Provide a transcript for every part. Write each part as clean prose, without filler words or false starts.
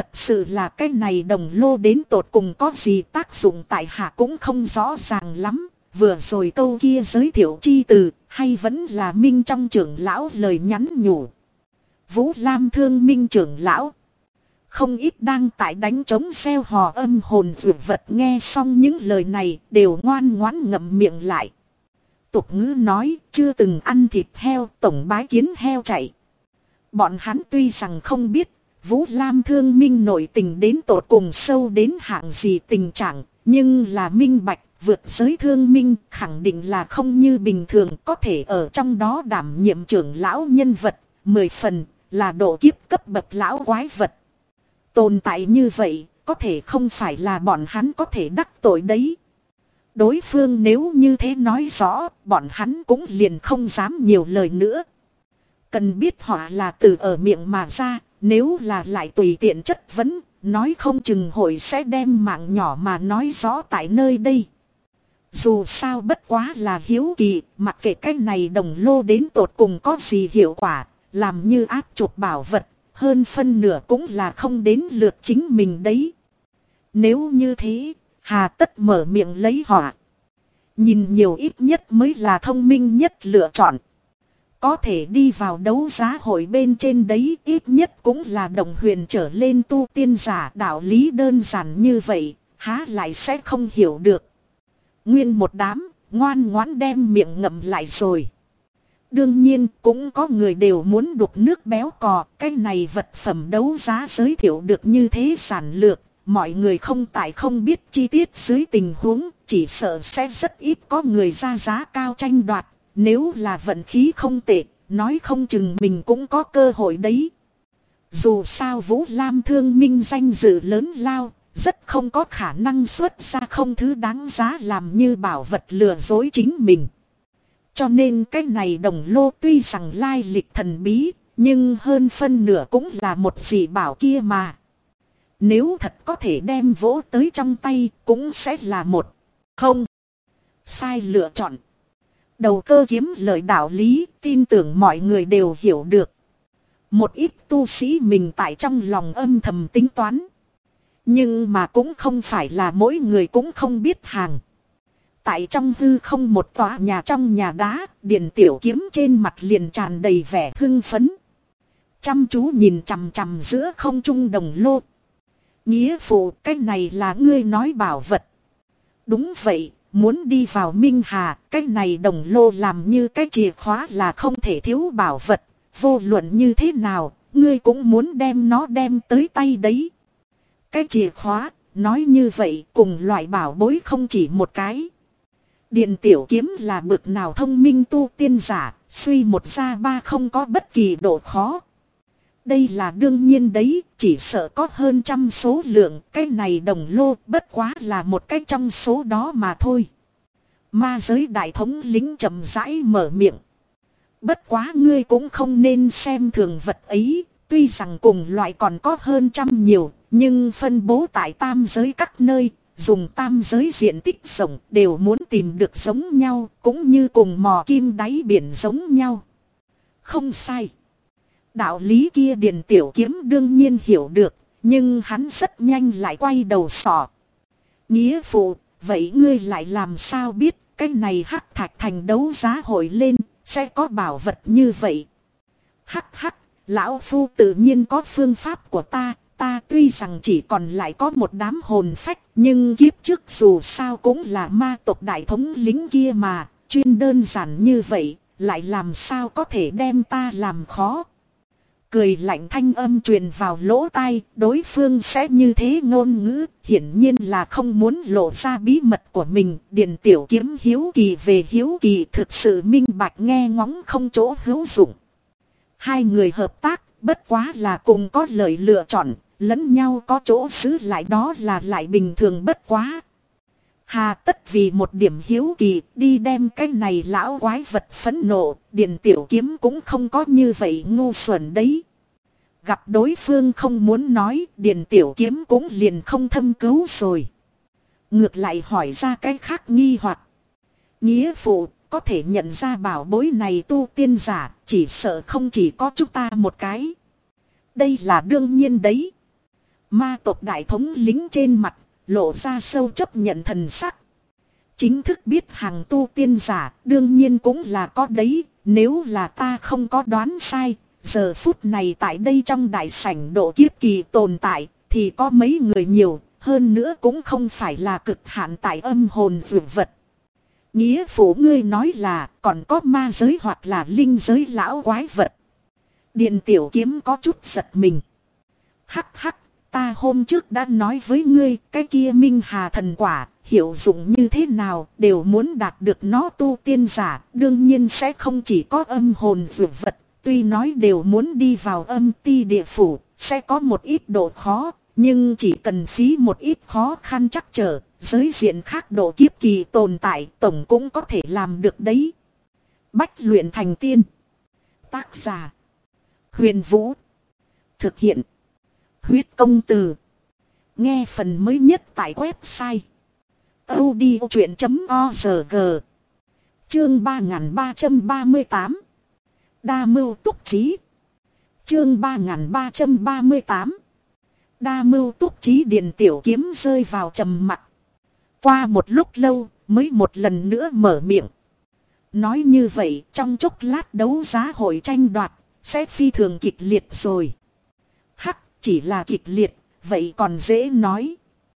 Thật sự là cái này đồng lô đến tột cùng có gì tác dụng tại hạ cũng không rõ ràng lắm. Vừa rồi câu kia giới thiệu chi từ, hay vẫn là Minh trong trưởng lão lời nhắn nhủ. Vũ Lam thương Minh trưởng lão. Không ít đang tại đánh trống xeo hò âm hồn dược vật nghe xong những lời này đều ngoan ngoãn ngậm miệng lại. Tục ngữ nói chưa từng ăn thịt heo tổng bái kiến heo chạy. Bọn hắn tuy rằng không biết Vũ Lam thương minh nội tình đến tột cùng sâu đến hạng gì tình trạng, nhưng là minh bạch vượt giới thương minh khẳng định là không như bình thường có thể ở trong đó đảm nhiệm trưởng lão nhân vật, 10 phần là độ kiếp cấp bậc lão quái vật. Tồn tại như vậy có thể không phải là bọn hắn có thể đắc tội đấy. Đối phương nếu như thế nói rõ, bọn hắn cũng liền không dám nhiều lời nữa. Cần biết họ là từ ở miệng mà ra, nếu là lại tùy tiện chất vấn, nói không chừng hội sẽ đem mạng nhỏ mà nói rõ tại nơi đây. Dù sao bất quá là hiếu kỳ, mặc kệ cái này đồng lô đến tột cùng có gì hiệu quả, làm như áp chụp bảo vật, hơn phân nửa cũng là không đến lượt chính mình đấy. Nếu như thế, hà tất mở miệng lấy họ. Nhìn nhiều ít nhất mới là thông minh nhất lựa chọn. Có thể đi vào đấu giá hội bên trên đấy ít nhất cũng là đồng huyền trở lên tu tiên giả, đạo lý đơn giản như vậy, há lại sẽ không hiểu được. Nguyên một đám, ngoan ngoãn đem miệng ngậm lại rồi. Đương nhiên cũng có người đều muốn đục nước béo cò, cái này vật phẩm đấu giá giới thiệu được như thế sản lược. Mọi người không tại không biết chi tiết dưới tình huống, chỉ sợ sẽ rất ít có người ra giá cao tranh đoạt. Nếu là vận khí không tệ, nói không chừng mình cũng có cơ hội đấy. Dù sao Vũ Lam thương minh danh dự lớn lao, rất không có khả năng xuất ra không thứ đáng giá làm như bảo vật lừa dối chính mình. Cho nên cái này đồng lô tuy rằng lai lịch thần bí, nhưng hơn phân nửa cũng là một dị bảo kia mà. Nếu thật có thể đem vỗ tới trong tay cũng sẽ là một không sai lựa chọn. Đầu cơ kiếm lời đạo lý, tin tưởng mọi người đều hiểu được. Một ít tu sĩ mình tại trong lòng âm thầm tính toán. Nhưng mà cũng không phải là mỗi người cũng không biết hàng. Tại trong hư không một tòa nhà trong nhà đá, Điền Tiểu Kiếm trên mặt liền tràn đầy vẻ hưng phấn. Chăm chú nhìn chằm chằm giữa không trung đồng lô. Nghĩa phụ, cái này là ngươi nói bảo vật. Đúng vậy, muốn đi vào Minh Hà, cái này đồng lô làm như cái chìa khóa là không thể thiếu bảo vật. Vô luận như thế nào, ngươi cũng muốn đem nó đem tới tay đấy. Cái chìa khóa, nói như vậy cùng loại bảo bối không chỉ một cái. Điền Tiểu Kiếm là bực nào thông minh tu tiên giả, suy một ra ba không có bất kỳ độ khó. Đây là đương nhiên đấy, chỉ sợ có hơn trăm số lượng, cái này đồng lô bất quá là một cái trong số đó mà thôi. Ma giới đại thống lĩnh chậm rãi mở miệng. Bất quá ngươi cũng không nên xem thường vật ấy, tuy rằng cùng loại còn có hơn trăm nhiều, nhưng phân bố tại tam giới các nơi, dùng tam giới diện tích rộng đều muốn tìm được giống nhau, cũng như cùng mò kim đáy biển giống nhau. Không sai. Đạo lý kia Điền Tiểu Kiếm đương nhiên hiểu được, nhưng hắn rất nhanh lại quay đầu sọ. Nghĩa phụ, vậy ngươi lại làm sao biết cái này Hắc Thạch Thành đấu giá hội lên sẽ có bảo vật như vậy? Hắc hắc, lão phu tự nhiên có phương pháp của ta tuy rằng chỉ còn lại có một đám hồn phách, nhưng kiếp trước dù sao cũng là ma tộc đại thống lĩnh kia mà, chuyên đơn giản như vậy, lại làm sao có thể đem ta làm khó. Cười lạnh thanh âm truyền vào lỗ tai, đối phương sẽ như thế ngôn ngữ, hiển nhiên là không muốn lộ ra bí mật của mình. Điền Tiểu Kiếm hiếu kỳ về hiếu kỳ, thực sự minh bạch nghe ngóng không chỗ hữu dụng. Hai người hợp tác, bất quá là cùng có lời lựa chọn, lẫn nhau có chỗ giữ lại, đó là lại bình thường bất quá. Hà tất vì một điểm hiếu kỳ đi đem cái này lão quái vật phẫn nộ, Điền Tiểu Kiếm cũng không có như vậy ngu xuẩn đấy. Gặp đối phương không muốn nói, Điền Tiểu Kiếm cũng liền không thâm cứu rồi. Ngược lại hỏi ra cái khác nghi hoặc. Nghĩa phụ, có thể nhận ra bảo bối này tu tiên giả, chỉ sợ không chỉ có chúng ta một cái. Đây là đương nhiên đấy. Ma tộc đại thống lĩnh trên mặt, lộ ra sâu chấp nhận thần sắc. Chính thức biết hàng tu tiên giả, đương nhiên cũng là có đấy, nếu là ta không có đoán sai, giờ phút này tại đây trong đại sảnh độ kiếp kỳ tồn tại, thì có mấy người nhiều, hơn nữa cũng không phải là cực hạn tại âm hồn dược vật. Nghĩa phụ ngươi nói là còn có ma giới hoặc là linh giới lão quái vật. Điện tiểu kiếm có chút giật mình. Hắc hắc, ta hôm trước đã nói với ngươi cái kia minh hà thần quả, hiệu dụng như thế nào đều muốn đạt được nó tu tiên giả, đương nhiên sẽ không chỉ có âm hồn dược vật, tuy nói đều muốn đi vào âm ti địa phủ, sẽ có một ít độ khó, nhưng chỉ cần phí một ít khó khăn chắc trở, giới diện khác độ kiếp kỳ tồn tại tổng cũng có thể làm được đấy. Bách luyện thành tiên. Tác giả Huyền Vũ. Thực hiện Huyết Công Từ. Nghe phần mới nhất tại website audiochuyện.org. Chương 3338. Đa mưu túc trí. Chương 3338. Đa mưu túc trí. Điền tiểu kiếm rơi vào trầm mặc. Qua một lúc lâu mới một lần nữa mở miệng. Nói như vậy trong chốc lát đấu giá hội tranh đoạt sẽ phi thường kịch liệt rồi. Hắc, chỉ là kịch liệt, vậy còn dễ nói.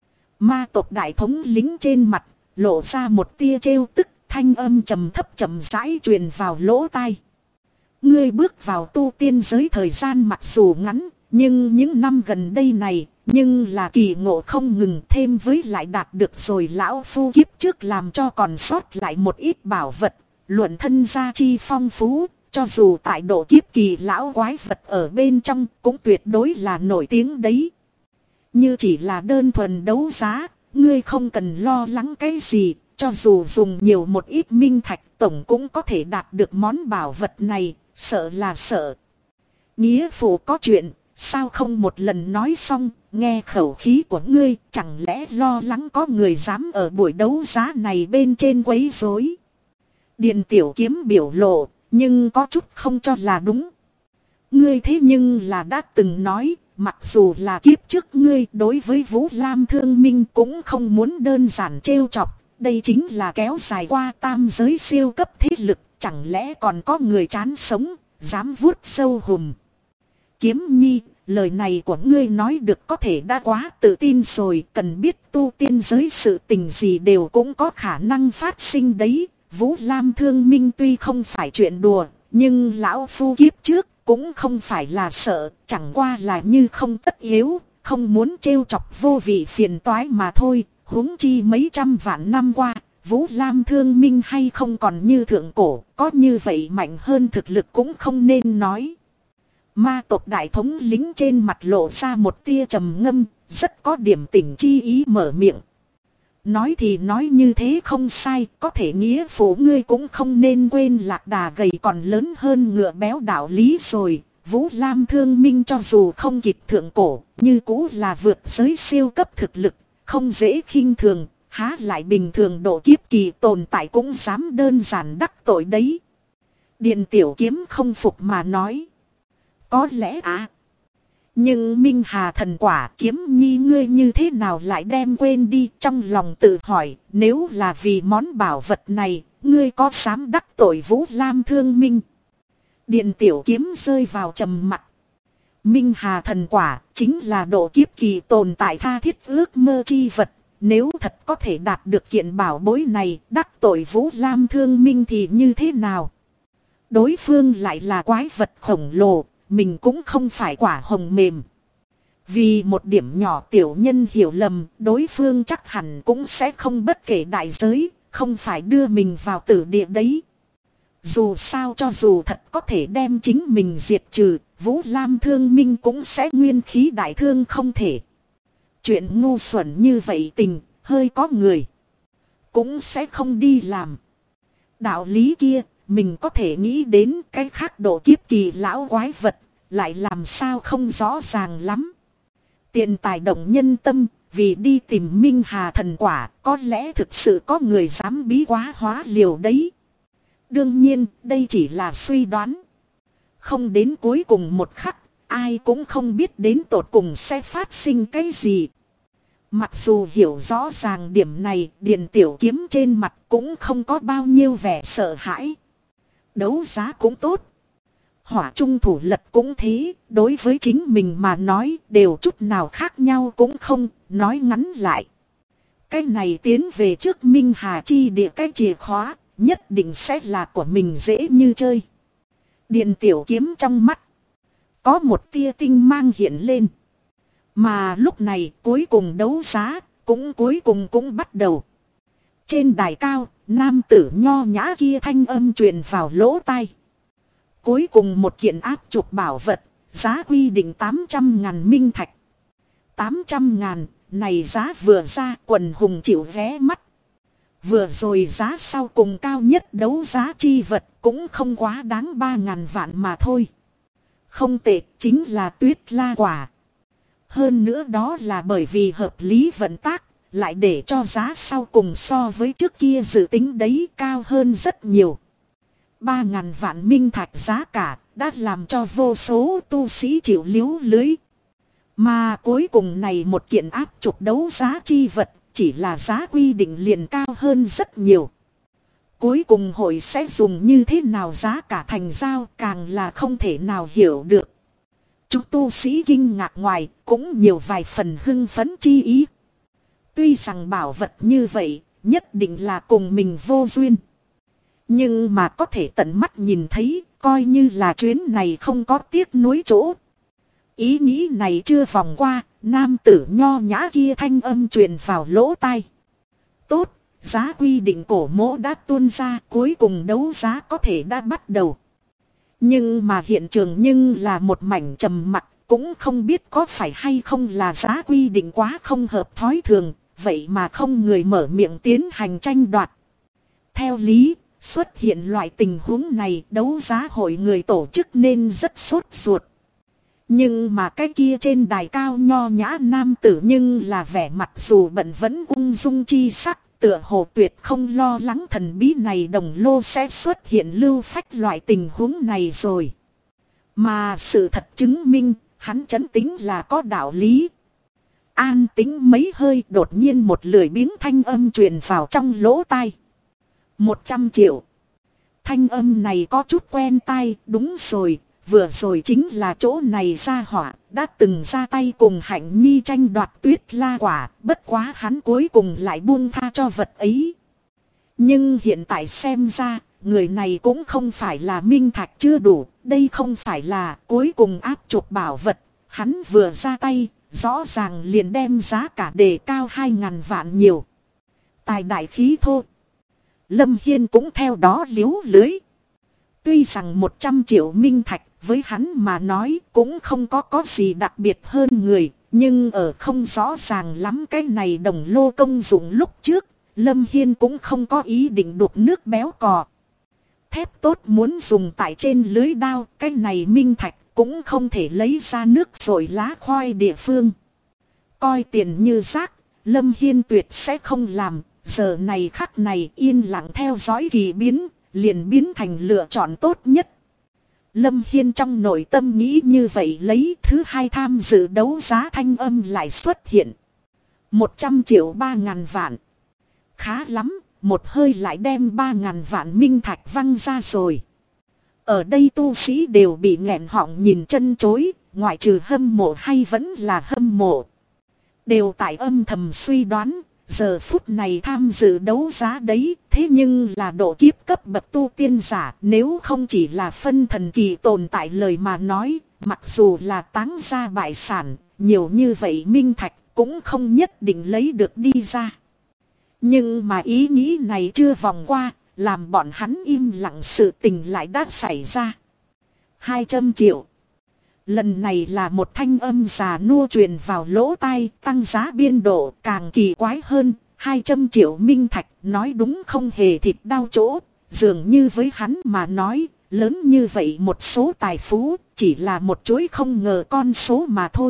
Ma tộc đại thống lĩnh trên mặt lộ ra một tia trêu tức, thanh âm trầm thấp chậm rãi truyền vào lỗ tai. Ngươi bước vào tu tiên giới thời gian mặc dù ngắn, nhưng những năm gần đây này, nhưng là kỳ ngộ không ngừng, thêm với lại đạt được rồi lão phu kiếp trước làm cho còn sót lại một ít bảo vật, luận thân gia chi phong phú, cho dù tại độ kiếp kỳ lão quái vật ở bên trong cũng tuyệt đối là nổi tiếng đấy. Như chỉ là đơn thuần đấu giá, ngươi không cần lo lắng cái gì, cho dù dùng nhiều một ít minh thạch tổng cũng có thể đạt được món bảo vật này, sợ là sợ. Nghĩa phụ có chuyện, sao không một lần nói xong, nghe khẩu khí của ngươi, chẳng lẽ lo lắng có người dám ở buổi đấu giá này bên trên quấy rối. Điền tiểu kiếm biểu lộ, nhưng có chút không cho là đúng. Ngươi thế nhưng là đã từng nói, mặc dù là kiếp trước ngươi đối với Vũ Lam Thương Minh cũng không muốn đơn giản trêu chọc. Đây chính là kéo dài qua tam giới siêu cấp thế lực, chẳng lẽ còn có người chán sống, dám vuốt sâu hùm. Kiếm nhi, lời này của ngươi nói được có thể đã quá tự tin rồi, cần biết tu tiên giới sự tình gì đều cũng có khả năng phát sinh đấy. Vũ Lam Thương Minh tuy không phải chuyện đùa, nhưng lão phu kiếp trước cũng không phải là sợ, chẳng qua là như không tất yếu, không muốn trêu chọc vô vị phiền toái mà thôi. Huống chi mấy trăm vạn năm qua, Vũ Lam Thương Minh hay không còn như thượng cổ, có như vậy mạnh hơn thực lực cũng không nên nói. Ma tộc đại thống lĩnh trên mặt lộ ra một tia trầm ngâm, rất có điểm tỉnh chi ý mở miệng. Nói thì nói như thế không sai, có thể nghĩa phụ ngươi cũng không nên quên lạc đà gầy còn lớn hơn ngựa béo đạo lý rồi. Vũ Lam Thương Minh cho dù không kịp thượng cổ, như cũ là vượt giới siêu cấp thực lực, không dễ khinh thường, há lại bình thường độ kiếp kỳ tồn tại cũng dám đơn giản đắc tội đấy. Điện tiểu kiếm không phục mà nói. Có lẽ nhưng Minh Hà thần quả kiếm nhi ngươi như thế nào lại đem quên đi, trong lòng tự hỏi, nếu là vì món bảo vật này, ngươi có dám đắc tội Vũ Lam Thương Minh? Điện tiểu kiếm rơi vào trầm mặc. Minh Hà thần quả chính là độ kiếp kỳ tồn tại tha thiết ước mơ chi vật, nếu thật có thể đạt được kiện bảo bối này, đắc tội Vũ Lam Thương Minh thì như thế nào? Đối phương lại là quái vật khổng lồ, mình cũng không phải quả hồng mềm. Vì một điểm nhỏ tiểu nhân hiểu lầm, đối phương chắc hẳn cũng sẽ không bất kể đại giới, không phải đưa mình vào tử địa đấy. Dù sao cho dù thật có thể đem chính mình diệt trừ, Vũ Lam Thương Minh cũng sẽ nguyên khí đại thương không thể. Chuyện ngu xuẩn như vậy tình, hơi có người cũng sẽ không đi làm. Đạo lý kia, mình có thể nghĩ đến cái khác độ kiếp kỳ lão quái vật, lại làm sao không rõ ràng lắm. Tiền tài động nhân tâm, vì đi tìm Minh Hà thần quả, có lẽ thực sự có người dám bí quá hóa liều đấy. Đương nhiên, đây chỉ là suy đoán. Không đến cuối cùng một khắc, ai cũng không biết đến tột cùng sẽ phát sinh cái gì. Mặc dù hiểu rõ ràng điểm này, Điền Tiểu Kiếm trên mặt cũng không có bao nhiêu vẻ sợ hãi. Đấu giá cũng tốt. Hỏa trung thủ lật cũng thế, đối với chính mình mà nói đều chút nào khác nhau cũng không, nói ngắn lại. Cái này tiến về trước Minh Hà chi địa cái chìa khóa, nhất định sẽ là của mình dễ như chơi. Điền Tiểu Kiếm trong mắt có một tia tinh mang hiện lên. Mà lúc này cuối cùng đấu giá, cuối cùng cũng bắt đầu. Trên đài cao, nam tử nho nhã kia thanh âm truyền vào lỗ tai. Cuối cùng một kiện áp trục bảo vật, giá quy định 800.000 minh thạch. 800.000, này giá vừa ra quần hùng chịu vé mắt. Vừa rồi giá sau cùng cao nhất đấu giá chi vật cũng không quá đáng 3.000 vạn mà thôi. Không tệ, chính là tuyết la quả. Hơn nữa đó là bởi vì hợp lý vận tác, lại để cho giá sau cùng so với trước kia dự tính đấy cao hơn rất nhiều. 3.000 vạn minh thạch giá cả đã làm cho vô số tu sĩ chịu liếu lưới. Mà cuối cùng này một kiện áp trục đấu giá chi vật chỉ là giá quy định liền cao hơn rất nhiều. Cuối cùng hội sẽ dùng như thế nào giá cả thành giao càng là không thể nào hiểu được. Chúng tu sĩ kinh ngạc ngoài cũng nhiều vài phần hưng phấn chi ý. Tuy rằng bảo vật như vậy nhất định là cùng mình vô duyên. Nhưng mà có thể tận mắt nhìn thấy coi như là chuyến này không có tiếc nuối chỗ. Ý nghĩ này chưa vòng qua, nam tử nho nhã kia thanh âm truyền vào lỗ tai. Tốt, giá quy định cổ mỗ đã tuôn ra, cuối cùng đấu giá có thể đã bắt đầu. Nhưng mà hiện trường nhưng là một mảnh trầm mặc, cũng không biết có phải hay không là giá quy định quá không hợp thói thường, vậy mà không người mở miệng tiến hành tranh đoạt. Theo lý, xuất hiện loại tình huống này đấu giá hội người tổ chức nên rất sốt ruột. Nhưng mà cái kia trên đài cao nho nhã nam tử nhưng là vẻ mặt dù bận vẫn ung dung chi sắc, tựa hồ tuyệt không lo lắng thần bí này đồng lô sẽ xuất hiện lưu phách loại tình huống này rồi. Mà sự thật chứng minh, hắn chấn tĩnh là có đạo lý. An tĩnh mấy hơi đột nhiên một lười biếng thanh âm truyền vào trong lỗ tai. 100 triệu. Thanh âm này có chút quen tai, đúng rồi. Vừa rồi chính là chỗ này ra hỏa, đã từng ra tay cùng Hạnh Nhi tranh đoạt tuyết la quả, bất quá hắn cuối cùng lại buông tha cho vật ấy. Nhưng hiện tại xem ra, người này cũng không phải là minh thạch chưa đủ, đây không phải là cuối cùng áp trục bảo vật, hắn vừa ra tay, rõ ràng liền đem giá cả đề cao 2.000 vạn nhiều. Tài đại khí thô. Lâm Hiên cũng theo đó liếu lưới. Tuy rằng 100 triệu minh thạch với hắn mà nói cũng không có gì đặc biệt hơn người, nhưng ở không rõ ràng lắm cái này đồng lô công dụng lúc trước, Lâm Hiên cũng không có ý định đục nước béo cò. Thép tốt muốn dùng tại trên lưới đao, cái này minh thạch cũng không thể lấy ra nước rồi lá khoai địa phương. Coi tiền như rác, Lâm Hiên tuyệt sẽ không làm, giờ này khắc này yên lặng theo dõi kỳ biến, liền biến thành lựa chọn tốt nhất. Lâm Hiên trong nội tâm nghĩ như vậy, lấy thứ hai tham dự đấu giá thanh âm lại xuất hiện. 100 triệu 3.000 vạn. Khá lắm, một hơi lại đem 3.000 vạn minh thạch văng ra rồi. Ở đây tu sĩ đều bị nghẹn họng nhìn chân chối, ngoại trừ hâm mộ hay vẫn là hâm mộ. Đều tại âm thầm suy đoán, giờ phút này tham dự đấu giá đấy, thế nhưng là độ kiếp cấp bậc tu tiên giả, nếu không chỉ là phân thần kỳ tồn tại lời mà nói, mặc dù là táng ra bại sản, nhiều như vậy minh thạch cũng không nhất định lấy được đi ra. Nhưng mà ý nghĩ này chưa vòng qua, làm bọn hắn im lặng, sự tình lại đã xảy ra. 200 triệu. Lần này là một thanh âm già nua truyền vào lỗ tai, tăng giá biên độ càng kỳ quái hơn. 200 triệu minh thạch nói đúng không hề thịt đau chỗ, dường như với hắn mà nói, lớn như vậy một số tài phú, chỉ là một chuỗi không ngờ con số mà thôi.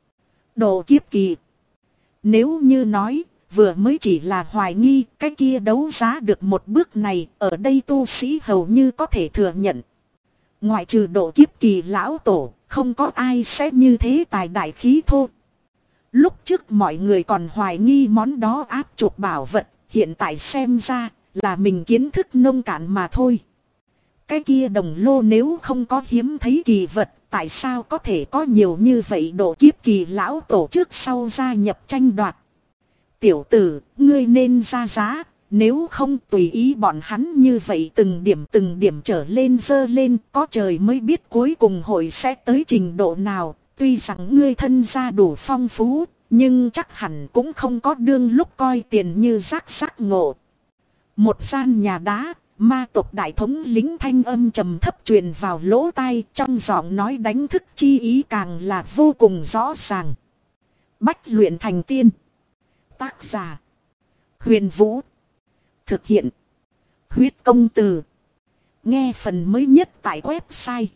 Độ kiếp kỳ. Nếu như nói, vừa mới chỉ là hoài nghi, cái kia đấu giá được một bước này, ở đây tu sĩ hầu như có thể thừa nhận. Ngoại trừ độ kiếp kỳ lão tổ, không có ai sẽ như thế tài đại khí thô. Lúc trước mọi người còn hoài nghi món đó áp trục bảo vật, hiện tại xem ra là mình kiến thức nông cạn mà thôi. Cái kia đồng lô nếu không có hiếm thấy kỳ vật, tại sao có thể có nhiều như vậy độ kiếp kỳ lão tổ trước sau gia nhập tranh đoạt. Tiểu tử, ngươi nên ra giá, nếu không tùy ý bọn hắn như vậy từng điểm trở lên dơ lên, có trời mới biết cuối cùng hội sẽ tới trình độ nào. Tuy rằng ngươi thân gia đủ phong phú, nhưng chắc hẳn cũng không có đương lúc coi tiền như rác rác ngộ. Một gian nhà đá, ma tộc đại thống lĩnh thanh âm trầm thấp truyền vào lỗ tai, trong giọng nói đánh thức chi ý càng là vô cùng rõ ràng. Bách luyện thành tiên. Tác giả: Huyền Vũ. Thực hiện: Huyết Công Từ. Nghe phần mới nhất tại website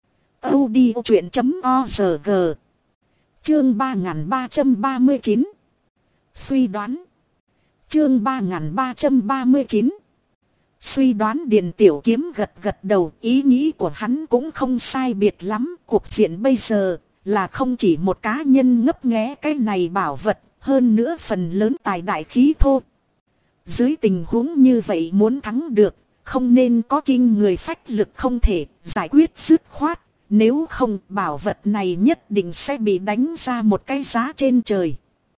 audiochuyện.org. Chương 3339. Suy đoán. Chương 3339. Suy đoán. Điền Tiểu Kiếm gật gật đầu, ý nghĩ của hắn cũng không sai biệt lắm. Cuộc diện bây giờ là không chỉ một cá nhân ngấp nghé cái này bảo vật, hơn nữa phần lớn tài đại khí thô. Dưới tình huống như vậy muốn thắng được, không nên có kinh người phách lực, không thể giải quyết dứt khoát. Nếu không, bảo vật này nhất định sẽ bị đánh ra một cái giá trên trời.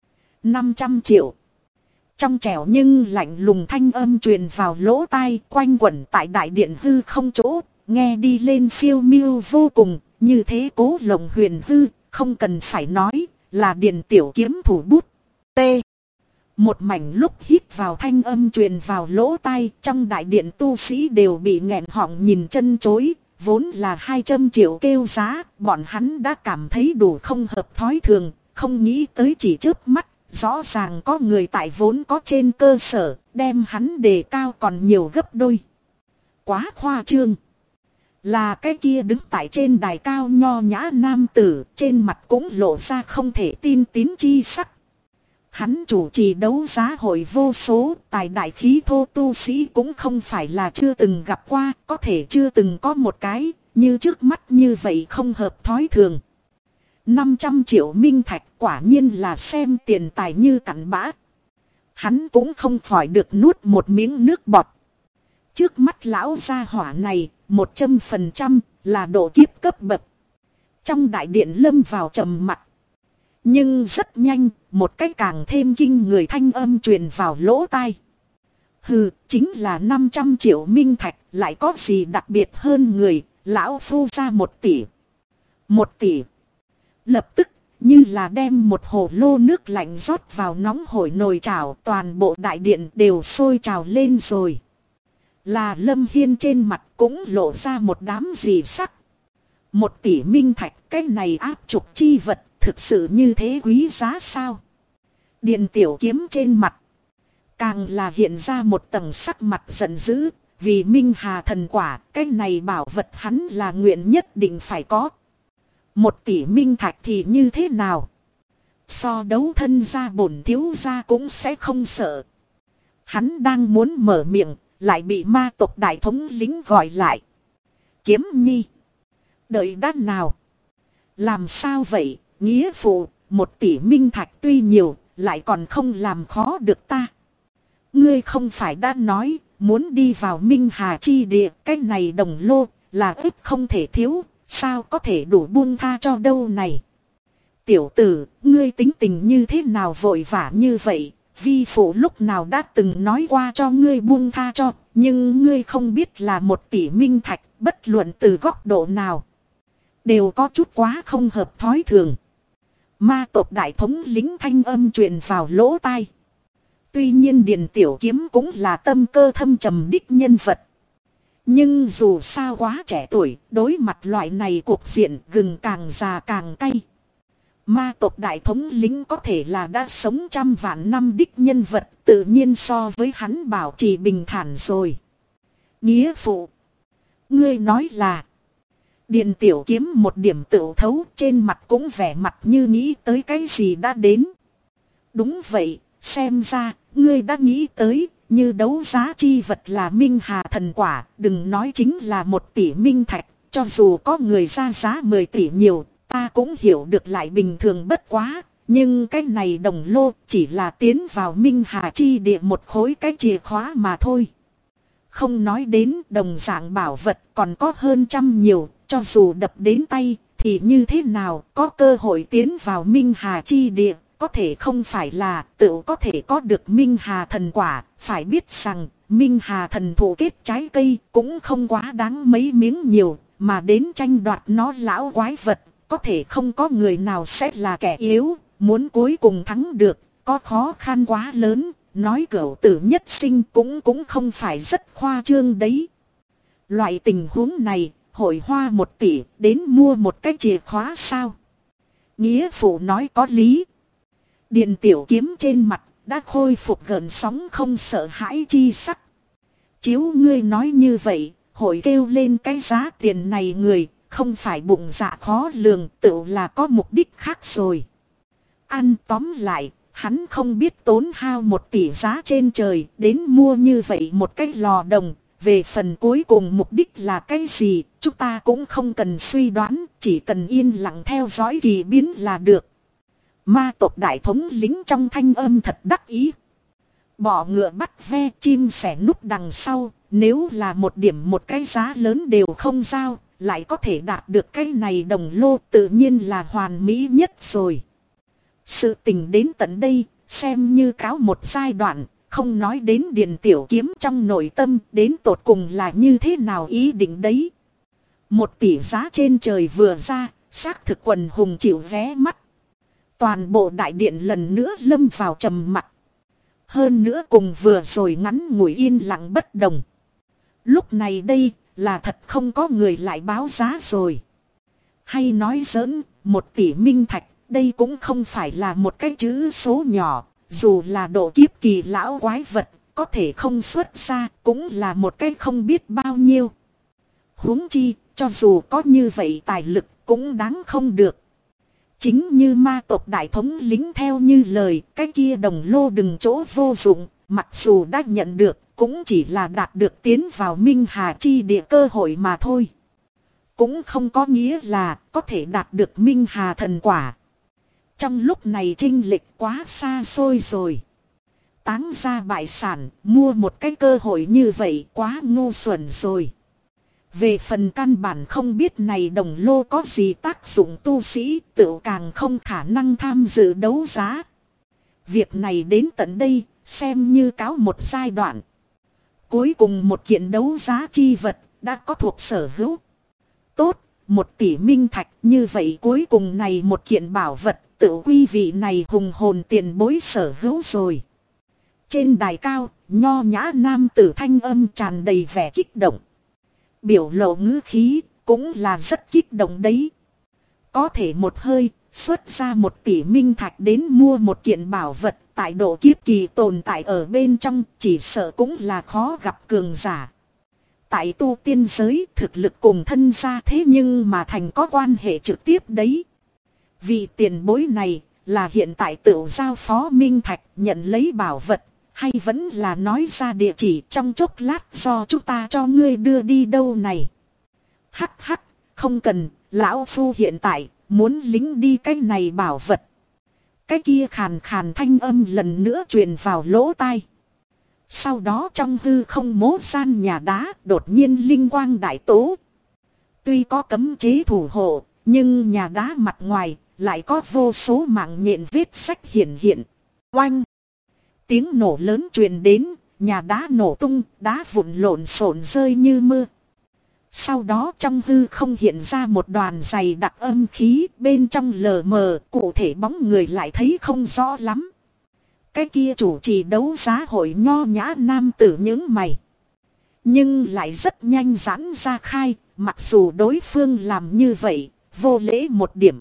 500 triệu. Trong trẻo nhưng lạnh lùng thanh âm truyền vào lỗ tai, quanh quẩn tại đại điện hư không chỗ, nghe đi lên phiêu miêu vô cùng, như thế cố lồng huyền hư, không cần phải nói, là Điền Tiểu Kiếm thủ bút. T. Một mảnh lúc hít vào thanh âm truyền vào lỗ tai, trong đại điện tu sĩ đều bị nghẹn họng nhìn chân chối. Vốn là 200 triệu kêu giá, bọn hắn đã cảm thấy đủ không hợp thói thường, không nghĩ tới chỉ chớp mắt, rõ ràng có người tại vốn có trên cơ sở, đem hắn đề cao còn nhiều gấp đôi. Quá khoa trương. Là cái kia đứng tại trên đài cao nho nhã nam tử, trên mặt cũng lộ ra không thể tin tín chi sắc. Hắn chủ trì đấu giá hội vô số, tài đại khí thô tu sĩ cũng không phải là chưa từng gặp qua, có thể chưa từng có một cái, như trước mắt như vậy không hợp thói thường. 500 triệu minh thạch quả nhiên là xem tiền tài như cặn bã. Hắn cũng không khỏi được nuốt một miếng nước bọt. Trước mắt lão gia hỏa này, 100% là độ kiếp cấp bậc. Trong đại điện lâm vào trầm mặc. Nhưng rất nhanh, một cái càng thêm kinh người thanh âm truyền vào lỗ tai. Hừ, chính là 500 triệu minh thạch, lại có gì đặc biệt hơn người, lão phu ra 1 tỷ. 1 tỷ. Lập tức, như là đem một hồ lô nước lạnh rót vào nóng hổi nồi chảo, toàn bộ đại điện đều sôi trào lên rồi. Là Lâm Hiên trên mặt cũng lộ ra một đám dị sắc. 1 tỷ minh thạch, cái này áp trục chi vật, thực sự như thế quý giá sao? Điền Tiểu Kiếm trên mặt càng là hiện ra một tầng sắc mặt giận dữ, vì Minh Hà thần quả, cái này bảo vật hắn là nguyện nhất định phải có. 1 tỷ minh thạch thì như thế nào? So đấu thân gia bổn thiếu gia cũng sẽ không sợ. Hắn đang muốn mở miệng, lại bị ma tộc đại thống lĩnh gọi lại. Kiếm nhi, đợi đắt nào? Làm sao vậy, nghĩa phụ, 1 tỷ minh thạch tuy nhiều, lại còn không làm khó được ta. Ngươi không phải đã nói, muốn đi vào Minh Hà chi địa, cái này đồng lô, là ít không thể thiếu, sao có thể đủ buông tha cho đâu này. Tiểu tử, ngươi tính tình như thế nào vội vã như vậy, vi phụ lúc nào đã từng nói qua cho ngươi buông tha cho, nhưng ngươi không biết là 1 tỷ minh thạch, bất luận từ góc độ nào. Đều có chút quá không hợp thói thường. Ma tộc đại thống lĩnh thanh âm truyền vào lỗ tai. Tuy nhiên Điền Tiểu Kiếm cũng là tâm cơ thâm trầm đích nhân vật. Nhưng dù sao quá trẻ tuổi, đối mặt loại này cuộc diện gừng càng già càng cay. Ma tộc đại thống lĩnh có thể là đã sống trăm vạn năm đích nhân vật, tự nhiên so với hắn bảo trì bình thản rồi. Nghĩa phụ, ngươi nói là... Điền Tiểu Kiếm một điểm tựu thấu, trên mặt cũng vẻ mặt như nghĩ tới cái gì đã đến. Đúng vậy, xem ra, ngươi đã nghĩ tới, như đấu giá chi vật là Minh Hà thần quả, đừng nói chính là 1 tỷ minh thạch, cho dù có người ra giá 10 tỷ nhiều, ta cũng hiểu được lại bình thường bất quá. Nhưng cái này đồng lô chỉ là tiến vào Minh Hà chi địa một khối cái chìa khóa mà thôi. Không nói đến đồng dạng bảo vật còn có hơn trăm nhiều, cho dù đập đến tay thì như thế nào có cơ hội tiến vào Minh Hà chi địa, có thể không phải là tự có thể có được Minh Hà thần quả, phải biết rằng Minh Hà thần thụ kết trái cây cũng không quá đáng mấy miếng nhiều, mà đến tranh đoạt nó lão quái vật, có thể không có người nào sẽ là kẻ yếu, muốn cuối cùng thắng được, có khó khăn quá lớn. Nói cửu tử nhất sinh cũng không phải rất khoa trương đấy. Loại tình huống này, hội hoa 1 tỷ đến mua một cái chìa khóa sao? Nghĩa phụ nói có lý. Điền tiểu kiếm trên mặt đã khôi phục gợn sóng không sợ hãi chi sắc. Chiếu ngươi nói như vậy, hội kêu lên cái giá tiền này người, không phải bụng dạ khó lường, tự là có mục đích khác rồi. Ăn tóm lại. Hắn không biết tốn hao 1 tỷ giá trên trời đến mua như vậy một cái lò đồng. Về phần cuối cùng mục đích là cái gì, chúng ta cũng không cần suy đoán, chỉ cần yên lặng theo dõi kỳ biến là được. Ma tộc đại thống lĩnh trong thanh âm thật đắc ý. Bọ ngựa bắt ve, chim sẻ núp đằng sau, nếu là một điểm một cái giá lớn đều không giao, lại có thể đạt được cái này đồng lô tự nhiên là hoàn mỹ nhất rồi. Sự tình đến tận đây, xem như cáo một giai đoạn, không nói đến Điền tiểu kiếm trong nội tâm đến tột cùng là như thế nào ý định đấy. 1 tỷ giá trên trời vừa ra, xác thực quần hùng chịu vé mắt. Toàn bộ đại điện lần nữa lâm vào trầm mặc. Hơn nữa cùng vừa rồi ngắn ngủi yên lặng bất đồng. Lúc này đây là thật không có người lại báo giá rồi. Hay nói giỡn, 1 tỷ minh thạch. Đây cũng không phải là một cái chữ số nhỏ, dù là độ kiếp kỳ lão quái vật, có thể không xuất ra, cũng là một cái không biết bao nhiêu. Huống chi, cho dù có như vậy tài lực, cũng đáng không được. Chính như ma tộc đại thống lĩnh theo như lời, cái kia đồng lô đừng chỗ vô dụng, mặc dù đã nhận được, cũng chỉ là đạt được tiến vào Minh Hà chi địa cơ hội mà thôi. Cũng không có nghĩa là có thể đạt được Minh Hà thần quả. Trong lúc này chênh lệch quá xa xôi rồi. Táng ra bại sản, mua một cái cơ hội như vậy quá ngu xuẩn rồi. Về phần căn bản không biết này đồng lô có gì tác dụng tu sĩ, tự càng không khả năng tham dự đấu giá. Việc này đến tận đây, xem như cáo một giai đoạn. Cuối cùng một kiện đấu giá chi vật, đã có thuộc sở hữu. Tốt, 1 tỷ minh thạch, như vậy cuối cùng này một kiện bảo vật. Tự quý vị này hùng hồn tiền bối sở hữu rồi. Trên đài cao, nho nhã nam tử thanh âm tràn đầy vẻ kích động. Biểu lộ ngữ khí, cũng là rất kích động đấy. Có thể một hơi, xuất ra 1 tỷ minh thạch đến mua một kiện bảo vật, tại độ kiếp kỳ tồn tại ở bên trong, chỉ sợ cũng là khó gặp cường giả. Tại tu tiên giới, thực lực cùng thân gia thế nhưng mà thành có quan hệ trực tiếp đấy. Vị tiền bối này là hiện tại tự giao phó minh thạch nhận lấy bảo vật, hay vẫn là nói ra địa chỉ trong chốc lát do chúng ta cho ngươi đưa đi đâu này. Hắc hắc, không cần, lão phu hiện tại muốn lính đi cái này bảo vật. Cái kia khàn khàn thanh âm lần nữa truyền vào lỗ tai. Sau đó trong hư không mố gian nhà đá đột nhiên linh quang đại tố. Tuy có cấm chế thủ hộ, nhưng nhà đá mặt ngoài lại có vô số mạng nhện vết sách hiện hiện. Oanh! Tiếng nổ lớn truyền đến, nhà đá nổ tung, đá vụn lộn xộn rơi như mưa. Sau đó trong hư không hiện ra một đoàn dày đặc âm khí, bên trong lờ mờ, cụ thể bóng người lại thấy không rõ lắm. Cái kia chủ trì đấu giá hội nho nhã nam tử những mày. Nhưng lại rất nhanh giãn ra khai, mặc dù đối phương làm như vậy, vô lễ một điểm.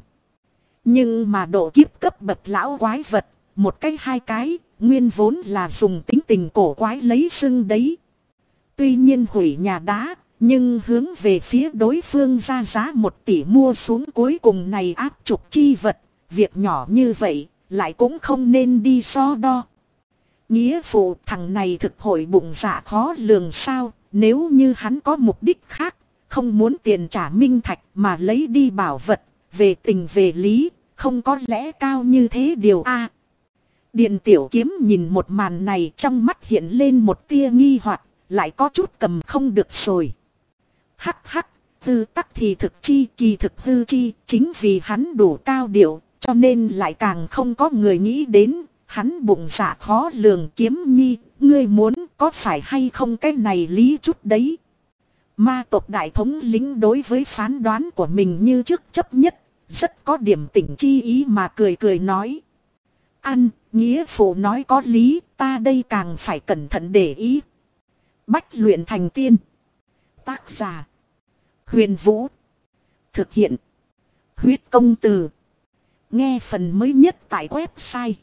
Nhưng mà độ kiếp cấp bậc lão quái vật, một cái hai cái, nguyên vốn là dùng tính tình cổ quái lấy xưng đấy. Tuy nhiên hủy nhà đá, nhưng hướng về phía đối phương ra giá 1 tỷ mua xuống cuối cùng này áp trục chi vật, việc nhỏ như vậy, lại cũng không nên đi so đo. Nghĩa phụ thằng này thực hội bụng dạ khó lường sao, nếu như hắn có mục đích khác, không muốn tiền trả minh thạch mà lấy đi bảo vật, về tình về lý, không có lẽ cao như thế điều a. Điện Tiểu Kiếm nhìn một màn này, trong mắt hiện lên một tia nghi hoặc, lại có chút cầm không được rồi. Hắc hắc, hư tắc thì thực chi, kỳ thực hư chi, chính vì hắn đủ cao điệu, cho nên lại càng không có người nghĩ đến. Hắn bụng dạ khó lường. Kiếm nhi, ngươi muốn có phải hay không cái này lý chút đấy. Ma tộc đại thống lĩnh đối với phán đoán của mình như trước chấp nhất, rất có điểm tỉnh chi ý mà cười cười nói. Ăn, nghĩa phụ nói có lý, ta đây càng phải cẩn thận để ý. Bách luyện thành tiên. Tác giả: Huyền Vũ. Thực hiện: Huyết Công Từ. Nghe phần mới nhất tại website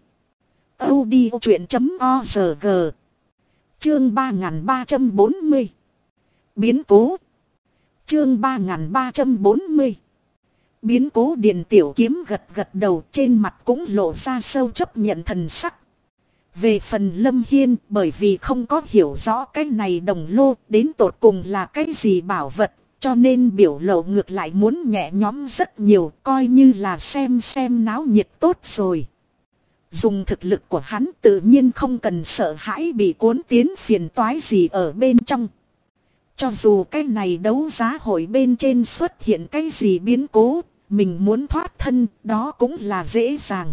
audiochuyện.org. Chương 3340. Biến cố. Chương 3340. Biến cố. Điện Tiểu Kiếm gật gật đầu, trên mặt cũng lộ ra sâu chấp nhận thần sắc. Về phần Lâm Hiên, bởi vì không có hiểu rõ cái này đồng lô đến tột cùng là cái gì bảo vật, cho nên biểu lộ ngược lại muốn nhẹ nhõm rất nhiều, coi như là xem náo nhiệt tốt rồi. Dùng thực lực của hắn tự nhiên không cần sợ hãi bị cuốn tiến phiền toái gì ở bên trong. Cho dù cái này đấu giá hội bên trên xuất hiện cái gì biến cố, mình muốn thoát thân đó cũng là dễ dàng.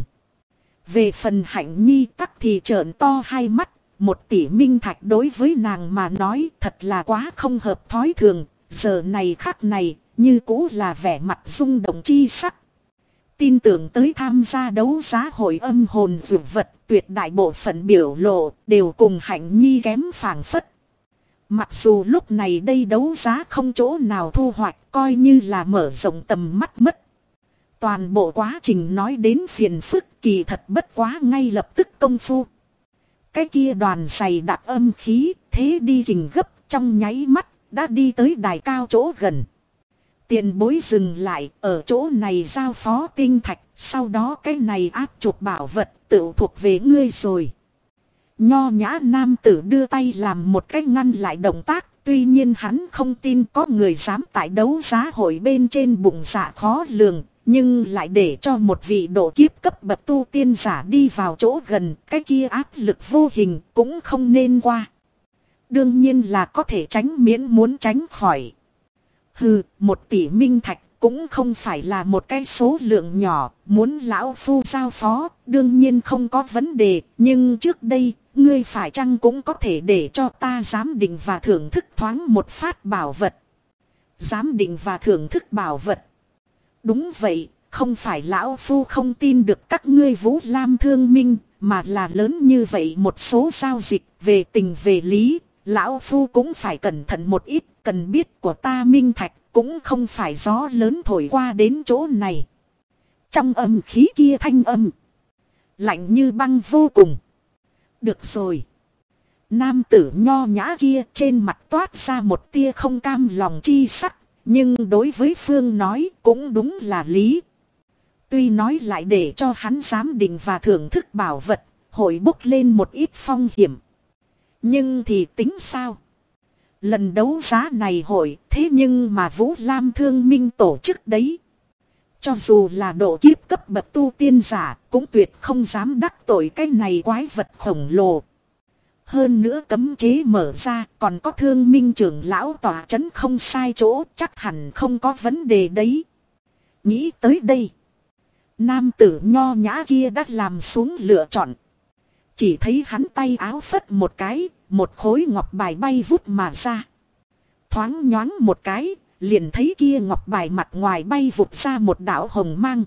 Về phần Hạnh Nhi tắc thì trợn to hai mắt, 1 tỷ minh thạch đối với nàng mà nói thật là quá không hợp thói thường, giờ này khắc này như cũ là vẻ mặt rung động chi sắc. Tin tưởng tới tham gia đấu giá hội âm hồn dược vật, tuyệt đại bộ phận biểu lộ đều cùng Hạnh Nhi kém phảng phất. Mặc dù lúc này đây đấu giá không chỗ nào thu hoạch, coi như là mở rộng tầm mắt mất. Toàn bộ quá trình nói đến phiền phức, kỳ thật bất quá ngay lập tức công phu. Cái kia đoàn dày đặc âm khí, thế đi kình gấp, trong nháy mắt đã đi tới đài cao chỗ gần. Tiền bối dừng lại, ở chỗ này giao phó tinh thạch, sau đó cái này áp chụp bảo vật tự thuộc về ngươi rồi. Nho nhã nam tử đưa tay làm một cái ngăn lại động tác, tuy nhiên hắn không tin có người dám tại đấu giá hội bên trên bụng dạ khó lường, nhưng lại để cho một vị độ kiếp cấp bậc tu tiên giả đi vào chỗ gần, cái kia áp lực vô hình cũng không nên qua. Đương nhiên là có thể tránh miễn muốn tránh khỏi. Hừ, 1 tỷ minh thạch cũng không phải là một cái số lượng nhỏ, muốn lão phu giao phó, đương nhiên không có vấn đề, nhưng trước đây, ngươi phải chăng cũng có thể để cho ta giám định và thưởng thức thoáng một phát bảo vật. Giám định và thưởng thức bảo vật. Đúng vậy, không phải lão phu không tin được các ngươi Vũ Lam thương minh, mà là lớn như vậy một số giao dịch về tình về lý, lão phu cũng phải cẩn thận một ít, cần biết của ta minh thạch cũng không phải gió lớn thổi qua đến chỗ này. Trong âm khí kia thanh âm lạnh như băng vô cùng. Được rồi. Nam tử nho nhã kia trên mặt toát ra một tia không cam lòng chi sắc, nhưng đối với Phương nói cũng đúng là lý. Tuy nói lại để cho hắn giám định và thưởng thức bảo vật, hội bốc lên một ít phong hiểm. Nhưng thì tính sao? Lần đấu giá này hội, thế nhưng mà Vũ Lam thương minh tổ chức đấy. Cho dù là độ kiếp cấp bậc tu tiên giả, cũng tuyệt không dám đắc tội cái này quái vật khổng lồ. Hơn nữa cấm chế mở ra, còn có thương minh trưởng lão tỏa chấn không sai chỗ, chắc hẳn không có vấn đề đấy. Nghĩ tới đây, nam tử nho nhã kia đã làm xuống lựa chọn. Chỉ thấy hắn tay áo phất một cái, một khối ngọc bài bay vút mà ra. Thoáng nhoáng một cái, liền thấy kia ngọc bài mặt ngoài bay vụt ra một đạo hồng mang.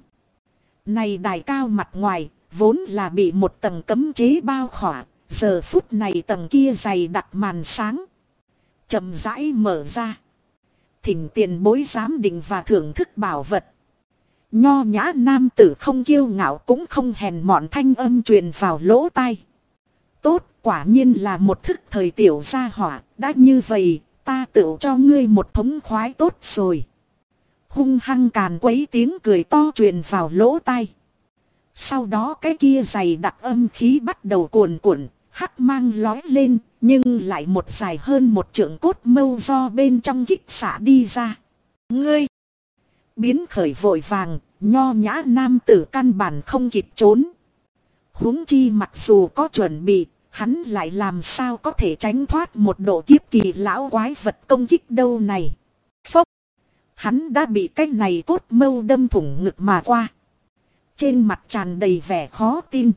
Này đài cao mặt ngoài, vốn là bị một tầng cấm chế bao khỏa, giờ phút này tầng kia dày đặc màn sáng. Chậm rãi mở ra. Thỉnh tiền bối giám định và thưởng thức bảo vật. Nho nhã nam tử không kiêu ngạo cũng không hèn mọn thanh âm truyền vào lỗ tai. Tốt, quả nhiên là một thức thời tiểu gia hỏa, đã như vậy, ta tự cho ngươi một thống khoái tốt rồi. Hung hăng càn quấy tiếng cười to truyền vào lỗ tai. Sau đó cái kia dày đặc âm khí bắt đầu cuồn cuộn, hắc mang lói lên, nhưng lại một dài hơn 1 trượng cốt mâu do bên trong kích xả đi ra. Ngươi! biến khởi vội vàng, nho nhã nam tử căn bản không kịp trốn. Huống chi mặc dù có chuẩn bị, hắn lại làm sao có thể tránh thoát một độ kiếp kỳ lão quái vật công kích đâu này. Phốc! Hắn đã bị cái này cốt mâu đâm thủng ngực mà qua. Trên mặt tràn đầy vẻ khó tin.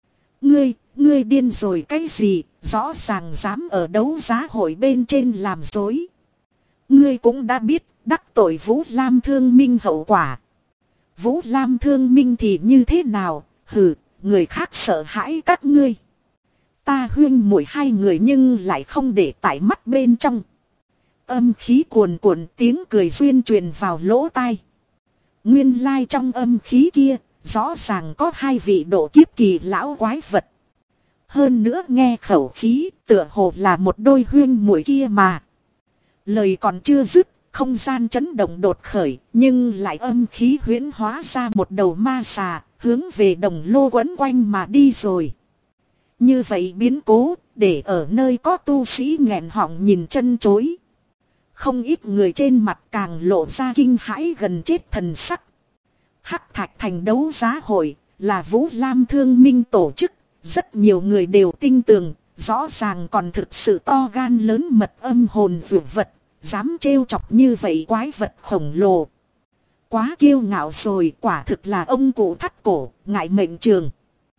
Ngươi điên rồi cái gì, rõ ràng dám ở đấu giá hội bên trên làm dối. Ngươi cũng đã biết đắc tội Vũ Lam Thương Minh hậu quả. Vũ Lam Thương Minh thì như thế nào, hừ, người khác sợ hãi các ngươi. Ta huyên muội hai người nhưng lại không để tại mắt bên trong. Âm khí cuồn cuộn, tiếng cười duyên truyền vào lỗ tai. Nguyên lai trong âm khí kia, rõ ràng có hai vị độ kiếp kỳ lão quái vật. Hơn nữa nghe khẩu khí, tựa hồ là một đôi huyên muội kia mà. Lời còn chưa dứt, không gian chấn động đột khởi, nhưng lại âm khí huyễn hóa ra một đầu ma xà, hướng về đồng lô quấn quanh mà đi rồi. Như vậy biến cố, để ở nơi có tu sĩ nghẹn họng nhìn chân chối. Không ít người trên mặt càng lộ ra kinh hãi gần chết thần sắc. Hắc Thạch Thành đấu giá hội là Vũ Lam Thương Minh tổ chức, rất nhiều người đều tin tưởng, rõ ràng còn thực sự to gan lớn mật âm hồn dữ vật, dám trêu chọc như vậy quái vật khổng lồ. Quá kiêu ngạo rồi, quả thực là ông cụ thắt cổ, ngại mệnh trường.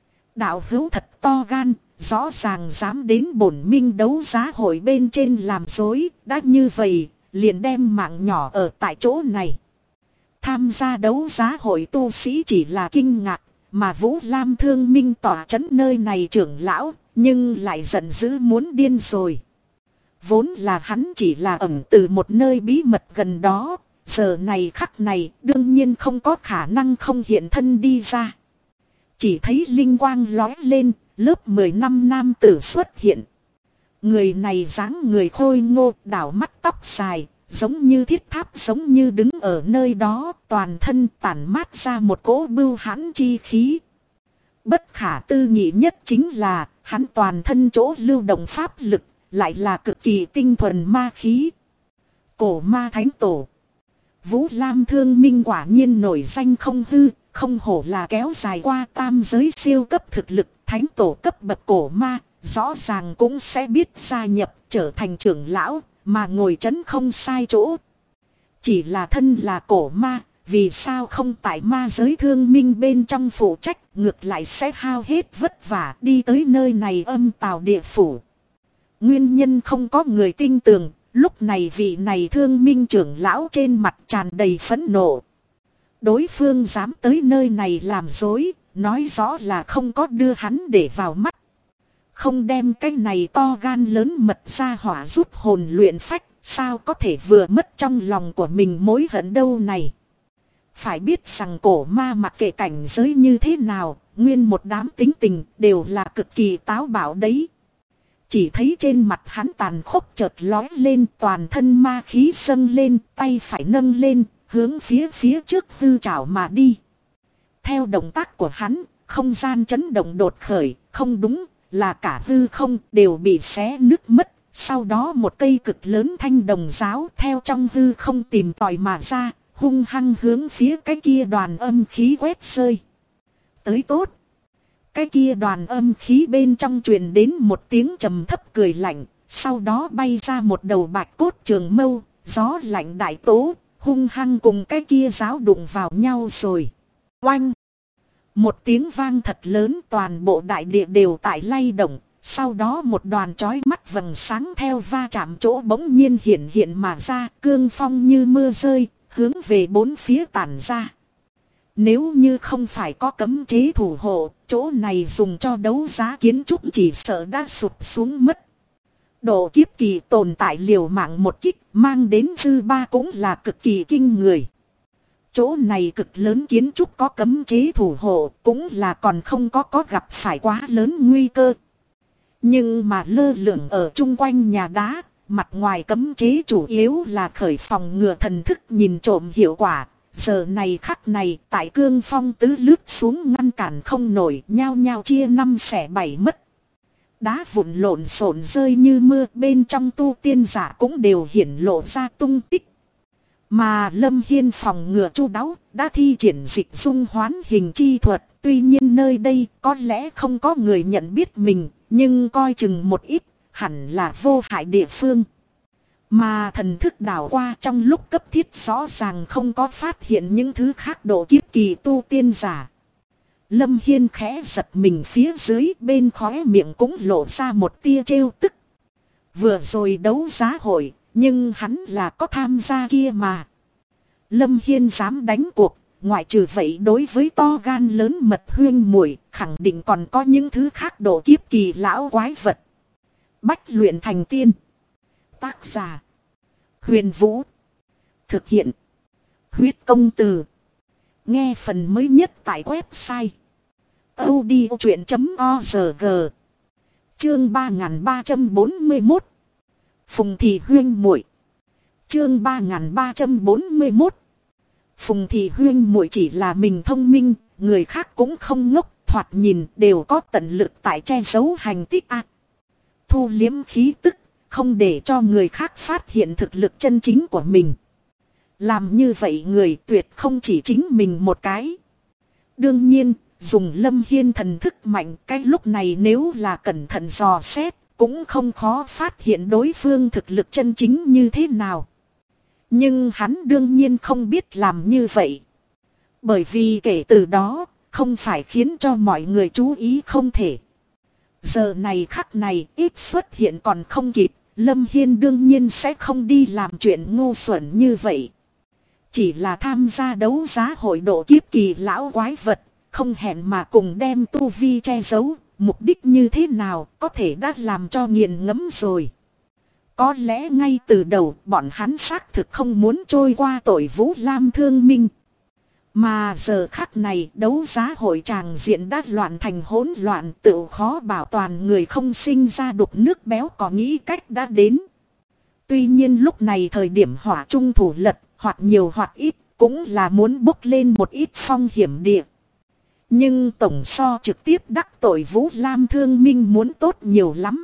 Đạo hữu thật to gan, rõ ràng dám đến bổn minh đấu giá hội bên trên làm dối, đã như vậy, liền đem mạng nhỏ ở tại chỗ này. Tham gia đấu giá hội tu sĩ chỉ là kinh ngạc, mà Vũ Lam Thương Minh tỏa trấn nơi này trưởng lão, nhưng lại giận dữ muốn điên rồi. Vốn là hắn chỉ là ẩn từ một nơi bí mật gần đó, giờ này khắc này đương nhiên không có khả năng không hiện thân đi ra. Chỉ thấy linh quang lóe lên, lớp 10 năm nam tử xuất hiện. Người này dáng người khôi ngô, đảo mắt tóc dài, giống như thiết tháp, giống như đứng ở nơi đó, toàn thân tản mát ra một cỗ bưu hãn chi khí. Bất khả tư nghị nhất chính là, hắn toàn thân chỗ lưu động pháp lực, lại là cực kỳ tinh thuần ma khí. Cổ ma thánh tổ. Vũ Lam Thương Minh quả nhiên nổi danh không hư, không hổ là kéo dài qua tam giới siêu cấp thực lực, thánh tổ cấp bậc cổ ma, rõ ràng cũng sẽ biết gia nhập trở thành trưởng lão, mà ngồi trấn không sai chỗ. Chỉ là thân là cổ ma, vì sao không tại ma giới thương minh bên trong phụ trách, ngược lại sẽ hao hết vất vả đi tới nơi này âm tào địa phủ. Nguyên nhân không có người tin tưởng, lúc này vị này thương minh trưởng lão trên mặt tràn đầy phẫn nộ. Đối phương dám tới nơi này làm dối, nói rõ là không có đưa hắn để vào mắt. Không đem cái này to gan lớn mật ra hỏa giúp hồn luyện phách, sao có thể vừa mất trong lòng của mình mối hận đâu này. Phải biết rằng cổ ma mặc kệ cảnh giới như thế nào, nguyên một đám tính tình đều là cực kỳ táo bạo đấy. Chỉ thấy trên mặt hắn tàn khốc chợt lói lên, toàn thân ma khí dâng lên, tay phải nâng lên, hướng phía trước hư trảo mà đi. Theo động tác của hắn, không gian chấn động đột khởi, không đúng, là cả hư không đều bị xé nứt mất. Sau đó một cây cực lớn thanh đồng giáo theo trong hư không tìm tòi mà ra, hung hăng hướng phía cái kia đoàn âm khí quét rơi. Tới tốt. Cái kia đoàn âm khí bên trong truyền đến một tiếng trầm thấp cười lạnh, sau đó bay ra một đầu bạch cốt trường mâu, gió lạnh đại tố, hung hăng cùng cái kia giáo đụng vào nhau rồi. Oanh! Một tiếng vang thật lớn, toàn bộ đại địa đều tại lay động, sau đó một đoàn chói mắt vầng sáng theo va chạm chỗ bỗng nhiên hiện mà ra, cương phong như mưa rơi, hướng về bốn phía tản ra. Nếu như không phải có cấm chế thủ hộ, chỗ này dùng cho đấu giá kiến trúc chỉ sợ đã sụp xuống mất. Độ kiếp kỳ tồn tại liều mạng một kích, mang đến dư ba cũng là cực kỳ kinh người. Chỗ này cực lớn kiến trúc có cấm chế thủ hộ, cũng là còn không có gặp phải quá lớn nguy cơ. Nhưng mà lơ lửng ở chung quanh nhà đá, mặt ngoài cấm chế chủ yếu là khởi phòng ngừa thần thức nhìn trộm hiệu quả. Giờ này khắc này, tại cương phong tứ lướt xuống ngăn cản không nổi, nhao nhao chia 5 xẻ 7 mất. Đá vụn lộn xộn rơi như mưa, bên trong tu tiên giả cũng đều hiển lộ ra tung tích. Mà Lâm Hiên phòng ngừa chu đáo, đã thi triển dịch dung hoán hình chi thuật. Tuy nhiên nơi đây có lẽ không có người nhận biết mình, nhưng coi chừng một ít, hẳn là vô hại địa phương. Mà thần thức đảo qua trong lúc cấp thiết rõ ràng không có phát hiện những thứ khác độ kiếp kỳ tu tiên giả. Lâm Hiên khẽ giật mình phía dưới, bên khóe miệng cũng lộ ra một tia trêu tức. Vừa rồi đấu giá hội, nhưng hắn là có tham gia kia mà. Lâm Hiên dám đánh cuộc, ngoại trừ vậy đối với to gan lớn mật huyên muội, khẳng định còn có những thứ khác độ kiếp kỳ lão quái vật. Bách luyện thành tiên. Tác giả: Huyền Vũ. Thực hiện: Huyết Công Từ. Nghe phần mới nhất tại website audiochuyện.org. Chương 3341. Phùng Thị Huyên muội. Chương 3341. Phùng Thị Huyên muội chỉ là mình thông minh, người khác cũng không ngốc, thoạt nhìn đều có tận lực tại che giấu hành tích thu liếm khí tức, không để cho người khác phát hiện thực lực chân chính của mình. Làm như vậy người tuyệt không chỉ chính mình một cái. Đương nhiên, dùng Lâm Hiên thần thức mạnh, cái lúc này nếu là cẩn thận dò xét, cũng không khó phát hiện đối phương thực lực chân chính như thế nào. Nhưng hắn đương nhiên không biết làm như vậy. Bởi vì kể từ đó, không phải khiến cho mọi người chú ý không thể. Giờ này khắc này ít xuất hiện còn không kịp, Lâm Hiên đương nhiên sẽ không đi làm chuyện ngu xuẩn như vậy. Chỉ là tham gia đấu giá hội độ kiếp kỳ lão quái vật, không hẹn mà cùng đem tu vi che giấu, mục đích như thế nào có thể đã làm cho nghiền ngẫm rồi. Có lẽ ngay từ đầu bọn hắn xác thực không muốn trôi qua tội Vũ Lam Thương Minh. Mà giờ khắc này đấu giá hội tràng diện đã loạn thành hỗn loạn, tự khó bảo toàn người không sinh ra đục nước béo có nghĩ cách đã đến. Tuy nhiên lúc này thời điểm hỏa trung thủ lật, hoặc nhiều hoặc ít, cũng là muốn bốc lên một ít phong hiểm địa. Nhưng tổng so trực tiếp đắc tội Vũ Lam Thương Minh muốn tốt nhiều lắm.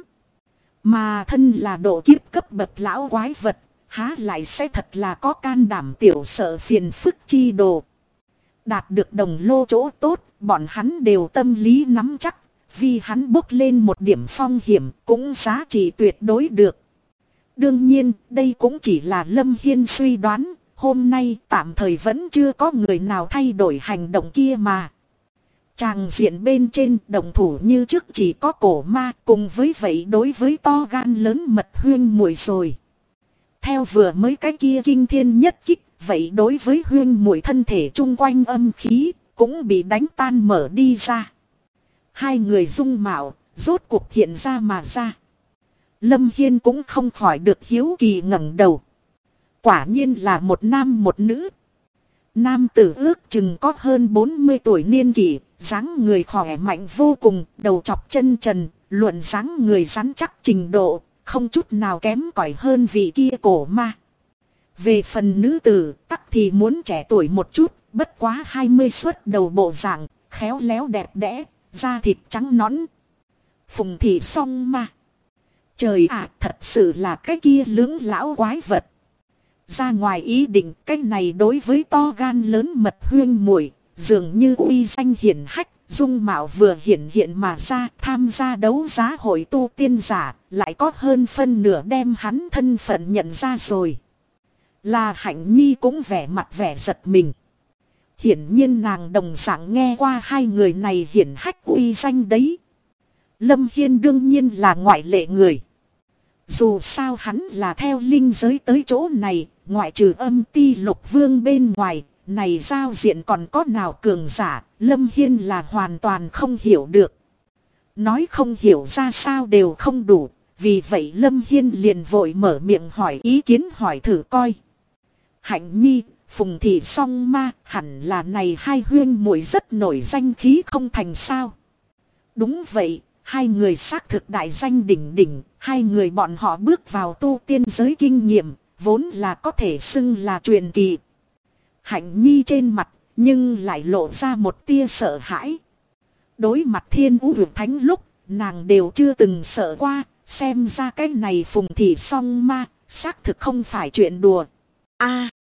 Mà thân là độ kiếp cấp bậc lão quái vật, há lại sẽ thật là có can đảm tiểu sợ phiền phức chi đồ. Đạt được đồng lô chỗ tốt, bọn hắn đều tâm lý nắm chắc, vì hắn bốc lên một điểm phong hiểm cũng giá trị tuyệt đối được. Đương nhiên, đây cũng chỉ là Lâm Hiên suy đoán, hôm nay tạm thời vẫn chưa có người nào thay đổi hành động kia mà. Tràng diện bên trên động thủ như trước chỉ có cổ ma, cùng với vậy đối với to gan lớn mật huyên muội rồi. Theo vừa mới cái kia kinh thiên nhất kích, vậy đối với huyên muội thân thể chung quanh âm khí, cũng bị đánh tan mở đi ra. Hai người dung mạo, rốt cuộc hiện ra mà ra. Lâm Hiên cũng không khỏi được hiếu kỳ ngẩng đầu. Quả nhiên là một nam một nữ. Nam tử ước chừng có hơn 40 tuổi niên kỷ, dáng người khỏe mạnh vô cùng, đầu chọc chân trần, luận dáng người rắn chắc trình độ, không chút nào kém cỏi hơn vị kia cổ ma. Về phần nữ tử, tắc thì muốn trẻ tuổi một chút, bất quá 20 xuất đầu bộ dạng, khéo léo đẹp đẽ, da thịt trắng nõn. Phùng Thị Song Ma. Trời ạ, thật sự là cái kia lưỡng lão quái vật. Ra ngoài ý định, cái này đối với to gan lớn mật huyên muội, dường như uy danh hiển hách, dung mạo vừa hiển hiện mà ra, tham gia đấu giá hội tu tiên giả, lại có hơn phân nửa đem hắn thân phận nhận ra rồi. Là Hạnh Nhi cũng vẻ mặt vẻ giật mình. Hiển nhiên nàng đồng dạng nghe qua hai người này hiển hách uy danh đấy. Lâm Hiên đương nhiên là ngoại lệ người. Dù sao hắn là theo linh giới tới chỗ này, ngoại trừ Âm Ti Lục Vương bên ngoài, này giao diện còn có nào cường giả, Lâm Hiên là hoàn toàn không hiểu được. Nói không hiểu ra sao đều không đủ, vì vậy Lâm Hiên liền vội mở miệng hỏi ý kiến hỏi thử coi. Hạnh Nhi, Phùng Thị Song Ma, hẳn là này hai huyên muội rất nổi danh khí không thành sao. Đúng vậy, hai người xác thực đại danh đỉnh đỉnh, hai người bọn họ bước vào tu tiên giới kinh nghiệm, vốn là có thể xưng là truyền kỳ. Hạnh Nhi trên mặt, nhưng lại lộ ra một tia sợ hãi. Đối mặt Thiên Vũ Vực Thánh lúc, nàng đều chưa từng sợ qua, xem ra cái này Phùng Thị Song Ma, xác thực không phải chuyện đùa.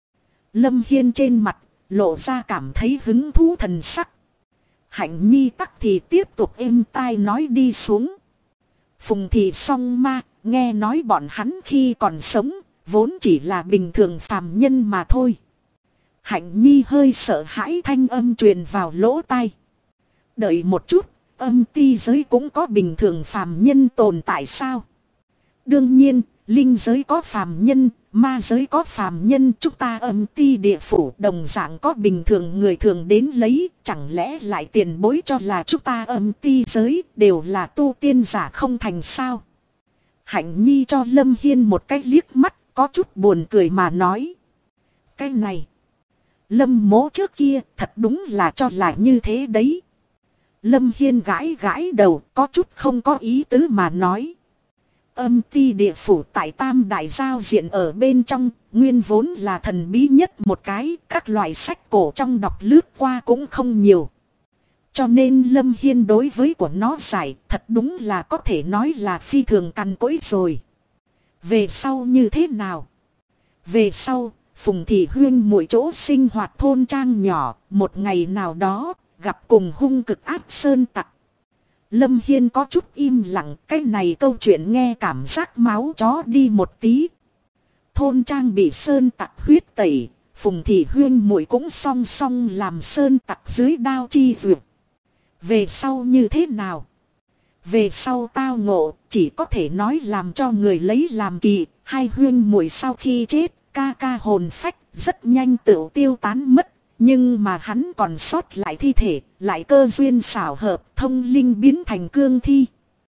Lâm Hiên trên mặt lộ ra cảm thấy hứng thú thần sắc. Hạnh Nhi tắc thì tiếp tục êm tai nói đi xuống. Phùng Thị Song Ma nghe nói bọn hắn khi còn sống vốn chỉ là bình thường phàm nhân mà thôi. Hạnh Nhi hơi sợ hãi thanh âm truyền vào lỗ tai. Đợi một chút, âm ti giới cũng có bình thường phàm nhân tồn tại sao? Đương nhiên, linh giới có phàm nhân, ma giới có phàm nhân, chúng ta âm ti địa phủ đồng dạng có bình thường người thường đến lấy, chẳng lẽ lại tiền bối cho là chúng ta âm ti giới đều là tu tiên giả không thành sao? Hạnh Nhi cho Lâm Hiên một cái liếc mắt, có chút buồn cười mà nói. Cái này, Lâm Mỗ trước kia thật đúng là cho là như thế đấy. Lâm Hiên gãi gãi đầu, có chút không có ý tứ mà nói. Âm ti địa phủ tại Tam Đại Giao diện ở bên trong, nguyên vốn là thần bí nhất một cái, các loại sách cổ trong đọc lướt qua cũng không nhiều. Cho nên Lâm Hiên đối với của nó giải, thật đúng là có thể nói là phi thường cằn cỗi rồi. Về sau như thế nào? Về sau, Phùng Thị Huyên mỗi chỗ sinh hoạt thôn trang nhỏ, một ngày nào đó, gặp cùng hung cực ác sơn tặc. Lâm Hiên có chút im lặng, cái này câu chuyện nghe cảm giác máu chó đi một tí. Thôn trang bị sơn tặc huyết tẩy, Phùng Thị Huyên muội cũng song song làm sơn tặc dưới đao chi vượt. Về sau như thế nào? Về sau tao ngộ, chỉ có thể nói làm cho người lấy làm kỳ. Hai huyên muội sau khi chết, ca ca hồn phách rất nhanh tự tiêu tán mất. Nhưng mà hắn còn sót lại thi thể, lại cơ duyên xảo hợp, thông linh biến thành cương thi.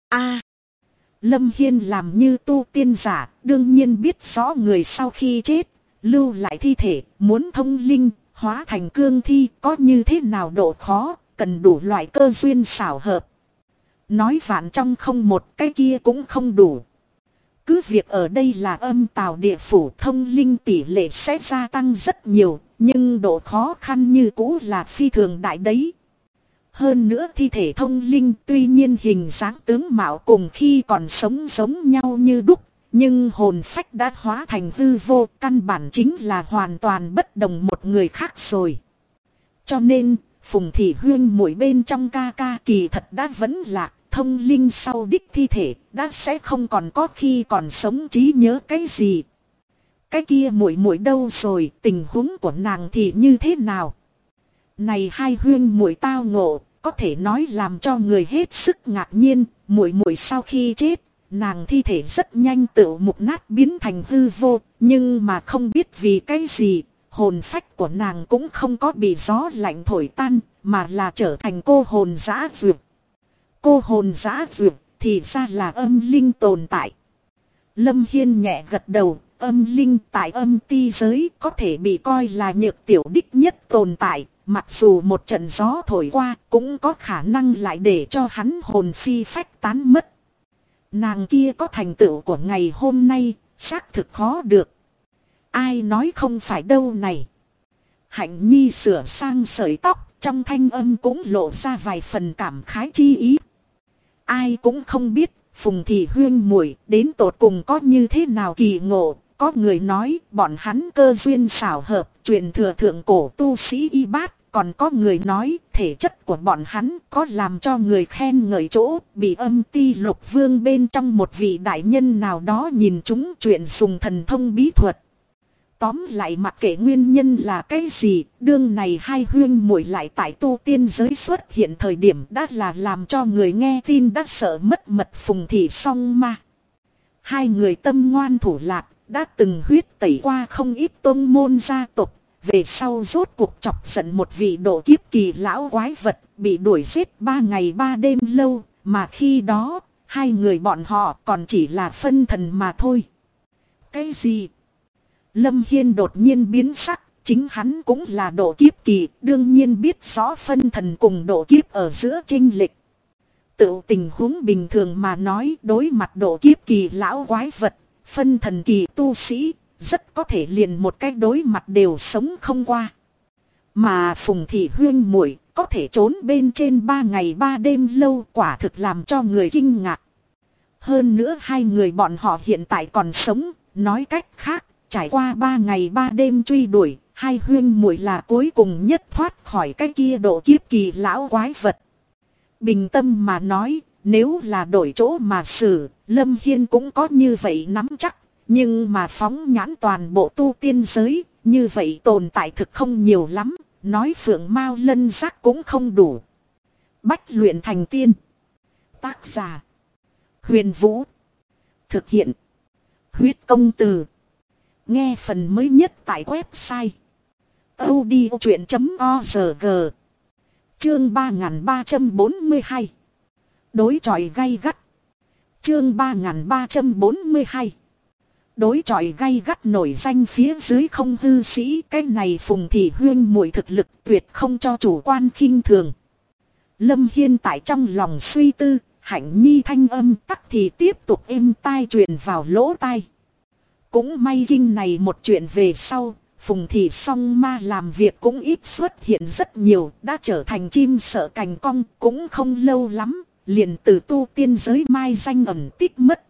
Lâm Hiên làm như tu tiên giả, đương nhiên biết rõ người sau khi chết, lưu lại thi thể, muốn thông linh, hóa thành cương thi, có như thế nào độ khó, cần đủ loại cơ duyên xảo hợp. Nói vạn trong không một, cái kia cũng không đủ. Cứ việc ở đây là âm tào địa phủ, thông linh tỷ lệ sẽ gia tăng rất nhiều, nhưng độ khó khăn như cũ là phi thường đại đấy. Hơn nữa thi thể thông linh tuy nhiên hình dáng tướng mạo cùng khi còn sống giống nhau như đúc, nhưng hồn phách đã hóa thành hư vô, căn bản chính là hoàn toàn bất đồng một người khác rồi. Cho nên, Phùng Thị Huyên muội bên trong ca ca kỳ thật đã vẫn lạc, thông linh sau đích thi thể đã sẽ không còn có khi còn sống trí nhớ cái gì. Cái kia muội muội đâu rồi, tình huống của nàng thì như thế nào? Này hai huyên muội tao ngộ, có thể nói làm cho người hết sức ngạc nhiên. Muội muội sau khi chết, nàng thi thể rất nhanh tự mục nát biến thành hư vô, nhưng mà không biết vì cái gì, hồn phách của nàng cũng không có bị gió lạnh thổi tan, mà là trở thành cô hồn dã dược. Cô hồn dã dược thì ra là âm linh tồn tại. Lâm Hiên nhẹ gật đầu. Âm linh tại âm ti giới có thể bị coi là nhược tiểu đích nhất tồn tại, mặc dù một trận gió thổi qua cũng có khả năng lại để cho hắn hồn phi phách tán mất. Nàng kia có thành tựu của ngày hôm nay, xác thực khó được. Ai nói không phải đâu này. Hạnh Nhi sửa sang sợi tóc, trong thanh âm cũng lộ ra vài phần cảm khái chi ý. Ai cũng không biết Phùng Thị Huyên muội đến tột cùng có như thế nào kỳ ngộ. Có người nói bọn hắn cơ duyên xảo hợp, truyền thừa thượng cổ tu sĩ y bát. Còn có người nói thể chất của bọn hắn có làm cho người khen ngợi chỗ, bị âm ti lục vương bên trong một vị đại nhân nào đó nhìn chúng chuyện dùng thần thông bí thuật. Tóm lại mặc kệ nguyên nhân là cái gì, đương này hai huyên muội lại tại tu tiên giới xuất hiện thời điểm đã là làm cho người nghe tin đã sợ mất mật. Phùng Thị Song Ma. Hai người tâm ngoan thủ lạc, đã từng huyết tẩy qua không ít tôn môn gia tộc, về sau rốt cuộc chọc giận một vị độ kiếp kỳ lão quái vật, bị đuổi giết 3 ngày 3 đêm lâu, mà khi đó, hai người bọn họ còn chỉ là phân thần mà thôi. Cái gì? Lâm Hiên đột nhiên biến sắc, chính hắn cũng là độ kiếp kỳ, đương nhiên biết rõ phân thần cùng độ kiếp ở giữa chênh lệch. Tự tình huống bình thường mà nói, đối mặt độ kiếp kỳ lão quái vật, phân thần kỳ tu sĩ, rất có thể liền một cái đối mặt đều sống không qua. Mà Phùng Thị Huyên muội có thể trốn bên trên 3 ngày 3 đêm lâu, quả thực làm cho người kinh ngạc. Hơn nữa hai người bọn họ hiện tại còn sống, nói cách khác, trải qua 3 ngày 3 đêm truy đuổi, Hai huynh muội là cuối cùng nhất thoát khỏi cái kia độ kiếp kỳ lão quái vật. Bình tâm mà nói, nếu là đổi chỗ mà xử, Lâm Hiên cũng có như vậy nắm chắc. Nhưng mà phóng nhãn toàn bộ tu tiên giới, như vậy tồn tại thực không nhiều lắm. Nói phượng mao lân giác cũng không đủ. Bách luyện thành tiên. Tác giả: Huyền Vũ. Thực hiện: Huyết Công Từ. Nghe phần mới nhất tại website audiochuyện.org. Chương 3342. Đối chọi gay gắt. Chương 3342. Đối chọi gay gắt nổi danh phía dưới không hư sĩ. Cái này Phùng Thị Huyên muội thực lực tuyệt không cho chủ quan khinh thường. Lâm Hiên tại trong lòng suy tư, Hạnh Nhi thanh âm tắc thì tiếp tục êm tai truyền vào lỗ tai. Cũng may kinh này một chuyện về sau, Phùng Thị song ma làm việc cũng ít xuất hiện rất nhiều, đã trở thành chim sợ cành cong, cũng không lâu lắm, liền từ tu tiên giới mai danh ẩn tích mất.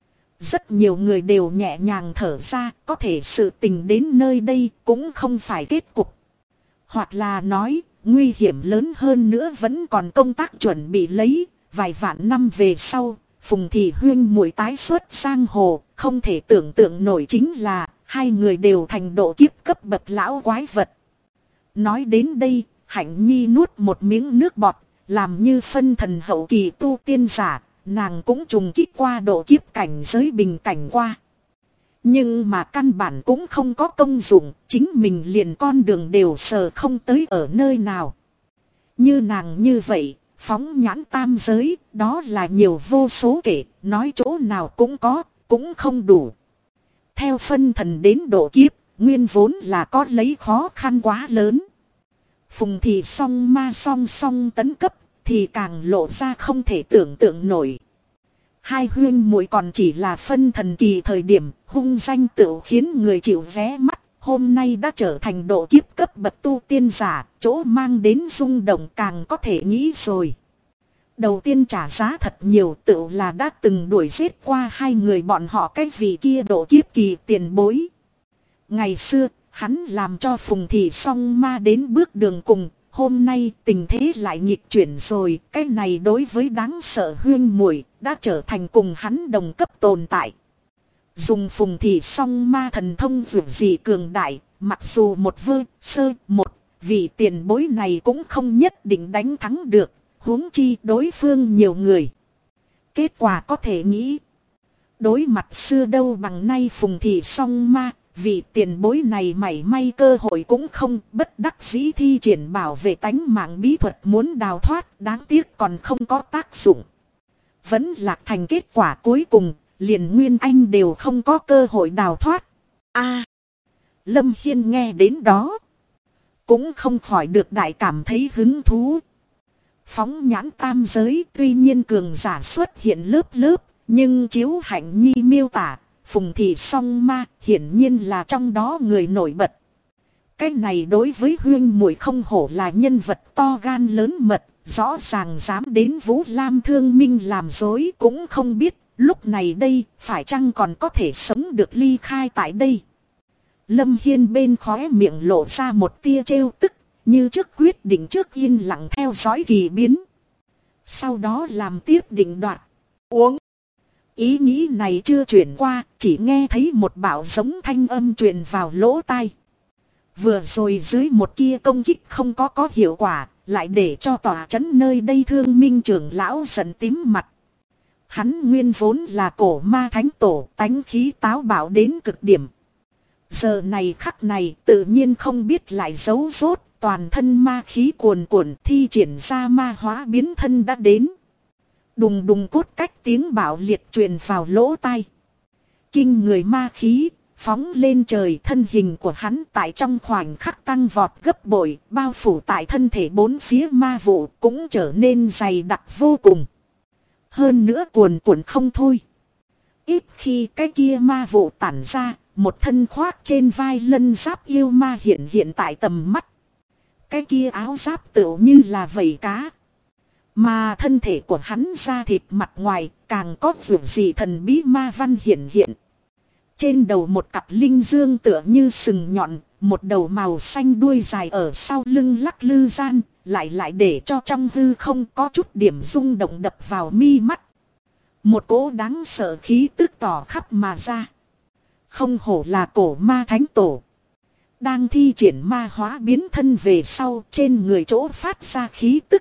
Rất nhiều người đều nhẹ nhàng thở ra, có thể sự tình đến nơi đây cũng không phải kết cục. Hoặc là nói, nguy hiểm lớn hơn nữa vẫn còn công tác chuẩn bị lấy, vài vạn năm về sau, Phùng Thị Huyên muội tái xuất giang hồ, không thể tưởng tượng nổi chính là hai người đều thành độ kiếp cấp bậc lão quái vật. Nói đến đây, Hạnh Nhi nuốt một miếng nước bọt, làm như phân thần hậu kỳ tu tiên giả, nàng cũng trùng kích qua độ kiếp cảnh giới bình cảnh qua. Nhưng mà căn bản cũng không có công dụng, chính mình liền con đường đều sờ không tới ở nơi nào. Như nàng như vậy, phóng nhãn tam giới, đó là nhiều vô số kể, nói chỗ nào cũng có, cũng không đủ. Theo phân thần đến độ kiếp, nguyên vốn là có lấy khó khăn quá lớn. Phùng Thị song ma song song tấn cấp, thì càng lộ ra không thể tưởng tượng nổi. Hai huyên muội còn chỉ là phân thần kỳ thời điểm, hung danh tựu khiến người chịu vé mắt. Hôm nay đã trở thành độ kiếp cấp bậc tu tiên giả, chỗ mang đến rung động càng có thể nghĩ rồi. Đầu tiên trả giá thật nhiều tựu là đã từng đuổi giết qua hai người bọn họ cái vị kia độ kiếp kỳ tiền bối. Ngày xưa, hắn làm cho Phùng Thị song ma đến bước đường cùng, hôm nay tình thế lại nghịch chuyển rồi, cái này đối với đáng sợ huyên muội đã trở thành cùng hắn đồng cấp tồn tại. Dùng Phùng Thị song ma thần thông vượt dị cường đại, mặc dù một vơ sơ một vị tiền bối này cũng không nhất định đánh thắng được, huống chi đối phương nhiều người. Kết quả có thể nghĩ, đối mặt xưa đâu bằng nay Phùng Thị song ma, vị tiền bối này mảy may cơ hội cũng không, bất đắc dĩ thi triển bảo vệ tánh mạng bí thuật muốn đào thoát, đáng tiếc còn không có tác dụng. Vẫn lạc thành kết quả cuối cùng, liền Nguyên Anh đều không có cơ hội đào thoát. Lâm Hiên nghe đến đó, cũng không khỏi được đại cảm thấy hứng thú. Phóng nhãn tam giới tuy nhiên cường giả xuất hiện lớp lớp, nhưng chiếu Hạnh Nhi miêu tả, Phùng Thị song ma hiển nhiên là trong đó người nổi bật. Cái này đối với huyên muội không hổ là nhân vật to gan lớn mật, rõ ràng dám đến Vũ Lam Thương Minh làm dối, cũng không biết lúc này đây phải chăng còn có thể sống được ly khai tại đây. Lâm Hiên bên khóe miệng lộ ra một tia trêu tức, như trước quyết định trước yên lặng theo dõi kỳ biến. Sau đó làm tiếp định đoạt. Uống. Ý nghĩ này chưa chuyển qua, chỉ nghe thấy một bạo giống thanh âm truyền vào lỗ tai. Vừa rồi dưới một kia công kích không có hiệu quả, lại để cho tòa trấn nơi đây Thương Minh trưởng lão giận tím mặt. Hắn nguyên vốn là cổ ma thánh tổ, tánh khí táo bạo đến cực điểm. Giờ này khắc này tự nhiên không biết lại giấu rốt, toàn thân ma khí cuồn cuộn thi triển ra ma hóa biến thân đã đến. Đùng đùng cốt cách tiếng bạo liệt truyền vào lỗ tai. Kinh người ma khí, phóng lên trời, thân hình của hắn tại trong khoảnh khắc tăng vọt gấp bội, bao phủ tại thân thể bốn phía ma vụ cũng trở nên dày đặc vô cùng. Hơn nữa cuồn cuộn không thôi. Ít khi cái kia ma vụ tản ra, một thân khoác trên vai lân giáp yêu ma hiện tại tầm mắt. Cái kia áo giáp tựu như là vảy cá. Mà thân thể của hắn da thịt mặt ngoài càng có vượt gì thần bí ma văn hiện. Trên đầu một cặp linh dương tựa như sừng nhọn, một đầu màu xanh đuôi dài ở sau lưng lắc lư gian, lại để cho trong hư không có chút điểm rung động đập vào mi mắt. Một cỗ đáng sợ khí tức tỏ khắp mà ra. Không hổ là cổ ma thánh tổ. Đang thi triển ma hóa biến thân về sau, trên người chỗ phát ra khí tức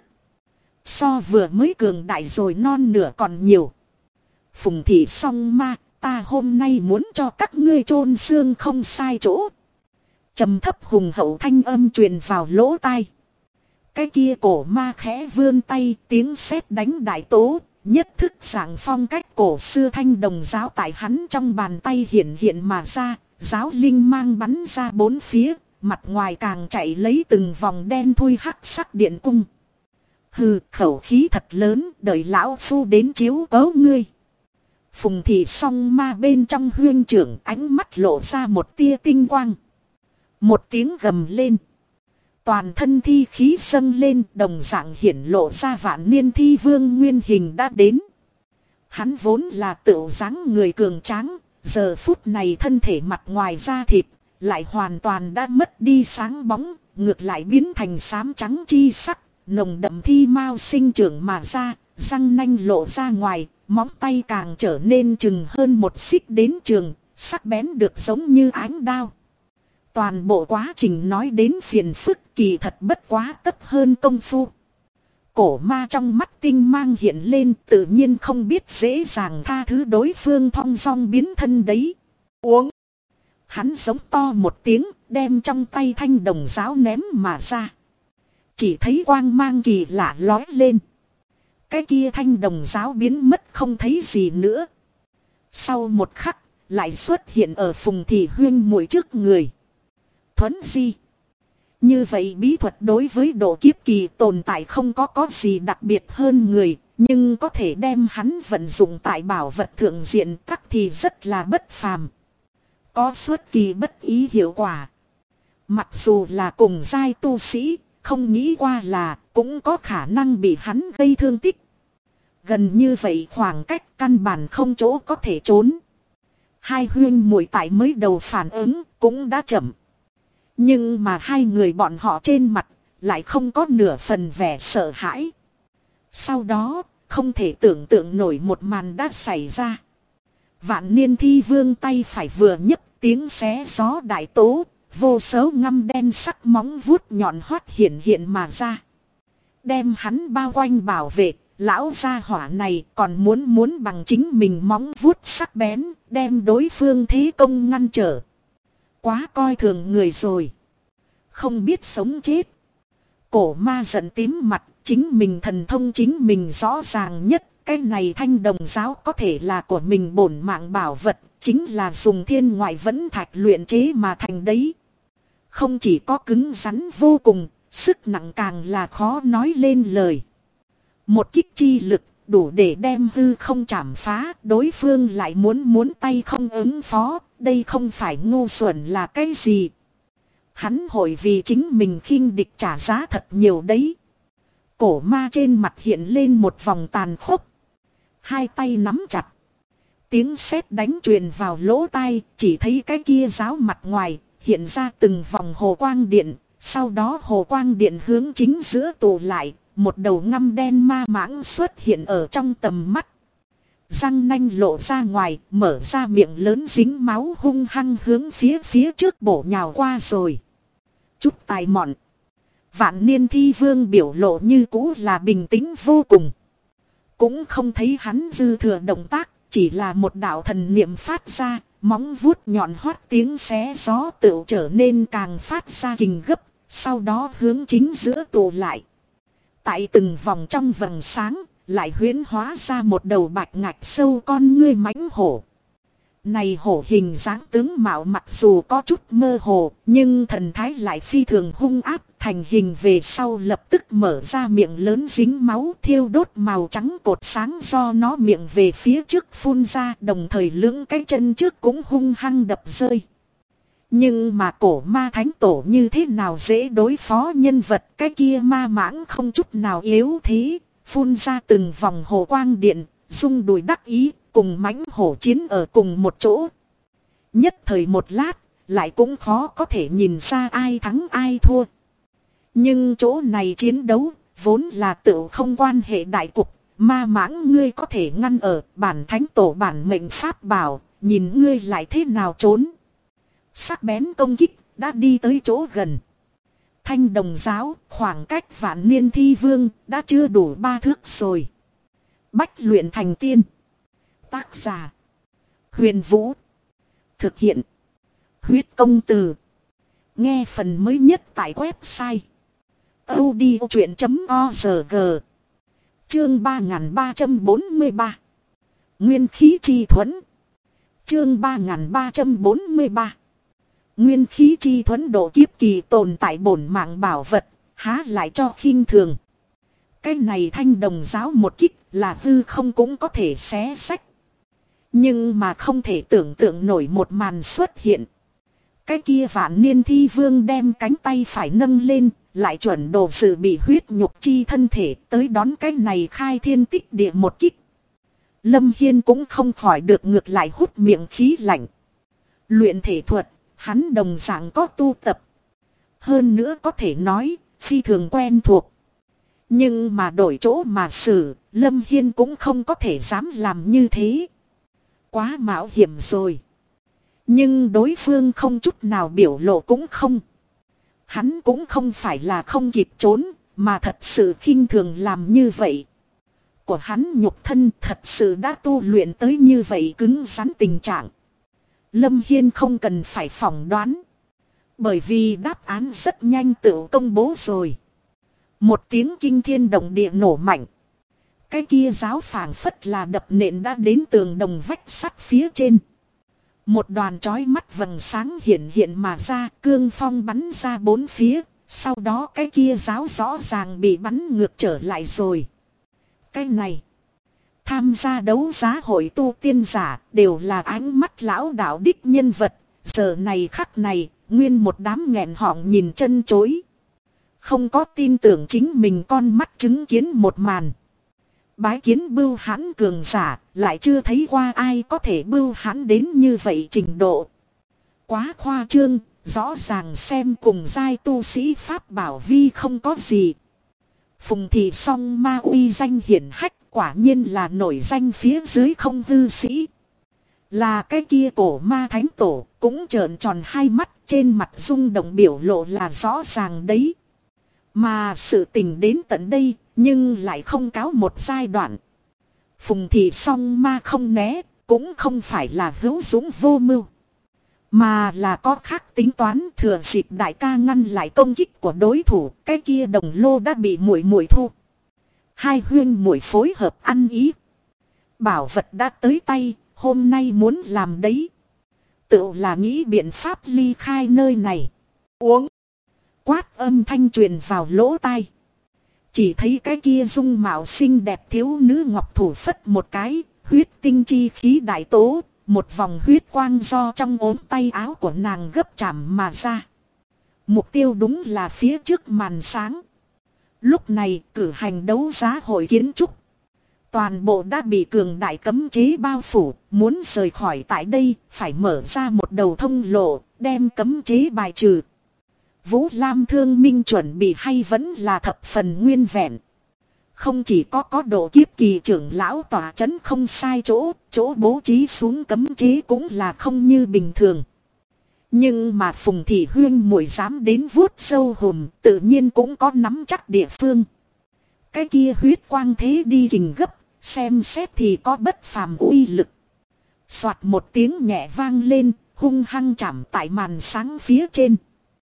so vừa mới cường đại rồi non nửa còn nhiều. Phùng thị song ma, ta hôm nay muốn cho các ngươi chôn xương không sai chỗ. Trầm thấp hùng hậu thanh âm truyền vào lỗ tai. Cái kia cổ ma khẽ vươn tay, tiếng sét đánh đại tố, nhất thức dạng phong cách cổ xưa thanh đồng giáo tại hắn trong bàn tay hiện hiện mà ra, giáo linh mang bắn ra bốn phía, mặt ngoài càng chạy lấy từng vòng đen thui hắc sắc điện cung. Hừ, khẩu khí thật lớn, đợi lão phu đến chiếu cố ngươi. Phùng thị song ma bên trong huyên trưởng, ánh mắt lộ ra một tia tinh quang. Một tiếng gầm lên. Toàn thân thi khí dâng lên, đồng dạng hiển lộ ra vạn niên thi vương nguyên hình đã đến. Hắn vốn là tựu dáng người cường tráng, giờ phút này thân thể mặt ngoài da thịt, lại hoàn toàn đã mất đi sáng bóng, ngược lại biến thành xám trắng chi sắc, nồng đậm thi mao sinh trưởng mà ra, răng nanh lộ ra ngoài, móng tay càng trở nên chừng hơn một xích đến trường, sắc bén được giống như ánh đao. Toàn bộ quá trình nói đến phiền phức, kỳ thật bất quá tất hơn công phu. Cổ ma trong mắt tinh mang hiện lên, tự nhiên không biết dễ dàng tha thứ đối phương thong dong biến thân đấy. Uống. Hắn giống to một tiếng, đem trong tay thanh đồng giáo ném mà ra. Chỉ thấy quang mang kỳ lạ lói lên. Cái kia thanh đồng giáo biến mất không thấy gì nữa. Sau một khắc, lại xuất hiện ở Phùng thị huyên muội trước người. Thuấn di. Như vậy bí thuật đối với độ kiếp kỳ tồn tại không có gì đặc biệt hơn người, nhưng có thể đem hắn vận dụng tại bảo vật thượng diện tắc thì rất là bất phàm. Có xuất kỳ bất ý hiệu quả. Mặc dù là cùng giai tu sĩ, không nghĩ qua là cũng có khả năng bị hắn gây thương tích. Gần như vậy khoảng cách căn bản không chỗ có thể trốn. Hai huyên muội tại mới đầu phản ứng cũng đã chậm. Nhưng mà hai người bọn họ trên mặt lại không có nửa phần vẻ sợ hãi. Sau đó, không thể tưởng tượng nổi một màn đã xảy ra. Vạn niên thi vương tay phải vừa nhấc, tiếng xé gió đại tố, vô số ngăm đen sắc móng vuốt nhọn hoắt hiện hiện mà ra. Đem hắn bao quanh bảo vệ, lão gia hỏa này còn muốn bằng chính mình móng vuốt sắc bén, đem đối phương thế công ngăn trở. Quá coi thường người rồi. Không biết sống chết. Cổ ma giận tím mặt, chính mình thần thông chính mình rõ ràng nhất. Cái này thanh đồng giáo có thể là của mình bổn mạng bảo vật, chính là dùng thiên ngoại vẫn thạch luyện chế mà thành đấy. Không chỉ có cứng rắn vô cùng, sức nặng càng là khó nói lên lời. Một kích chi lực đủ để đem hư không chảm phá, đối phương lại muốn tay không ứng phó, đây không phải ngu xuẩn là cái gì. Hắn hội vì chính mình khinh địch trả giá thật nhiều đấy. Cổ ma trên mặt hiện lên một vòng tàn khốc. Hai tay nắm chặt. Tiếng sét đánh truyền vào lỗ tai, chỉ thấy cái kia giáo mặt ngoài, hiện ra từng vòng hồ quang điện. Sau đó hồ quang điện hướng chính giữa tụ lại, một đầu ngăm đen ma mãng xuất hiện ở trong tầm mắt. Răng nanh lộ ra ngoài, mở ra miệng lớn dính máu hung hăng hướng phía trước bổ nhào qua rồi. Chút tài mọn. Vạn niên thi vương biểu lộ như cũ là bình tĩnh vô cùng. Cũng không thấy hắn dư thừa động tác, chỉ là một đạo thần niệm phát ra, móng vuốt nhọn hoắt tiếng xé gió tựu trở nên càng phát ra kình gấp, sau đó hướng chính giữa tụ lại. Tại từng vòng trong vầng sáng, lại huyễn hóa ra một đầu bạch ngạch sâu con ngươi mãnh hổ. Này hổ hình dáng tướng mạo mặc dù có chút mơ hồ, nhưng thần thái lại phi thường hung áp, thành hình về sau lập tức mở ra miệng lớn dính máu thiêu đốt màu trắng cột sáng do nó miệng về phía trước phun ra, đồng thời lưỡng cái chân trước cũng hung hăng đập rơi. Nhưng mà cổ ma thánh tổ như thế nào dễ đối phó nhân vật, cái kia ma mãng không chút nào yếu thế, phun ra từng vòng hồ quang điện, rung đùi đắc ý, cùng mãnh hổ chiến ở cùng một chỗ. Nhất thời một lát, lại cũng khó có thể nhìn ra ai thắng ai thua. Nhưng chỗ này chiến đấu, vốn là tự không quan hệ đại cục, ma mãng ngươi có thể ngăn ở bản thánh tổ bản mệnh pháp bảo, nhìn ngươi lại thế nào trốn. Sắc bén công kích, đã đi tới chỗ gần. Thanh đồng giáo, khoảng cách vạn niên thi vương, đã chưa đủ 3 thước rồi. Bách luyện thành tiên. Tác giả: Huyền Vũ. Thực hiện: Huyết Công Từ. Nghe phần mới nhất tại website audiochuyện.org. Chương 3343. Nguyên khí chi thuẫn. Chương 3343. Nguyên khí chi thuẫn độ kiếp kỳ tồn tại bổn mạng bảo vật, há lại cho khinh thường. Cái này thanh đồng giáo một kích là hư không cũng có thể xé xách. Nhưng mà không thể tưởng tượng nổi một màn xuất hiện. Cái kia vạn niên thi vương đem cánh tay phải nâng lên, lại chuẩn đồ sự bị huyết nhục chi thân thể tới đón cái này khai thiên tích địa một kích. Lâm Hiên cũng không khỏi được ngược lại hút miệng khí lạnh. Luyện thể thuật, hắn đồng dạng có tu tập. Hơn nữa có thể nói, phi thường quen thuộc. Nhưng mà đổi chỗ mà xử, Lâm Hiên cũng không có thể dám làm như thế. Quá mạo hiểm rồi. Nhưng đối phương không chút nào biểu lộ cũng không. Hắn cũng không phải là không kịp trốn, mà thật sự khinh thường làm như vậy. Của hắn nhục thân thật sự đã tu luyện tới như vậy cứng rắn tình trạng. Lâm Hiên không cần phải phỏng đoán. Bởi vì đáp án rất nhanh tự công bố rồi. Một tiếng kinh thiên động địa nổ mạnh. Cái kia giáo phảng phất là đập nện đã đến tường đồng vách sắt phía trên. Một đoàn chói mắt vầng sáng hiện hiện mà ra, cương phong bắn ra bốn phía. Sau đó cái kia giáo rõ ràng bị bắn ngược trở lại rồi. Cái này, tham gia đấu giá hội tu tiên giả đều là ánh mắt lão đạo đích nhân vật. Giờ này khắc này, nguyên một đám nghẹn họng nhìn chân chối. Không có tin tưởng chính mình con mắt chứng kiến một màn. Bái kiến bưu hãn cường giả, lại chưa thấy qua ai có thể bưu hãn đến như vậy trình độ. Quá khoa trương, rõ ràng xem cùng giai tu sĩ pháp bảo vi không có gì. Phùng thị song ma uy danh hiển hách, quả nhiên là nổi danh phía dưới không hư sĩ. Là cái kia cổ ma thánh tổ, cũng trợn tròn hai mắt, trên mặt rung động biểu lộ là rõ ràng đấy. Mà sự tình đến tận đây, nhưng lại không cáo một giai đoạn. Phùng thị song ma không né, cũng không phải là hữu dũng vô mưu. Mà là có khác tính toán, thừa dịp đại ca ngăn lại công kích của đối thủ, cái kia đồng lô đã bị muội muội thu. Hai huyên muội phối hợp ăn ý. Bảo vật đã tới tay, hôm nay muốn làm đấy. Tự là nghĩ biện pháp ly khai nơi này. Uống. Quát âm thanh truyền vào lỗ tai. Chỉ thấy cái kia dung mạo xinh đẹp thiếu nữ ngọc thủ phất một cái, huyết tinh chi khí đại tố, một vòng huyết quang do trong ốm tay áo của nàng gấp chạm mà ra. Mục tiêu đúng là phía trước màn sáng. Lúc này cử hành đấu giá hội kiến trúc. Toàn bộ đã bị cường đại cấm chế bao phủ, muốn rời khỏi tại đây, phải mở ra một đầu thông lộ, đem cấm chế bài trừ. Vũ Lam Thương Minh chuẩn bị hay vẫn là thập phần nguyên vẹn. Không chỉ có độ kiếp kỳ trưởng lão tỏa chấn không sai chỗ bố trí xuống cấm chế cũng là không như bình thường. Nhưng mà Phùng Thị Huyên muội dám đến vuốt sâu hùm, tự nhiên cũng có nắm chắc địa phương. Cái kia huyết quang thế đi kình gấp, xem xét thì có bất phàm uy lực. Soạt một tiếng nhẹ vang lên, hung hăng chạm tại màn sáng phía trên.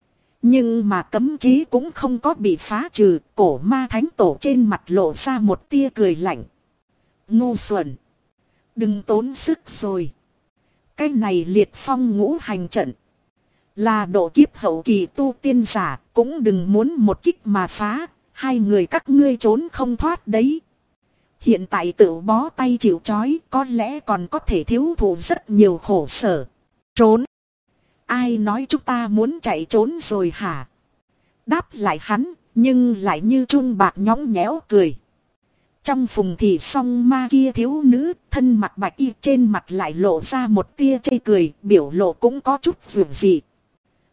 Nhưng mà cấm chế cũng không có bị phá trừ, cổ ma thánh tổ trên mặt lộ ra một tia cười lạnh. Ngu xuẩn! Đừng tốn sức rồi. Cái này liệt phong ngũ hành trận. Là độ kiếp hậu kỳ tu tiên giả, cũng đừng muốn một kích mà phá, hai người các ngươi trốn không thoát đấy. Hiện tại tự bó tay chịu trói, có lẽ còn có thể thiếu thụ rất nhiều khổ sở. Trốn! Ai nói chúng ta muốn chạy trốn rồi hả? Đáp lại hắn, nhưng lại như chun bạc nhõng nhẽo cười. Trong Phùng Thị song ma kia thiếu nữ, thân mặt bạch y trên mặt lại lộ ra một tia chê cười, biểu lộ cũng có chút vượng dị.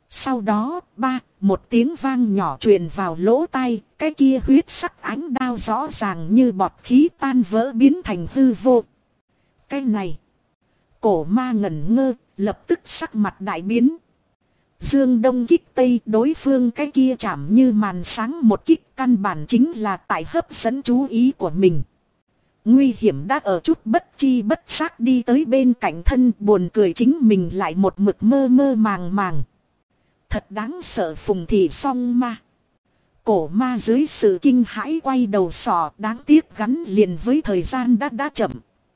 Sau đó, một tiếng vang nhỏ truyền vào lỗ tai, cái kia huyết sắc ánh đao rõ ràng như bọt khí tan vỡ biến thành hư vô. Cái này, cổ ma ngẩn ngơ, lập tức sắc mặt đại biến. Dương đông kích tây, đối phương cái kia chạm như màn sáng một kích, căn bản chính là tại hấp dẫn chú ý của mình. Nguy hiểm đã ở chút bất chi bất giác đi tới bên cạnh thân, buồn cười chính mình lại một mực mơ mơ màng màng. Thật đáng sợ. Phùng Thị Song Ma. Cổ ma dưới sự kinh hãi quay đầu sò, đáng tiếc gắn liền với thời gian đã chậm.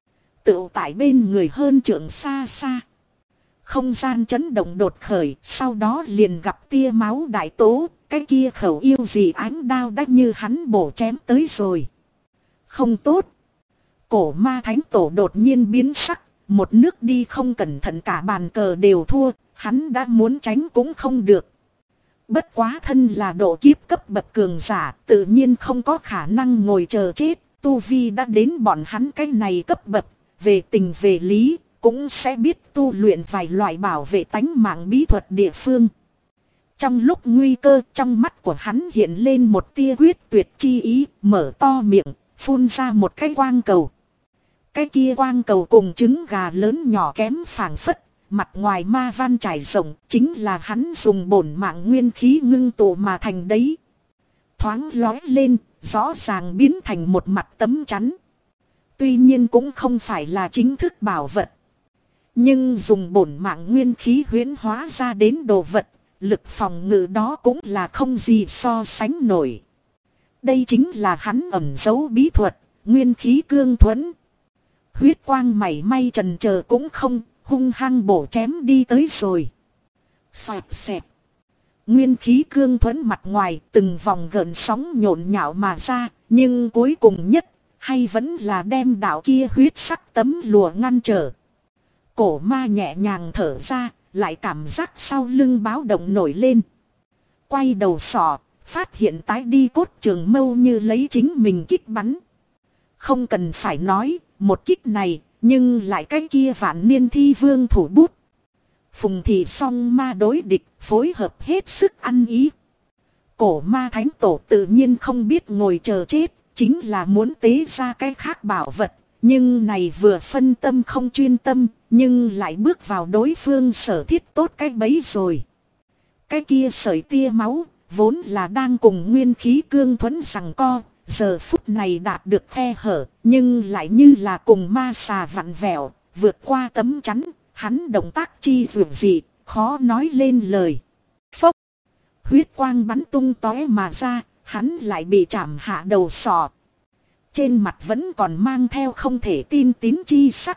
Tựu tại bên người hơn trượng xa xa. Không gian chấn động đột khởi, sau đó liền gặp tia máu đại tố, cái kia khẩu yêu gì ánh đao đã như hắn bổ chém tới rồi. Không tốt. Cổ ma thánh tổ đột nhiên biến sắc, một nước đi không cẩn thận cả bàn cờ đều thua, hắn đã muốn tránh cũng không được. Bất quá thân là độ kiếp cấp bậc cường giả, tự nhiên không có khả năng ngồi chờ chết, tu vi đã đến bọn hắn cái này cấp bậc, về tình về lý, cũng sẽ biết tu luyện vài loại bảo vệ tánh mạng bí thuật địa phương. Trong lúc nguy cơ, trong mắt của hắn hiện lên một tia quyết tuyệt chi ý, mở to miệng, phun ra một cái quang cầu. Cái kia quang cầu cùng trứng gà lớn nhỏ kém phảng phất, mặt ngoài ma văn trải rộng, chính là hắn dùng bổn mạng nguyên khí ngưng tụ mà thành đấy. Thoáng lói lên, rõ ràng biến thành một mặt tấm chắn. Tuy nhiên cũng không phải là chính thức bảo vật. Nhưng dùng bổn mạng nguyên khí huyễn hóa ra đến đồ vật, lực phòng ngự đó cũng là không gì so sánh nổi. Đây chính là hắn ẩn giấu bí thuật, nguyên khí cương thuẫn. Huyết quang mảy may trần chờ cũng không, hung hăng bổ chém đi tới rồi. Xoẹt xẹt. Nguyên khí cương thuẫn mặt ngoài từng vòng gợn sóng nhộn nhạo mà ra, nhưng cuối cùng nhất, hay vẫn là đem đạo kia huyết sắc tấm lụa ngăn trở. Cổ ma nhẹ nhàng thở ra, lại cảm giác sau lưng báo động nổi lên. Quay đầu sọ, phát hiện tái đi cốt trường mâu như lấy chính mình kích bắn. Không cần phải nói, một kích này, nhưng lại cái kia vạn niên thi vương thủ bút. Phùng Thị Song Ma đối địch, phối hợp hết sức ăn ý. Cổ ma thánh tổ tự nhiên không biết ngồi chờ chết, chính là muốn tế ra cái khác bảo vật. Nhưng này vừa phân tâm không chuyên tâm, nhưng lại bước vào đối phương sở thiết tốt cái bấy rồi. Cái kia sợi tia máu, vốn là đang cùng nguyên khí cương thuẫn giằng co, giờ phút này đạt được khe hở, nhưng lại như là cùng ma xà vặn vẹo, vượt qua tấm chắn, hắn động tác chi dường dị, khó nói lên lời. Phốc! Huyết quang bắn tung tóe mà ra, hắn lại bị chạm hạ đầu sọ. Trên mặt vẫn còn mang theo không thể tin tín chi sắc.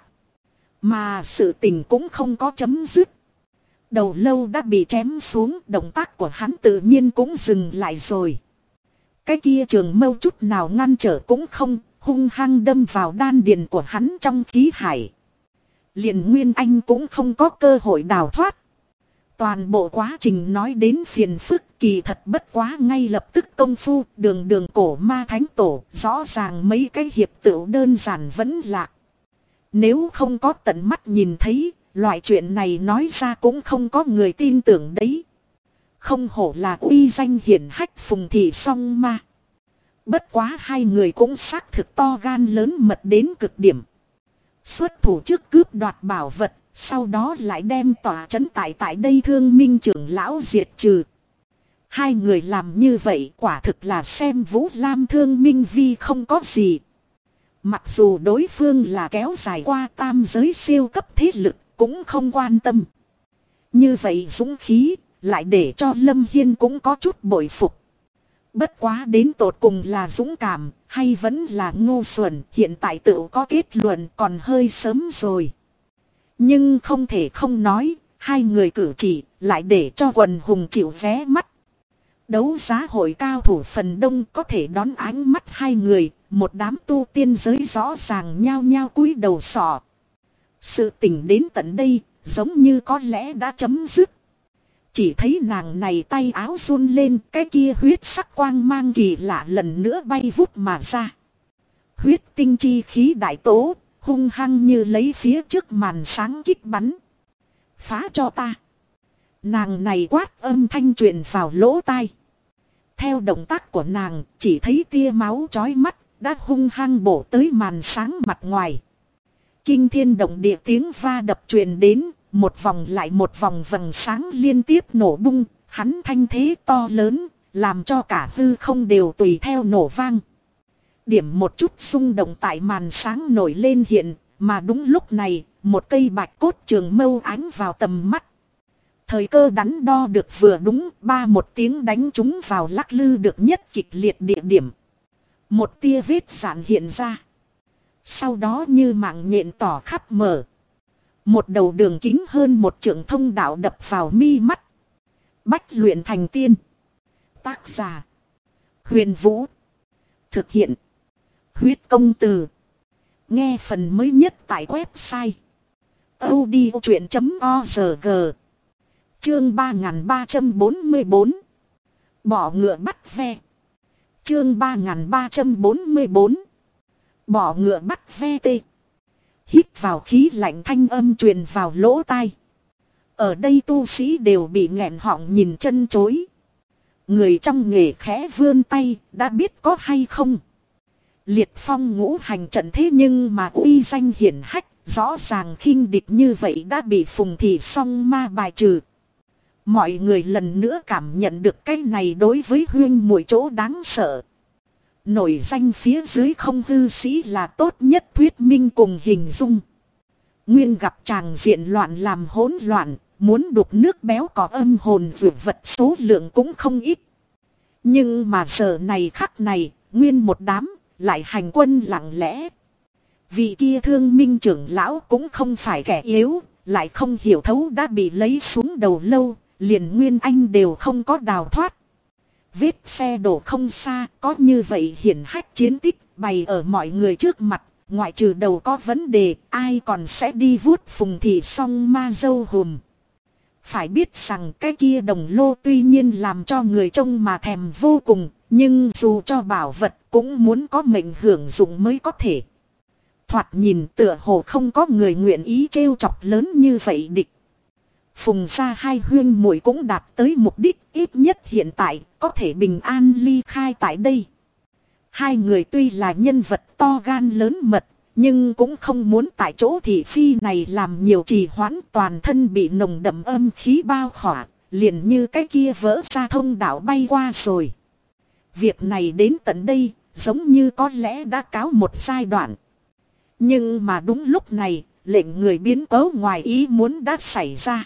Mà sự tình cũng không có chấm dứt. Đầu lâu đã bị chém xuống, động tác của hắn tự nhiên cũng dừng lại rồi. Cái kia trường mâu chút nào ngăn trở cũng không, hung hăng đâm vào đan điền của hắn trong khí hải. Liền Nguyên Anh cũng không có cơ hội đào thoát. Toàn bộ quá trình nói đến phiền phức, kỳ thật bất quá ngay lập tức công phu, đường cổ ma thánh tổ, rõ ràng mấy cái hiệp tựu đơn giản vẫn lạc. Nếu không có tận mắt nhìn thấy, loại chuyện này nói ra cũng không có người tin tưởng đấy. Không hổ là uy danh hiển hách Phùng Thị Song Ma. Bất quá hai người cũng xác thực to gan lớn mật đến cực điểm. Xuất thủ trước cướp đoạt bảo vật, sau đó lại đem tỏa trấn tại đây Thương Minh trưởng lão diệt trừ. Hai người làm như vậy quả thực là xem Vũ Lam Thương Minh Vi không có gì. Mặc dù đối phương là kéo dài qua tam giới siêu cấp thế lực, cũng không quan tâm. Như vậy dũng khí, lại để cho Lâm Hiên cũng có chút bội phục. Bất quá đến tột cùng là dũng cảm, hay vẫn là ngu xuẩn, hiện tại tự có kết luận còn hơi sớm rồi. Nhưng không thể không nói, hai người cử chỉ, lại để cho quần hùng chịu vé mắt. Đấu giá hội cao thủ phần đông có thể đón ánh mắt hai người, một đám tu tiên giới rõ ràng nhao nhao cúi đầu sọ. Sự tình đến tận đây, giống như có lẽ đã chấm dứt. Chỉ thấy nàng này tay áo run lên, cái kia huyết sắc quang mang kỳ lạ lần nữa bay vút mà ra. Huyết tinh chi khí đại tố, hung hăng như lấy phía trước màn sáng kích bắn. Phá cho ta. Nàng này quát âm thanh truyền vào lỗ tai. Theo động tác của nàng, chỉ thấy tia máu chói mắt, đã hung hăng bổ tới màn sáng mặt ngoài. Kinh thiên động địa tiếng va đập truyền đến, một vòng lại một vòng vầng sáng liên tiếp nổ bung, hắn thanh thế to lớn, làm cho cả hư không đều tùy theo nổ vang. Điểm một chút xung động tại màn sáng nổi lên hiện, mà đúng lúc này, một cây bạch cốt trường mâu ánh vào tầm mắt. Thời cơ đắn đo được vừa đúng, ba một tiếng đánh chúng vào lắc lư được nhất kịch liệt địa điểm. Một tia vết rạn hiện ra. Sau đó như mạng nhện tỏ khắp mở. Một đầu đường kính hơn một trượng thông đạo đập vào mi mắt. Bách luyện thành tiên. Tác giả: Huyền Vũ. Thực hiện: Huyết Công Từ. Nghe phần mới nhất tại website audiochuyện.org. Chương 3344. Bỏ ngựa bắt ve. Chương 3344. Bỏ ngựa bắt ve tê. Hít vào khí lạnh, thanh âm truyền vào lỗ tai. Ở đây tu sĩ đều bị nghẹn họng nhìn chân chối. Người trong nghề khẽ vươn tay, đã biết có hay không. Liệt phong ngũ hành trận thế nhưng mà uy danh hiển hách, rõ ràng khinh địch như vậy đã bị Phùng Thị Song Ma bài trừ. Mọi người lần nữa cảm nhận được cái này đối với huyên muội chỗ đáng sợ. Nổi danh phía dưới không hư sĩ là tốt nhất thuyết minh cùng hình dung. Nguyên gặp tràng diện loạn làm hỗn loạn, muốn đục nước béo có âm hồn dược vật số lượng cũng không ít. Nhưng mà giờ này khắc này, nguyên một đám, lại hành quân lặng lẽ. Vị kia Thương Minh trưởng lão cũng không phải kẻ yếu, lại không hiểu thấu đã bị lấy xuống đầu lâu, liền Nguyên Anh đều không có đào thoát. Vết xe đổ không xa, có như vậy hiển hách chiến tích bày ở mọi người trước mặt, ngoại trừ đầu có vấn đề, ai còn sẽ đi vuốt Phùng Thị Song Ma dâu hùm. Phải biết rằng cái kia đồng lô tuy nhiên làm cho người trông mà thèm vô cùng, nhưng dù cho bảo vật cũng muốn có mệnh hưởng dụng mới có thể. Thoạt nhìn tựa hồ không có người nguyện ý trêu chọc lớn như vậy địch. Phùng gia hai huyên muội cũng đạt tới mục đích, ít nhất hiện tại có thể bình an ly khai tại đây. Hai người tuy là nhân vật to gan lớn mật, nhưng cũng không muốn tại chỗ thị phi này làm nhiều trì hoãn, toàn thân bị nồng đậm âm khí bao khỏa, liền như cái kia vỡ ra thông đạo bay qua rồi. Việc này đến tận đây, giống như có lẽ đã cáo một giai đoạn. Nhưng mà đúng lúc này, lệnh người biến cố ngoài ý muốn đã xảy ra.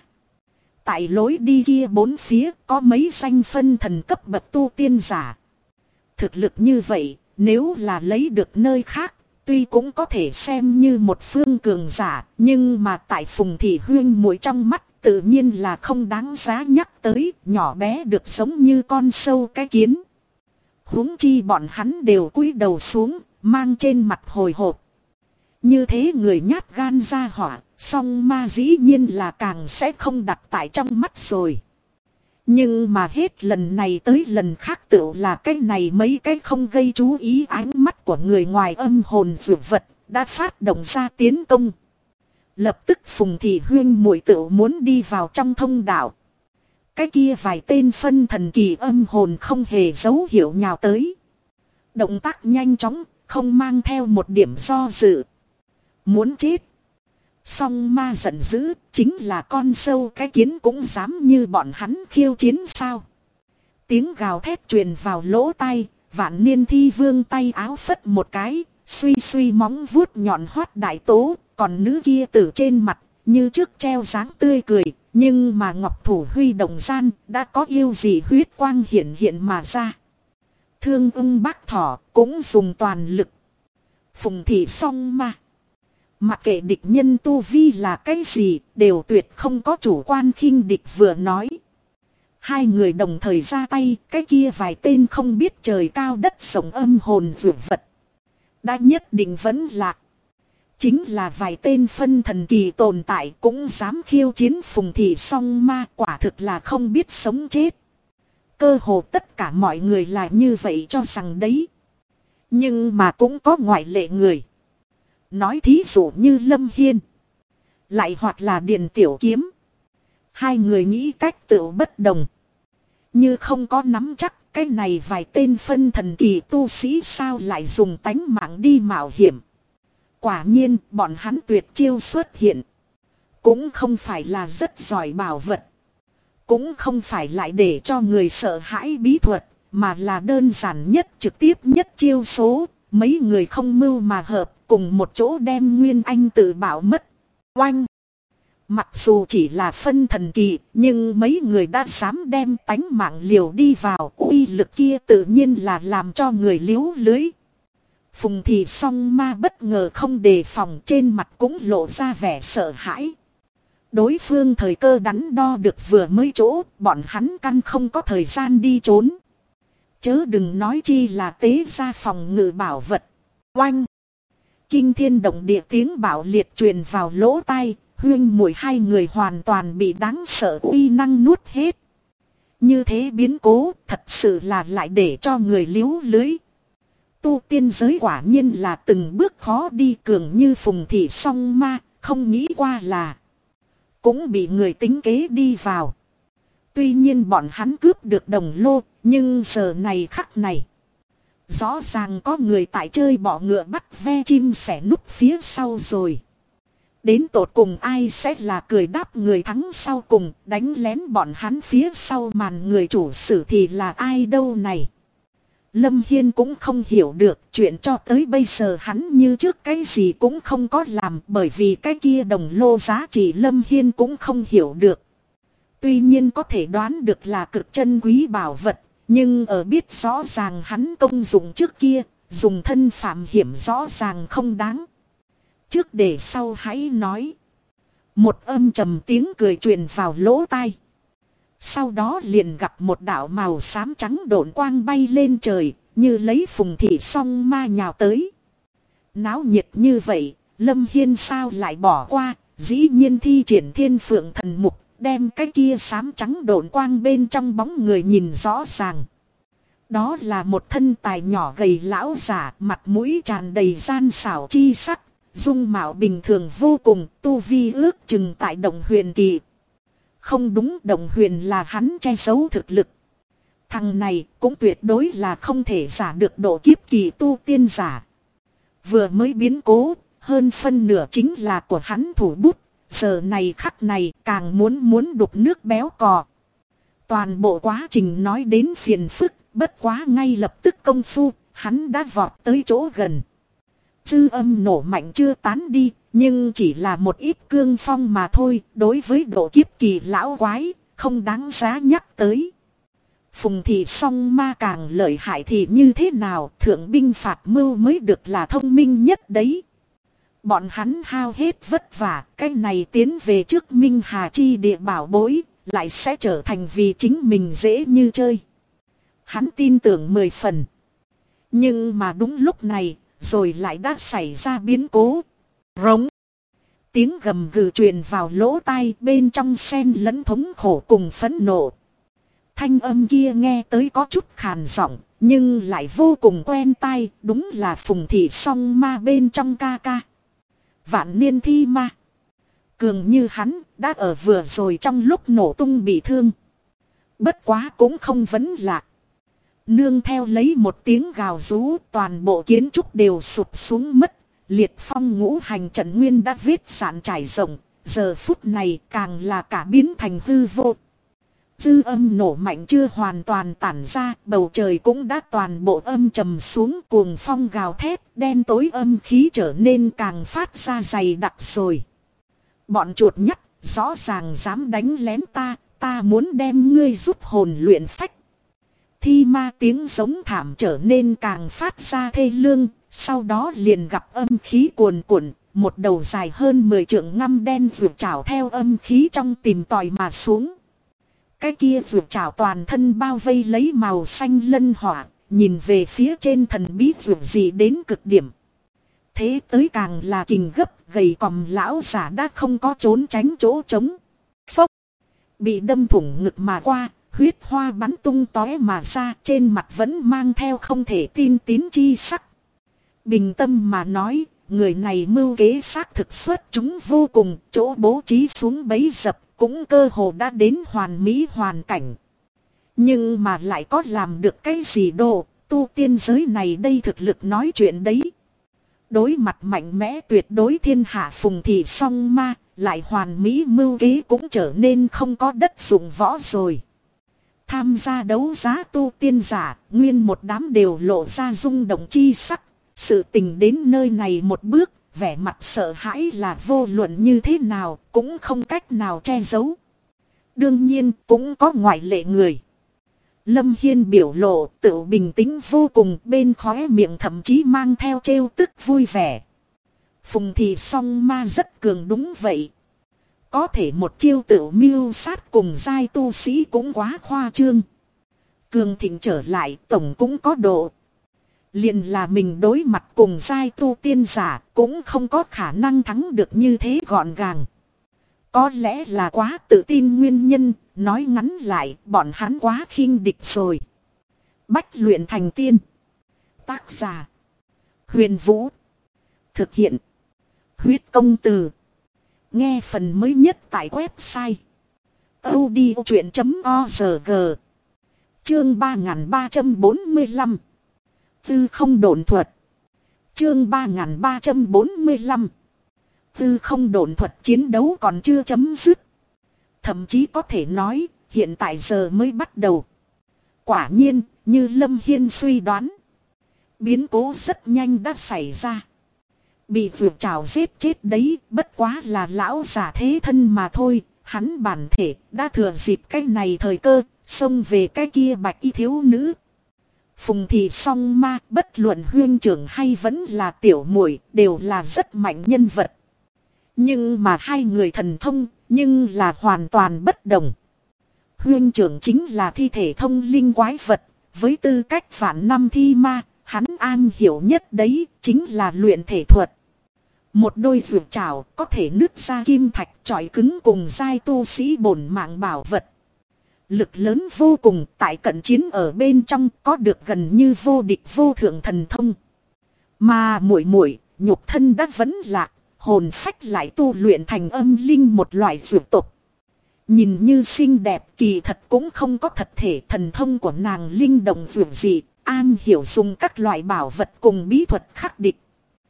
Tại lối đi kia bốn phía có mấy danh phân thần cấp bậc tu tiên giả. Thực lực như vậy, nếu là lấy được nơi khác, tuy cũng có thể xem như một phương cường giả, nhưng mà tại Phùng Thị huyên muội trong mắt tự nhiên là không đáng giá nhắc tới, nhỏ bé được giống như con sâu cái kiến. Huống chi bọn hắn đều cúi đầu xuống, mang trên mặt hồi hộp. Như thế người nhát gan ra hỏa, song ma dĩ nhiên là càng sẽ không đặt tại trong mắt rồi. Nhưng mà hết lần này tới lần khác tựu là cái này mấy cái không gây chú ý ánh mắt của người ngoài âm hồn dược vật, đã phát động ra tiến công. Lập tức Phùng Thị huyên muội tựu muốn đi vào trong thông đạo. Cái kia vài tên phân thần kỳ âm hồn không hề dấu hiệu nhào tới. Động tác nhanh chóng, không mang theo một điểm do dự. Muốn chết. Song ma giận dữ, chính là con sâu cái kiến cũng dám như bọn hắn khiêu chiến sao. Tiếng gào thét truyền vào lỗ tai, Vạn Niên Thi Vương tay áo phất một cái, suy suy móng vuốt nhọn hoắt đại tố, còn nữ kia từ trên mặt, như trước treo dáng tươi cười, nhưng mà ngọc thủ huy động gian, đã có yêu gì huyết quang hiện hiện mà ra. Thương Ưng Bác Thỏ cũng dùng toàn lực. Phùng Thị Song Ma. Mặc kệ địch nhân tu vi là cái gì, đều tuyệt không có chủ quan khinh địch vừa nói. Hai người đồng thời ra tay, cái kia vài tên không biết trời cao đất rộng âm hồn dược vật. Đã nhất định vẫn lạc. Chính là vài tên phân thần kỳ tồn tại cũng dám khiêu chiến Phùng Thị Song Ma, quả thực là không biết sống chết. Cơ hồ tất cả mọi người là như vậy cho rằng đấy. Nhưng mà cũng có ngoại lệ người. Nói thí dụ như Lâm Hiên. Lại hoặc là Điền Tiểu Kiếm. Hai người nghĩ cách tựu bất đồng. Như không có nắm chắc, cái này vài tên phân thần kỳ tu sĩ sao lại dùng tánh mạng đi mạo hiểm. Quả nhiên, bọn hắn tuyệt chiêu xuất hiện. Cũng không phải là rất giỏi bảo vật. Cũng không phải lại để cho người sợ hãi bí thuật, mà là đơn giản nhất trực tiếp nhất chiêu số. Mấy người không mưu mà hợp, cùng một chỗ đem Nguyên Anh tự bảo mất. Oanh! Mặc dù chỉ là phân thần kỳ, nhưng mấy người đã dám đem tánh mạng liều đi vào, uy lực kia tự nhiên là làm cho người liếu lưới. Phùng Thị Song Ma bất ngờ không đề phòng, trên mặt cũng lộ ra vẻ sợ hãi. Đối phương thời cơ đắn đo được vừa mới chỗ, bọn hắn căn không có thời gian đi trốn. Chớ đừng nói chi là tế ra phòng ngự bảo vật. Oanh! Kinh thiên động địa tiếng bạo liệt truyền vào lỗ tai. Huyên muội hai người hoàn toàn bị đáng sợ uy năng nuốt hết. Như thế biến cố thật sự là lại để cho người liếu lưới. Tu tiên giới quả nhiên là từng bước khó đi, cường như Phùng Thị Song Ma, không nghĩ qua là cũng bị người tính kế đi vào. Tuy nhiên bọn hắn cướp được đồng lô, nhưng giờ này khắc này rõ ràng có người tại chơi bọ ngựa bắt ve chim sẻ núp phía sau rồi. Đến tột cùng ai sẽ là cười đáp người thắng sau cùng, đánh lén bọn hắn phía sau màn người chủ sử thì là ai đâu này. Lâm Hiên cũng không hiểu được chuyện, cho tới bây giờ hắn như trước cái gì cũng không có làm, bởi vì cái kia đồng lô giá trị Lâm Hiên cũng không hiểu được. Tuy nhiên có thể đoán được là cực chân quý bảo vật, nhưng ở biết rõ ràng hắn công dụng trước kia, dùng thân phạm hiểm rõ ràng không đáng. Trước để sau hãy nói. Một âm trầm tiếng cười truyền vào lỗ tai. Sau đó liền gặp một đạo màu xám trắng độn quang bay lên trời, như lấy Phùng Thị Song Ma nhào tới. Náo nhiệt như vậy, Lâm Hiên sao lại bỏ qua, dĩ nhiên thi triển Thiên Phượng Thần Mục, đem cái kia xám trắng độn quang bên trong bóng người nhìn rõ ràng. Đó là một thân tài nhỏ gầy lão giả, mặt mũi tràn đầy gian xảo chi sắc. Dung mạo bình thường vô cùng, tu vi ước chừng tại Động Huyền kỳ. Không đúng, Động Huyền là hắn che giấu thực lực. Thằng này cũng tuyệt đối là không thể giả được độ kiếp kỳ tu tiên giả. Vừa mới biến cố, hơn phân nửa chính là của hắn thủ bút. Giờ này khắc này càng muốn đục nước béo cò. Toàn bộ quá trình nói đến phiền phức, bất quá ngay lập tức công phu, hắn đã vọt tới chỗ gần. Dư âm nổ mạnh chưa tán đi, nhưng chỉ là một ít cương phong mà thôi, đối với độ kiếp kỳ lão quái, không đáng giá nhắc tới. Phùng Thị Song Ma càng lợi hại thì như thế nào, thượng binh phạt mưu mới được là thông minh nhất đấy. Bọn hắn hao hết vất vả, cái này tiến về trước Minh Hà Chi địa bảo bối, lại sẽ trở thành vì chính mình dễ như chơi. Hắn tin tưởng 10 phần. Nhưng mà đúng lúc này, rồi lại đã xảy ra biến cố. Rống. Tiếng gầm gừ truyền vào lỗ tai, bên trong xen lẫn thống khổ cùng phẫn nộ. Thanh âm kia nghe tới có chút khàn giọng, nhưng lại vô cùng quen tai, đúng là Phùng Thị Song Ma bên trong ca ca. Vạn Niên Thi Ma. Cường như hắn, đã ở vừa rồi trong lúc nổ tung bị thương. Bất quá cũng không vấn lạc. Nương theo lấy một tiếng gào rú, toàn bộ kiến trúc đều sụp xuống mất. Liệt phong ngũ hành trận nguyên đã vết sạn trải rộng, giờ phút này càng là cả biến thành hư vô. Dư âm nổ mạnh chưa hoàn toàn tản ra, bầu trời cũng đã toàn bộ âm trầm xuống, cuồng phong gào thét, đen tối âm khí trở nên càng phát ra dày đặc rồi. Bọn chuột nhắt, rõ ràng dám đánh lén ta muốn đem ngươi giúp hồn luyện phách. Thi ma tiếng giống thảm trở nên càng phát ra thê lương, sau đó liền gặp âm khí cuồn cuộn, một đầu dài hơn 10 trượng ngăm đen vượt trảo theo âm khí trong tìm tòi mà xuống. Cái kia vượt trảo toàn thân bao vây lấy màu xanh lân hỏa, nhìn về phía trên thần bí vượt gì đến cực điểm. Thế tới càng là kình gấp, gầy còm lão giả đã không có trốn tránh chỗ trống. Phốc! Bị đâm thủng ngực mà qua, huyết hoa bắn tung tóe mà ra, trên mặt vẫn mang theo không thể tin tín chi sắc. Bình tâm mà nói, người này mưu kế xác thực xuất chúng vô cùng, chỗ bố trí xuống bẫy dập, cũng cơ hồ đã đến hoàn mỹ hoàn cảnh. Nhưng mà lại có làm được cái gì đồ, tu tiên giới này đây thực lực nói chuyện đấy. Đối mặt mạnh mẽ tuyệt đối thiên hạ Phùng Thị Song Ma, lại hoàn mỹ mưu kế cũng trở nên không có đất dụng võ rồi. Tham gia đấu giá tu tiên giả, nguyên một đám đều lộ ra rung động chi sắc. Sự tình đến nơi này một bước, vẻ mặt sợ hãi là vô luận như thế nào, cũng không cách nào che giấu. Đương nhiên cũng có ngoại lệ người. Lâm Hiên biểu lộ tự bình tĩnh vô cùng, bên khóe miệng thậm chí mang theo trêu tức vui vẻ. Phùng Thị Song Ma rất cường, đúng vậy. Có thể một chiêu tự mưu sát cùng giai tu sĩ cũng quá khoa trương. Cường thịnh trở lại tổng cũng có độ. Liền là mình đối mặt cùng giai tu tiên giả cũng không có khả năng thắng được như thế gọn gàng. Có lẽ là quá tự tin nguyên nhân, nói ngắn lại bọn hắn quá khinh địch rồi. Bách luyện thành tiên. Tác giả: Huyền Vũ. Thực hiện: Huyết Công Từ. Nghe phần mới nhất tại website audiochuyện.org. Chương 3345. Tư không độn thuật. Chương 3345. Tư không độn thuật chiến đấu còn chưa chấm dứt. Thậm chí có thể nói, hiện tại giờ mới bắt đầu. Quả nhiên, như Lâm Hiên suy đoán, biến cố rất nhanh đã xảy ra. Bị vượt trào giết chết đấy, bất quá là lão giả thế thân mà thôi. Hắn bản thể đã thừa dịp cái này thời cơ, xông về cái kia bạch y thiếu nữ. Phùng Thị Song Ma, bất luận huyên trưởng hay vẫn là tiểu muội đều là rất mạnh nhân vật. Nhưng mà hai người thần thông, nhưng là hoàn toàn bất đồng. Huyên trưởng chính là thi thể thông linh quái vật, với tư cách vạn năm thi ma, hắn an hiểu nhất đấy, chính là luyện thể thuật. Một đôi vượt trảo có thể nứt ra kim thạch, chọi cứng cùng giai tu sĩ bổn mạng bảo vật. Lực lớn vô cùng, tại cận chiến ở bên trong có được gần như vô địch vô thượng thần thông. Mà muội muội nhục thân đã vẫn lạc, hồn phách lại tu luyện thành âm linh một loại vượt tục. Nhìn như xinh đẹp, kỳ thật cũng không có thật thể. Thần thông của nàng linh động vượt dị, an hiểu dùng các loại bảo vật cùng bí thuật khắc địch.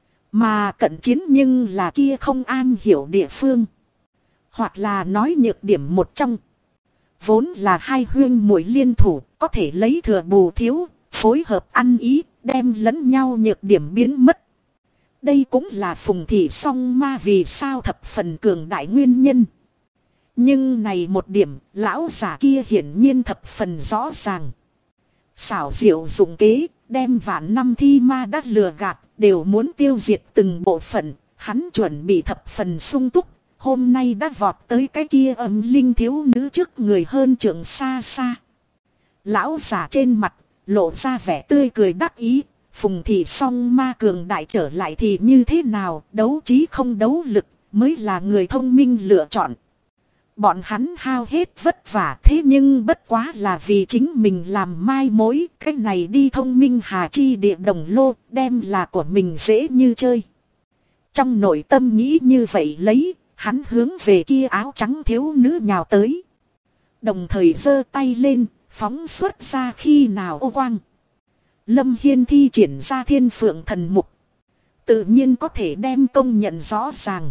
Mà cận chiến nhưng là kia không an hiểu địa phương, hoặc là nói nhược điểm một trong. Vốn là hai huyên muội liên thủ, có thể lấy thừa bù thiếu, phối hợp ăn ý, đem lẫn nhau nhược điểm biến mất. Đây cũng là Phùng Thị Song Ma vì sao thập phần cường đại nguyên nhân. Nhưng này một điểm, lão giả kia hiển nhiên thập phần rõ ràng. Xảo diệu dụng kế, đem vạn năm thi ma đã lừa gạt, đều muốn tiêu diệt từng bộ phận. Hắn chuẩn bị thập phần sung túc, hôm nay đã vọt tới cái kia âm linh thiếu nữ trước người hơn trượng xa xa. Lão giả trên mặt lộ ra vẻ tươi cười đắc ý. Phùng Thị Song Ma cường đại trở lại thì như thế nào, đấu trí không đấu lực mới là người thông minh lựa chọn. Bọn hắn hao hết vất vả, thế nhưng bất quá là vì chính mình làm mai mối. Cái này đi thông minh hà chi địa đồng lô, đem là của mình dễ như chơi. Trong nội tâm nghĩ như vậy lấy, hắn hướng về kia áo trắng thiếu nữ nhào tới. Đồng thời giơ tay lên, phóng xuất ra khi nào ô quang. Lâm Hiên thi triển ra Thiên Phượng Thần Mục, tự nhiên có thể đem công nhận rõ ràng.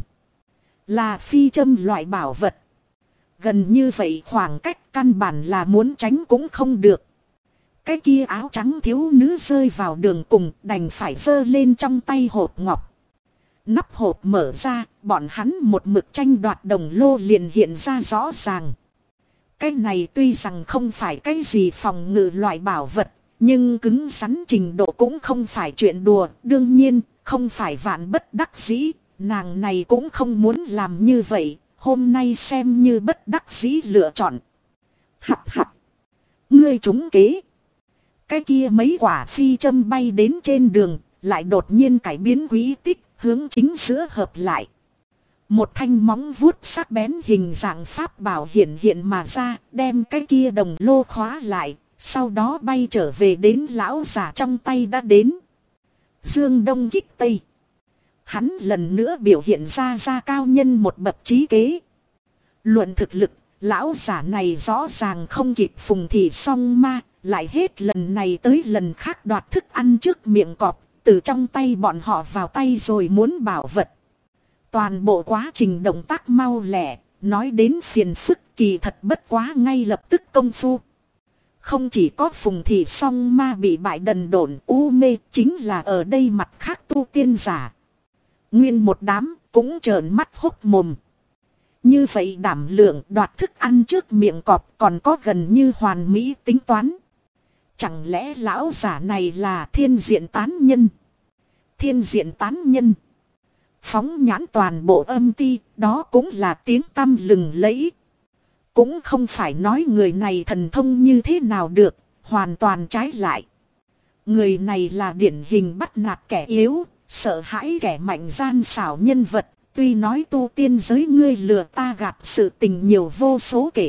Là phi châm loại bảo vật. Gần như vậy khoảng cách căn bản là muốn tránh cũng không được. Cái kia áo trắng thiếu nữ rơi vào đường cùng, đành phải giơ lên trong tay hộp ngọc. Nắp hộp mở ra, bọn hắn một mực tranh đoạt đồng lô liền hiện ra rõ ràng. Cái này tuy rằng không phải cái gì phòng ngự loại bảo vật, nhưng cứng rắn trình độ cũng không phải chuyện đùa. Đương nhiên, không phải vạn bất đắc dĩ, nàng này cũng không muốn làm như vậy. Hôm nay xem như bất đắc dĩ lựa chọn. Hắc hắc. Ngươi trúng kế. Cái kia mấy quả phi châm bay đến trên đường, lại đột nhiên cải biến quỹ tích, hướng chính giữa hợp lại. Một thanh móng vuốt sắc bén hình dạng pháp bảo hiện hiện mà ra, đem cái kia đồng lô khóa lại, sau đó bay trở về đến lão giả trong tay đã đến. Dương Đông kích Tây. Hắn lần nữa biểu hiện ra cao nhân một bậc trí kế. Luận thực lực, lão giả này rõ ràng không kịp Phùng Thị Song Ma, lại hết lần này tới lần khác đoạt thức ăn trước miệng cọp, từ trong tay bọn họ vào tay rồi muốn bảo vật. Toàn bộ quá trình động tác mau lẹ, nói đến phiền phức kỳ thật bất quá ngay lập tức công phu. Không chỉ có Phùng Thị Song Ma bị bại đần độn u mê, chính là ở đây mặt khác tu tiên giả. Nguyên một đám cũng trợn mắt hốc mồm. Như vậy đảm lượng đoạt thức ăn trước miệng cọp còn có gần như hoàn mỹ tính toán. Chẳng lẽ lão giả này là thiên diện tán nhân? Thiên diện tán nhân. Phóng nhãn toàn bộ âm ti, đó cũng là tiếng tăm lừng lẫy. Cũng không phải nói người này thần thông như thế nào được, hoàn toàn trái lại. Người này là điển hình bắt nạt kẻ yếu, sợ hãi kẻ mạnh gian xảo nhân vật. Tuy nói tu tiên giới ngươi lừa ta gạt sự tình nhiều vô số kể.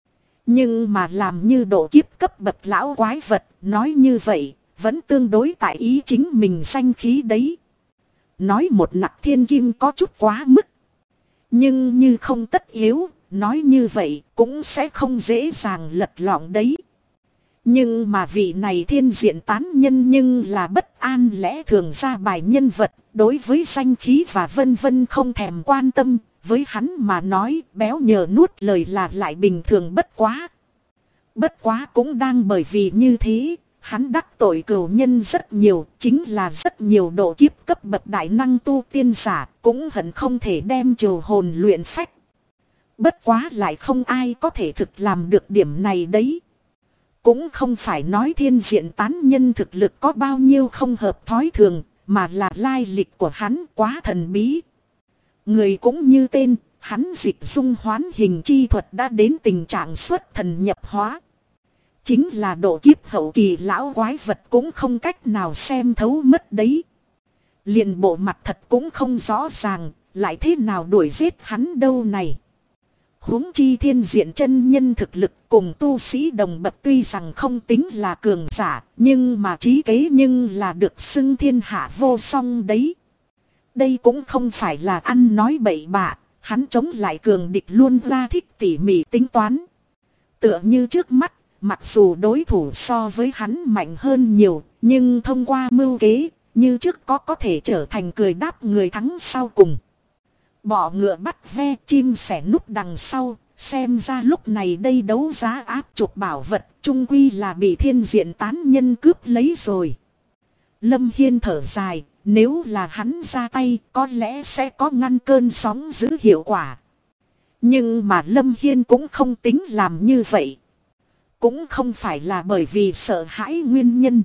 Nhưng mà làm như độ kiếp cấp bậc lão quái vật, nói như vậy, vẫn tương đối tại ý chính mình danh khí đấy. Nói một nặc thiên kim có chút quá mức. Nhưng như không tất yếu, nói như vậy cũng sẽ không dễ dàng lật lọng đấy. Nhưng mà vị này thiên diện tán nhân nhưng là bất an lẽ thường ra bài nhân vật, đối với danh khí và vân vân không thèm quan tâm, với hắn mà nói béo nhờ nuốt lời là lại bình thường bất quá. Bất quá cũng đang bởi vì như thế, hắn đắc tội cửu nhân rất nhiều, chính là rất nhiều độ kiếp cấp bậc đại năng tu tiên giả, cũng hận không thể đem triều hồn luyện phách. Bất quá lại không ai có thể thực làm được điểm này đấy. Cũng không phải nói thiên diện tán nhân thực lực có bao nhiêu không hợp thói thường, mà là lai lịch của hắn quá thần bí. Người cũng như tên, hắn dịch dung hoán hình chi thuật đã đến tình trạng xuất thần nhập hóa. Chính là độ kiếp hậu kỳ lão quái vật cũng không cách nào xem thấu mất đấy. Liền bộ mặt thật cũng không rõ ràng, lại thế nào đuổi giết hắn đâu này. Huống chi thiên diện chân nhân thực lực cùng tu sĩ đồng bậc tuy rằng không tính là cường giả, nhưng mà trí kế nhưng là được xưng thiên hạ vô song đấy. Đây cũng không phải là ăn nói bậy bạ, hắn chống lại cường địch luôn ra thích tỉ mỉ tính toán. Tựa như trước mắt, mặc dù đối thủ so với hắn mạnh hơn nhiều, nhưng thông qua mưu kế, như trước có thể trở thành cười đáp người thắng sau cùng. Bọ ngựa bắt ve, chim sẻ núp đằng sau, xem ra lúc này đây đấu giá áp trục bảo vật, chung quy là bị thiên diện tán nhân cướp lấy rồi. Lâm Hiên thở dài, nếu là hắn ra tay, có lẽ sẽ có ngăn cơn sóng dữ hiệu quả. Nhưng mà Lâm Hiên cũng không tính làm như vậy. Cũng không phải là bởi vì sợ hãi nguyên nhân,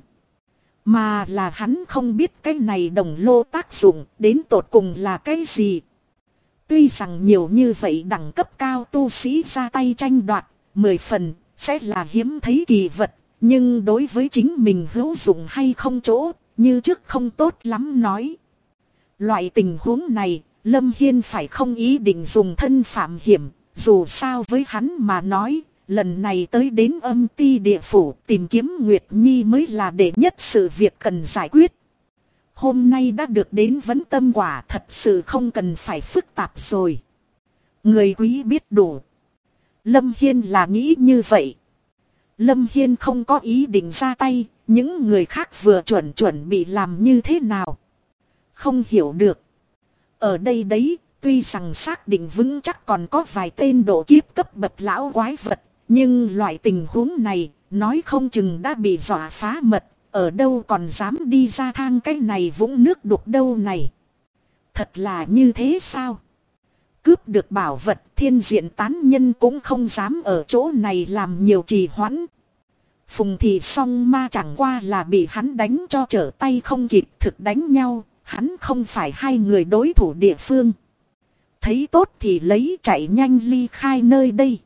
mà là hắn không biết cái này đồng lô tác dụng đến tột cùng là cái gì. Tuy rằng nhiều như vậy đẳng cấp cao tu sĩ ra tay tranh đoạt, 10 phần, sẽ là hiếm thấy kỳ vật, nhưng đối với chính mình hữu dụng hay không chỗ, như trước không tốt lắm nói. Loại tình huống này, Lâm Hiên phải không ý định dùng thân phạm hiểm, dù sao với hắn mà nói, lần này tới đến âm ti địa phủ tìm kiếm Nguyệt Nhi mới là đệ nhất sự việc cần giải quyết. Hôm nay đã được đến vấn tâm quả, thật sự không cần phải phức tạp rồi. Người quý biết đủ. Lâm Hiên là nghĩ như vậy. Lâm Hiên không có ý định ra tay, những người khác vừa chuẩn bị làm như thế nào. Không hiểu được. Ở đây đấy, tuy rằng xác định vững chắc còn có vài tên độ kiếp cấp bậc lão quái vật, nhưng loại tình huống này, nói không chừng đã bị dọa phá mật. Ở đâu còn dám đi ra thang cái này vũng nước đục đâu này. Thật là như thế sao? Cướp được bảo vật, thiên diện tán nhân cũng không dám ở chỗ này làm nhiều trì hoãn. Phùng Thị Song Ma chẳng qua là bị hắn đánh cho trở tay không kịp, thực đánh nhau, hắn không phải hai người đối thủ địa phương. Thấy tốt thì lấy chạy nhanh ly khai nơi đây.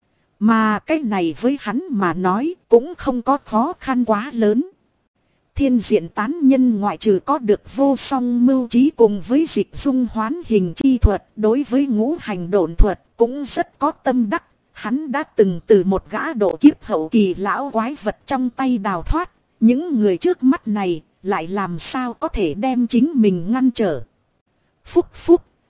Mà cái này với hắn mà nói cũng không có khó khăn quá lớn. Thiên diện tán nhân ngoại trừ có được vô song mưu trí cùng với dịch dung hoán hình chi thuật, đối với ngũ hành độn thuật cũng rất có tâm đắc. Hắn đã từng từ một gã độ kiếp hậu kỳ lão quái vật trong tay đào thoát. Những người trước mắt này lại làm sao có thể đem chính mình ngăn trở. Phúc phúc,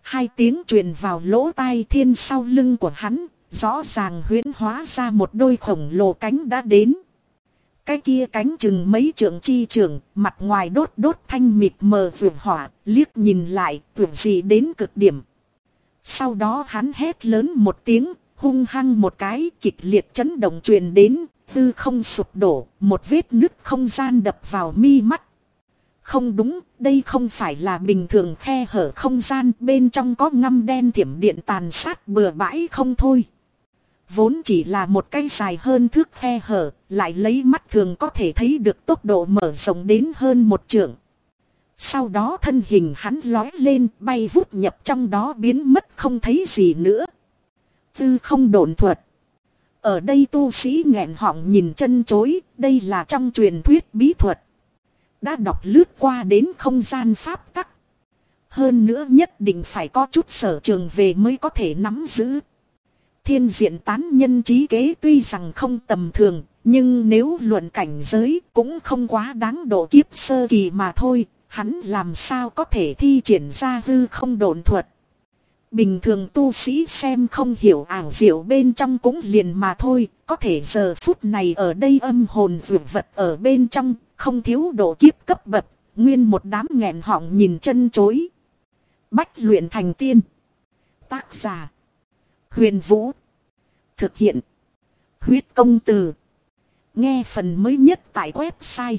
hai tiếng truyền vào lỗ tai Thiên sau lưng của hắn, rõ ràng huyễn hóa ra một đôi khổng lồ cánh đã đến. Cái kia cánh chừng mấy trượng chi trường, mặt ngoài đốt đốt thanh mịt mờ vượng hỏa, liếc nhìn lại, vượng dị đến cực điểm. Sau đó hắn hét lớn một tiếng, hung hăng một cái, kịch liệt chấn động truyền đến, tư không sụp đổ, một vết nứt không gian đập vào mi mắt. Không đúng, đây không phải là bình thường khe hở không gian, bên trong có ngăm đen thiểm điện tàn sát bừa bãi không thôi. Vốn chỉ là một cái dài hơn thước khe hở, lại lấy mắt thường có thể thấy được tốc độ mở rộng đến hơn một trượng. Sau đó thân hình hắn lói lên, bay vút nhập trong đó biến mất không thấy gì nữa. Tư không độn thuật. Ở đây tu sĩ nghẹn họng nhìn chân chối, đây là trong truyền thuyết bí thuật. Đã đọc lướt qua đến không gian pháp tắc. Hơn nữa nhất định phải có chút sở trường về mới có thể nắm giữ. Thiên diện tán nhân trí kế tuy rằng không tầm thường, nhưng nếu luận cảnh giới cũng không quá đáng độ kiếp sơ kỳ mà thôi, hắn làm sao có thể thi triển ra hư không độn thuật. Bình thường tu sĩ xem không hiểu ảo diệu bên trong cũng liền mà thôi, có thể giờ phút này ở đây âm hồn dược vật ở bên trong, không thiếu độ kiếp cấp bậc, nguyên một đám nghẹn họng nhìn chân chối. Bách luyện thành tiên. Tác giả Huyền Vũ. Thực hiện Huyết Công Từ. Nghe phần mới nhất tại website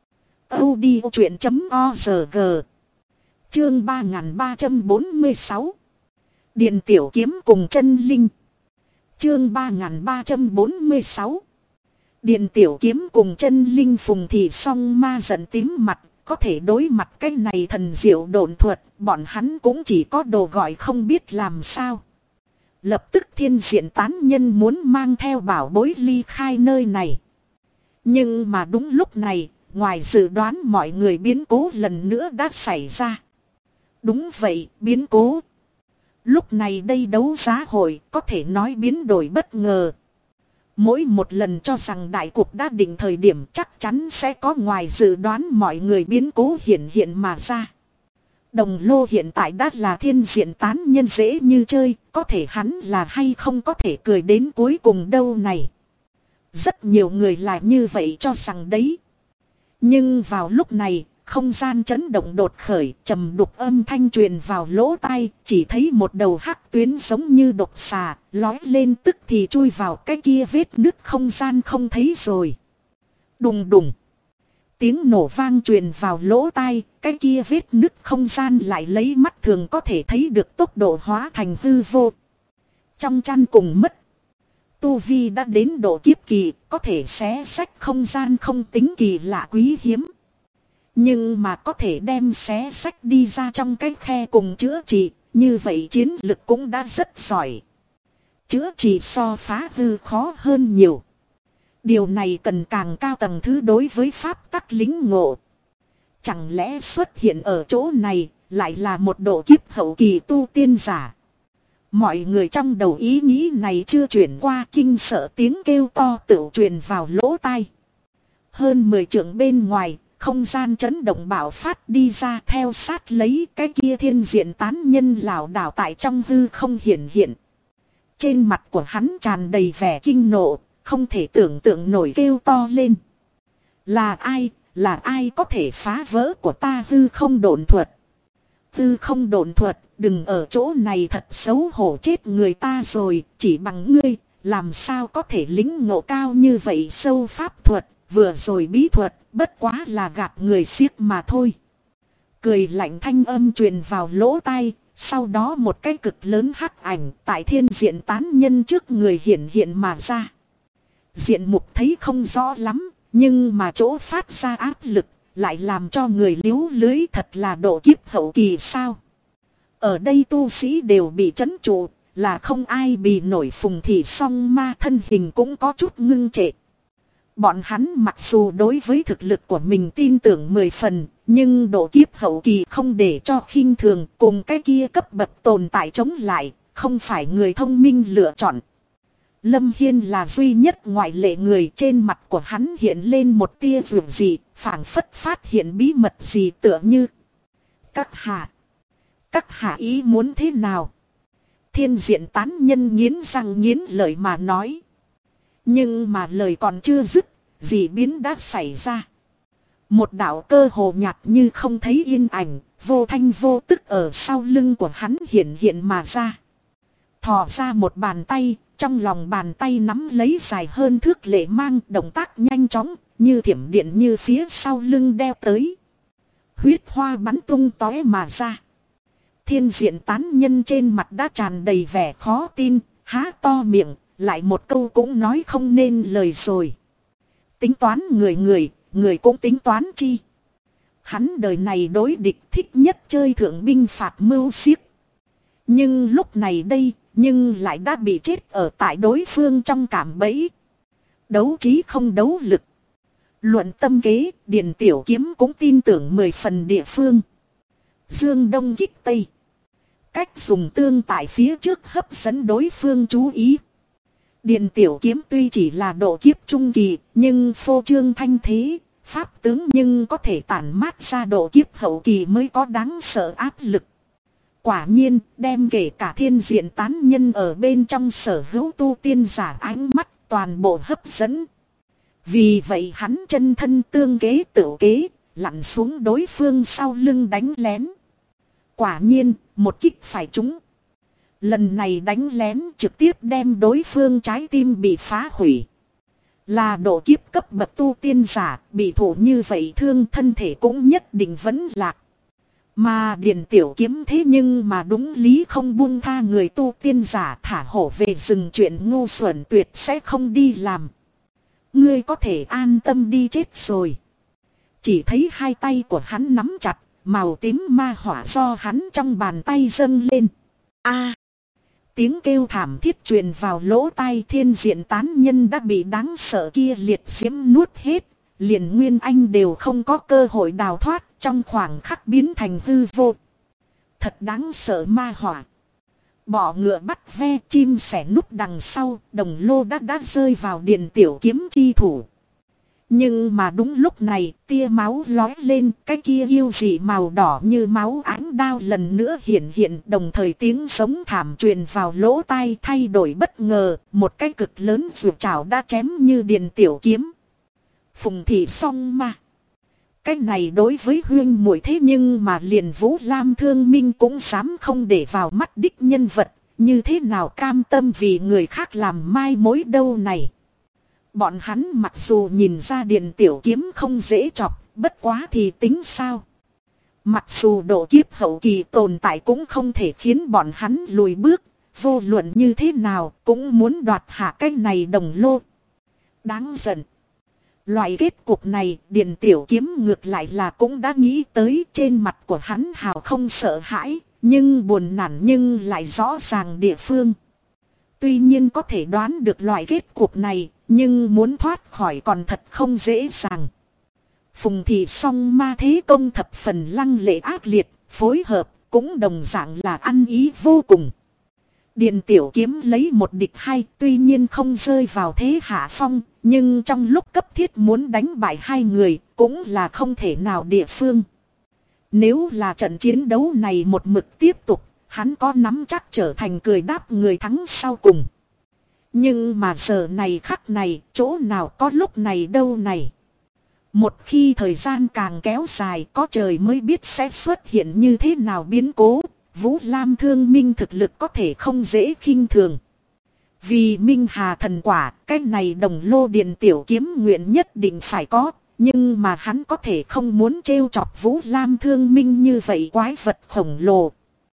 audiochuyện.org. Chương 3346. Điện tiểu kiếm cùng chân linh. Chương 3346. Điện tiểu kiếm cùng chân linh. Phùng Thị Song Ma giận tím mặt, có thể đối mặt cái này thần diệu độn thuật, bọn hắn cũng chỉ có đồ gọi không biết làm sao. Lập tức thiên diện tán nhân muốn mang theo bảo bối ly khai nơi này. Nhưng mà đúng lúc này, ngoài dự đoán mọi người biến cố lần nữa đã xảy ra. Đúng vậy, biến cố. Lúc này đây đấu giá hội có thể nói biến đổi bất ngờ. Mỗi một lần cho rằng đại cục đã định thời điểm chắc chắn sẽ có ngoài dự đoán mọi người biến cố hiện hiện mà ra. Đồng lô hiện tại đã là thiên diện tán nhân dễ như chơi, có thể hắn là hay không có thể cười đến cuối cùng đâu này. Rất nhiều người là như vậy cho rằng đấy. Nhưng vào lúc này, không gian chấn động đột khởi, trầm đục âm thanh truyền vào lỗ tai, chỉ thấy một đầu hắc tuyến giống như độc xà, lói lên tức thì chui vào cái kia vết nứt không gian không thấy rồi. Đùng đùng. Tiếng nổ vang truyền vào lỗ tai, cái kia vết nứt không gian lại lấy mắt thường có thể thấy được tốc độ hóa thành hư vô. Trong chăn cùng mất. Tu Vi đã đến độ kiếp kỳ, có thể xé xách không gian không tính kỳ lạ quý hiếm. Nhưng mà có thể đem xé xách đi ra trong cái khe cùng chữa trị, như vậy chiến lực cũng đã rất giỏi. Chữa trị so phá hư khó hơn nhiều. Điều này cần càng cao tầng thứ đối với pháp tắc lính ngộ. Chẳng lẽ xuất hiện ở chỗ này lại là một độ kiếp hậu kỳ tu tiên giả? Mọi người trong đầu ý nghĩ này chưa chuyển qua, kinh sợ tiếng kêu to tự truyền vào lỗ tai. Hơn 10 trượng bên ngoài, không gian chấn động bạo phát đi ra, theo sát lấy cái kia thiên diện tán nhân lảo đảo tại trong hư không hiển hiện. Trên mặt của hắn tràn đầy vẻ kinh nộ, không thể tưởng tượng nổi kêu to lên. Là ai có thể phá vỡ của ta hư không độn thuật? Hư không độn thuật, đừng ở chỗ này thật xấu hổ chết người ta rồi, chỉ bằng ngươi, làm sao có thể lính ngộ cao như vậy sâu pháp thuật, vừa rồi bí thuật, bất quá là gạt người xiếc mà thôi. Cười lạnh thanh âm truyền vào lỗ tai, sau đó một cái cực lớn hắc ảnh tại thiên diện tán nhân trước người hiện hiện mà ra. Diện mục thấy không rõ lắm, nhưng mà chỗ phát ra áp lực lại làm cho người liếu lưới, thật là độ kiếp hậu kỳ sao. Ở đây tu sĩ đều bị trấn trụ, là không ai bì nổi. Phùng Thị Song Ma thân hình cũng có chút ngưng trệ. Bọn hắn mặc dù đối với thực lực của mình tin tưởng 10 phần, nhưng độ kiếp hậu kỳ không để cho khinh thường, cùng cái kia cấp bậc tồn tại chống lại, không phải người thông minh lựa chọn. Lâm Hiên là duy nhất ngoại lệ người, trên mặt của hắn hiện lên một tia dường gì, phảng phất phát hiện bí mật gì tựa như. Các hạ ý muốn thế nào? Thiên diện tán nhân nghiến răng nghiến lợi mà nói. Nhưng mà lời còn chưa dứt, dị biến đã xảy ra. Một đạo cơ hồ nhạt như không thấy yên ảnh, vô thanh vô tức ở sau lưng của hắn hiện hiện mà ra. Thò ra một bàn tay, trong lòng bàn tay nắm lấy dài hơn thước lệ mang, động tác nhanh chóng, như thiểm điện như phía sau lưng đeo tới. Huyết hoa bắn tung tóe mà ra. Thiên diện tán nhân trên mặt đã tràn đầy vẻ khó tin, há to miệng, lại một câu cũng nói không nên lời rồi. Tính toán người cũng tính toán chi. Hắn đời này đối địch thích nhất chơi thượng binh phạt mưu xiếc. Nhưng lúc này đây, nhưng lại đã bị chết ở tại đối phương trong cạm bẫy. Đấu trí không đấu lực. Luận tâm kế, Điền Tiểu Kiếm cũng tin tưởng 10 phần địa phương. Dương Đông kích Tây. Cách dùng tương tại phía trước hấp dẫn đối phương chú ý. Điền Tiểu Kiếm tuy chỉ là độ kiếp trung kỳ, nhưng phô trương thanh thế, pháp tướng nhưng có thể tản mát ra độ kiếp hậu kỳ mới có đáng sợ áp lực. Quả nhiên, đem kể cả thiên diện tán nhân ở bên trong sở hữu tu tiên giả ánh mắt toàn bộ hấp dẫn. Vì vậy hắn chân thân tương kế tự kế, lặn xuống đối phương sau lưng đánh lén. Quả nhiên, một kích phải trúng. Lần này đánh lén trực tiếp đem đối phương trái tim bị phá hủy. Là độ kiếp cấp bậc tu tiên giả, bị thụ như vậy thương thân thể cũng nhất định vẫn lạc. Mà Điền Tiểu Kiếm thế nhưng mà đúng lý không buông tha người tu tiên giả, thả hổ về rừng, chuyện ngu xuẩn tuyệt sẽ không đi làm. Ngươi có thể an tâm đi chết rồi. Chỉ thấy hai tay của hắn nắm chặt, màu tím ma hỏa do hắn trong bàn tay dâng lên. A! Tiếng kêu thảm thiết truyền vào lỗ tai thiên diện tán nhân đã bị đáng sợ kia liệt diễm nuốt hết. Liền Nguyên Anh đều không có cơ hội đào thoát, trong khoảng khắc biến thành hư vô. Thật đáng sợ ma hỏa. Bọ ngựa bắt ve, chim sẻ núp đằng sau, đồng lô đã rơi vào Điền Tiểu Kiếm chi thủ. Nhưng mà đúng lúc này, tia máu lói lên, cái kia yêu dị màu đỏ như máu ánh đao lần nữa hiện hiện, đồng thời tiếng sống thảm truyền vào lỗ tai, thay đổi bất ngờ, một cái cực lớn vượt trảo đã chém như Điền Tiểu Kiếm. Phùng thị song ma. Cái này đối với huyên muội thế nhưng mà liền Vũ Lam Thương Minh cũng dám không để vào mắt đích nhân vật, như thế nào cam tâm vì người khác làm mai mối đâu này. Bọn hắn mặc dù nhìn ra Điền Tiểu Kiếm không dễ chọc, bất quá thì tính sao. Mặc dù độ kiếp hậu kỳ tồn tại cũng không thể khiến bọn hắn lùi bước, vô luận như thế nào cũng muốn đoạt hạ cái này đồng lô. Đáng giận. Loại kết cục này Điền Tiểu Kiếm ngược lại là cũng đã nghĩ tới, trên mặt của hắn hào không sợ hãi, nhưng buồn nản nhưng lại rõ ràng địa phương. Tuy nhiên có thể đoán được loại kết cục này, nhưng muốn thoát khỏi còn thật không dễ dàng. Phùng thị song ma thế công thập phần lăng lệ ác liệt, phối hợp cũng đồng dạng là ăn ý vô cùng. Điền Tiểu Kiếm lấy một địch hai, tuy nhiên không rơi vào thế hạ phong, nhưng trong lúc cấp thiết muốn đánh bại hai người cũng là không thể nào địa phương. Nếu là trận chiến đấu này một mực tiếp tục, hắn có nắm chắc trở thành cười đáp người thắng sau cùng. Nhưng mà giờ này khắc này, chỗ nào có lúc này đâu này. Một khi thời gian càng kéo dài, có trời mới biết sẽ xuất hiện như thế nào biến cố. Vũ Lam Thương Minh thực lực có thể không dễ khinh thường. Vì Minh Hà thần quả, cái này đồng lô Điền Tiểu Kiếm nguyện nhất định phải có. Nhưng mà hắn có thể không muốn trêu chọc Vũ Lam Thương Minh như vậy quái vật khổng lồ.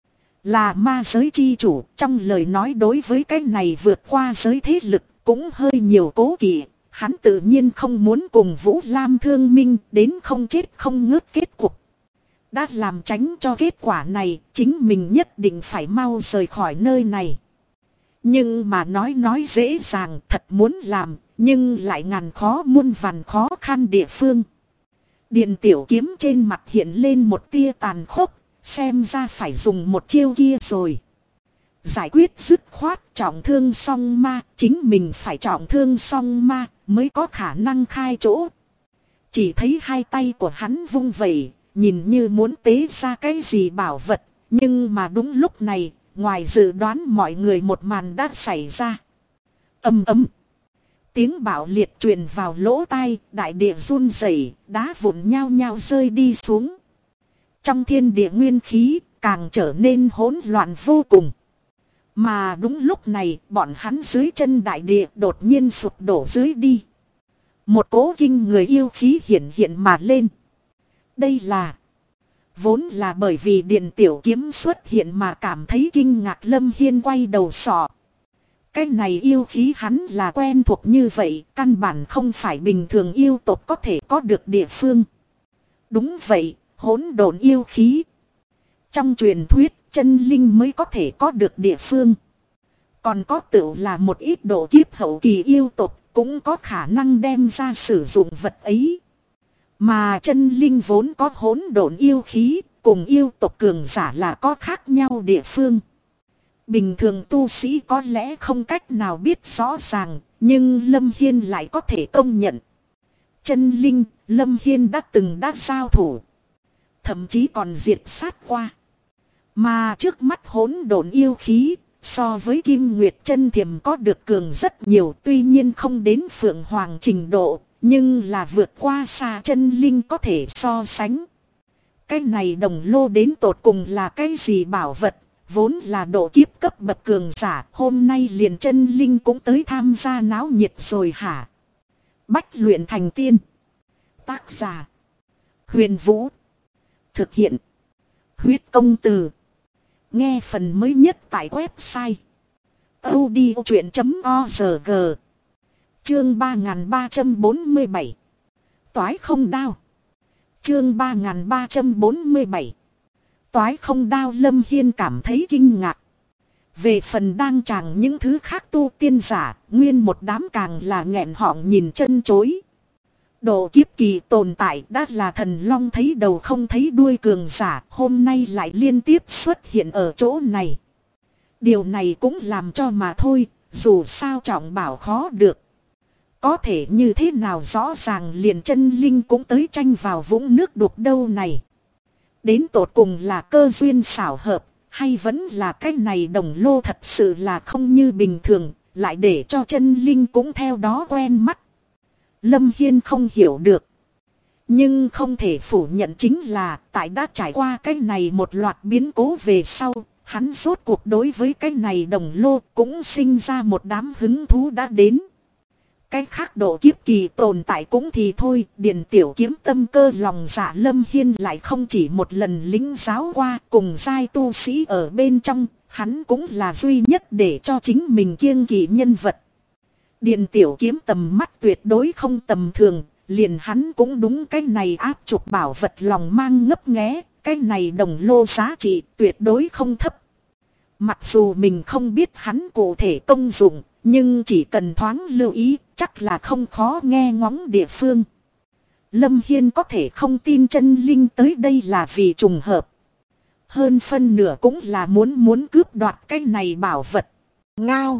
Là ma giới chi chủ, trong lời nói đối với cái này vượt qua giới thế lực cũng hơi nhiều cố kỵ. Hắn tự nhiên không muốn cùng Vũ Lam Thương Minh đến không chết không ngớt kết cục. Đã làm tránh cho kết quả này, chính mình nhất định phải mau rời khỏi nơi này. Nhưng mà nói dễ dàng, thật muốn làm, nhưng lại ngàn khó muôn vàn khó khăn địa phương. Điền Tiểu Kiếm trên mặt hiện lên một tia tàn khốc, xem ra phải dùng một chiêu kia rồi. Giải quyết dứt khoát trọng thương song ma, chính mình phải trọng thương song ma mới có khả năng khai chỗ. Chỉ thấy hai tay của hắn vung vẩy, nhìn như muốn tế ra cái gì bảo vật, Nhưng mà đúng lúc này, ngoài dự đoán mọi người một màn đã xảy ra. Ầm ầm. Tiếng bạo liệt truyền vào lỗ tai, đại địa run rẩy, đá vụn nhao nhao rơi đi xuống. Trong thiên địa nguyên khí, càng trở nên hỗn loạn vô cùng. Mà đúng lúc này, bọn hắn dưới chân đại địa đột nhiên sụp đổ dưới đi. Một cỗ kinh người yêu khí hiện hiện mà lên. Đây là... Vốn là bởi vì Điện Tiểu Kiếm xuất hiện mà cảm thấy kinh ngạc, Lâm Hiên quay đầu sọ. Cái này yêu khí hắn là quen thuộc như vậy, căn bản không phải bình thường yêu tộc có thể có được địa phương. Đúng vậy, hỗn độn yêu khí. Trong truyền thuyết, chân linh mới có thể có được địa phương. Còn có tựu là một ít độ kiếp hậu kỳ yêu tộc cũng có khả năng đem ra sử dụng vật ấy. Mà chân linh vốn có hỗn độn yêu khí, cùng yêu tộc cường giả là có khác nhau địa phương. Bình thường tu sĩ có lẽ không cách nào biết rõ ràng, nhưng Lâm Hiên lại có thể công nhận. Chân linh, Lâm Hiên đã giao thủ. Thậm chí còn diệt sát qua. Mà trước mắt hỗn độn yêu khí, so với Kim Nguyệt Chân Thiềm có được cường rất nhiều, tuy nhiên không đến Phượng Hoàng trình độ, nhưng là vượt qua xa chân linh có thể so sánh. Cái này đồng lô đến tột cùng là cái gì bảo vật, vốn là độ kiếp cấp bậc cường giả, hôm nay liền chân linh cũng tới tham gia náo nhiệt rồi hả? Bách luyện thành tiên. Tác giả: Huyền Vũ. Thực hiện: Huyết Công Từ. Nghe phần mới nhất tại website audiochuyện.org. Chương 3347. Toái không đao. Chương 3347. Toái không đao. Lâm Hiên cảm thấy kinh ngạc. Về phần đang tràng những thứ khác tu tiên giả, nguyên một đám càng là nghẹn họng nhìn chân chối. Độ kiếp kỳ tồn tại đã là thần long thấy đầu không thấy đuôi cường giả, hôm nay lại liên tiếp xuất hiện ở chỗ này. Điều này cũng làm cho mà thôi, dù sao trọng bảo khó được. Có thể như thế nào rõ ràng liền chân linh cũng tới tranh vào vũng nước đục đâu này. Đến tột cùng là cơ duyên xảo hợp, hay vẫn là cái này đồng lô thật sự là không như bình thường, lại để cho chân linh cũng theo đó quen mắt. Lâm Hiên không hiểu được. Nhưng không thể phủ nhận chính là tại đã trải qua cái này một loạt biến cố về sau, hắn rốt cuộc đối với cái này đồng lô cũng sinh ra một đám hứng thú đã đến. Cái khác độ kiếp kỳ tồn tại cũng thì thôi, Điện Tiểu Kiếm tâm cơ lòng dạ Lâm Hiên lại không chỉ một lần lĩnh giáo qua, cùng giai tu sĩ ở bên trong, hắn cũng là duy nhất để cho chính mình kiêng kỵ nhân vật. Điện Tiểu Kiếm tầm mắt tuyệt đối không tầm thường, liền hắn cũng đúng cái này áp trục bảo vật lòng mang ngấp nghé, cái này đồng lô giá trị tuyệt đối không thấp. Mặc dù mình không biết hắn cụ thể công dụng, nhưng chỉ cần thoáng lưu ý, chắc là không khó nghe ngóng địa phương. Lâm Hiên có thể không tin chân linh tới đây là vì trùng hợp. Hơn phân nửa cũng là muốn cướp đoạt cái này bảo vật. Ngao!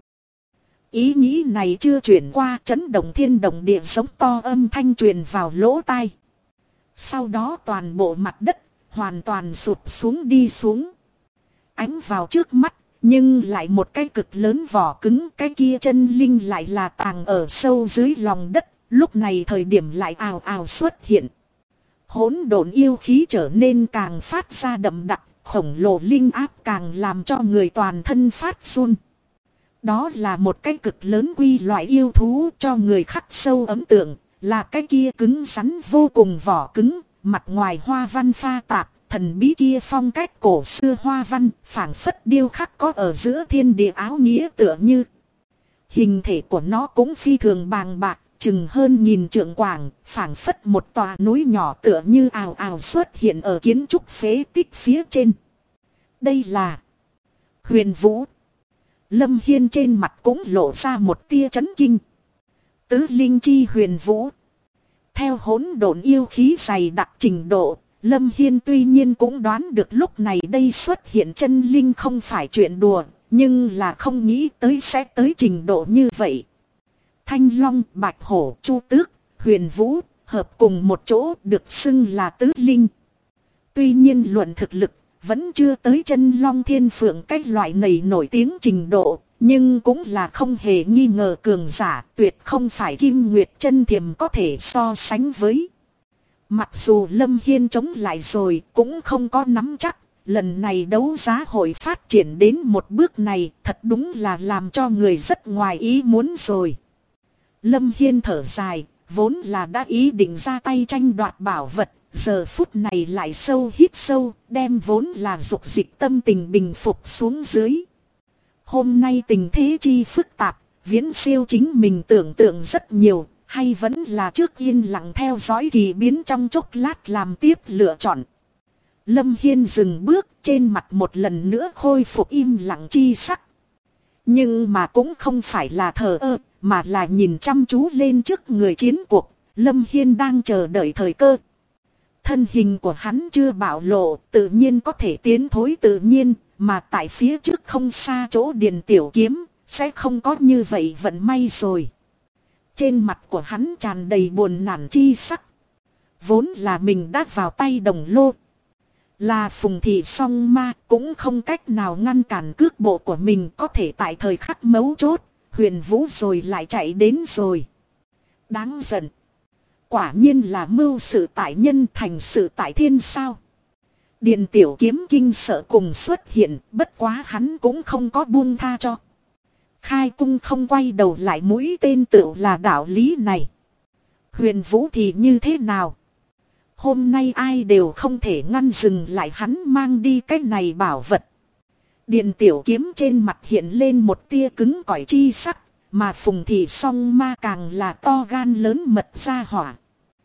Ý nghĩ này chưa chuyển qua, chấn động thiên động địa giống to âm thanh truyền vào lỗ tai. Sau đó toàn bộ mặt đất hoàn toàn sụp xuống đi xuống. Ánh vào trước mắt, nhưng lại một cái cực lớn vỏ cứng, cái kia chân linh lại là tàng ở sâu dưới lòng đất, lúc này thời điểm lại ào ào xuất hiện. Hỗn độn yêu khí trở nên càng phát ra đậm đặc, khổng lồ linh áp càng làm cho người toàn thân phát run. Đó là một cái cực lớn quy loại yêu thú cho người khắc sâu ấn tượng, là cái kia cứng rắn vô cùng vỏ cứng, mặt ngoài hoa văn pha tạp, thần bí kia phong cách cổ xưa hoa văn, phảng phất điêu khắc có ở giữa thiên địa áo nghĩa tựa như. Hình thể của nó cũng phi thường bàng bạc, chừng hơn 1000 trượng quảng, phảng phất một tòa núi nhỏ tựa như ào ào xuất hiện ở kiến trúc phế tích phía trên. Đây là Huyền Vũ. Lâm Hiên trên mặt cũng lộ ra một tia chấn kinh. Tứ linh chi huyền vũ. Theo hỗn độn yêu khí dày đặc trình độ, Lâm Hiên tuy nhiên cũng đoán được lúc này đây xuất hiện chân linh không phải chuyện đùa, nhưng là không nghĩ tới sẽ tới trình độ như vậy. Thanh Long, Bạch Hổ, Chu Tước, Huyền Vũ, hợp cùng một chỗ được xưng là tứ linh. Tuy nhiên luận thực lực, Vẫn chưa tới chân long thiên phượng cái loại này nổi tiếng trình độ, nhưng cũng là không hề nghi ngờ cường giả, tuyệt không phải Kim Nguyệt Chân Thiềm có thể so sánh với. Mặc dù Lâm Hiên chống lại rồi cũng không có nắm chắc, lần này đấu giá hội phát triển đến một bước này thật đúng là làm cho người rất ngoài ý muốn rồi. Lâm Hiên thở dài, vốn là đã ý định ra tay tranh đoạt bảo vật, giờ phút này lại sâu hít sâu, đem vốn là dục dịch tâm tình bình phục xuống dưới. Hôm nay tình thế chi phức tạp, viễn siêu chính mình tưởng tượng rất nhiều, hay vẫn là trước yên lặng theo dõi kỳ biến trong chốc lát làm tiếp lựa chọn. Lâm Hiên dừng bước, trên mặt một lần nữa khôi phục im lặng chi sắc. Nhưng mà cũng không phải là thờ ơ, mà là nhìn chăm chú lên trước người chiến cuộc. Lâm Hiên đang chờ đợi thời cơ. Thân hình của hắn chưa bạo lộ, tự nhiên có thể tiến thối tự nhiên, mà tại phía trước không xa chỗ Điền Tiểu Kiếm, sẽ không có như vậy vận may rồi. Trên mặt của hắn tràn đầy buồn nản chi sắc. Vốn là mình đã vào tay Đồng Lô. Là Phùng Thị Song Ma cũng không cách nào ngăn cản cước bộ của mình, có thể tại thời khắc mấu chốt, Huyền Vũ rồi lại chạy đến rồi. Đáng giận. Quả nhiên là mưu sự tại nhân thành sự tại thiên sao. Điền Tiểu Kiếm kinh sợ cùng xuất hiện, bất quá hắn cũng không có buông tha cho. Khai cung không quay đầu lại, mũi tên tựu là đạo lý này. Huyền Vũ thì như thế nào? Hôm nay ai đều không thể ngăn dừng lại hắn mang đi cái này bảo vật. Điền Tiểu Kiếm trên mặt hiện lên một tia cứng cỏi chi sắc, mà Phùng Thị Song Ma càng là to gan lớn mật ra hỏa.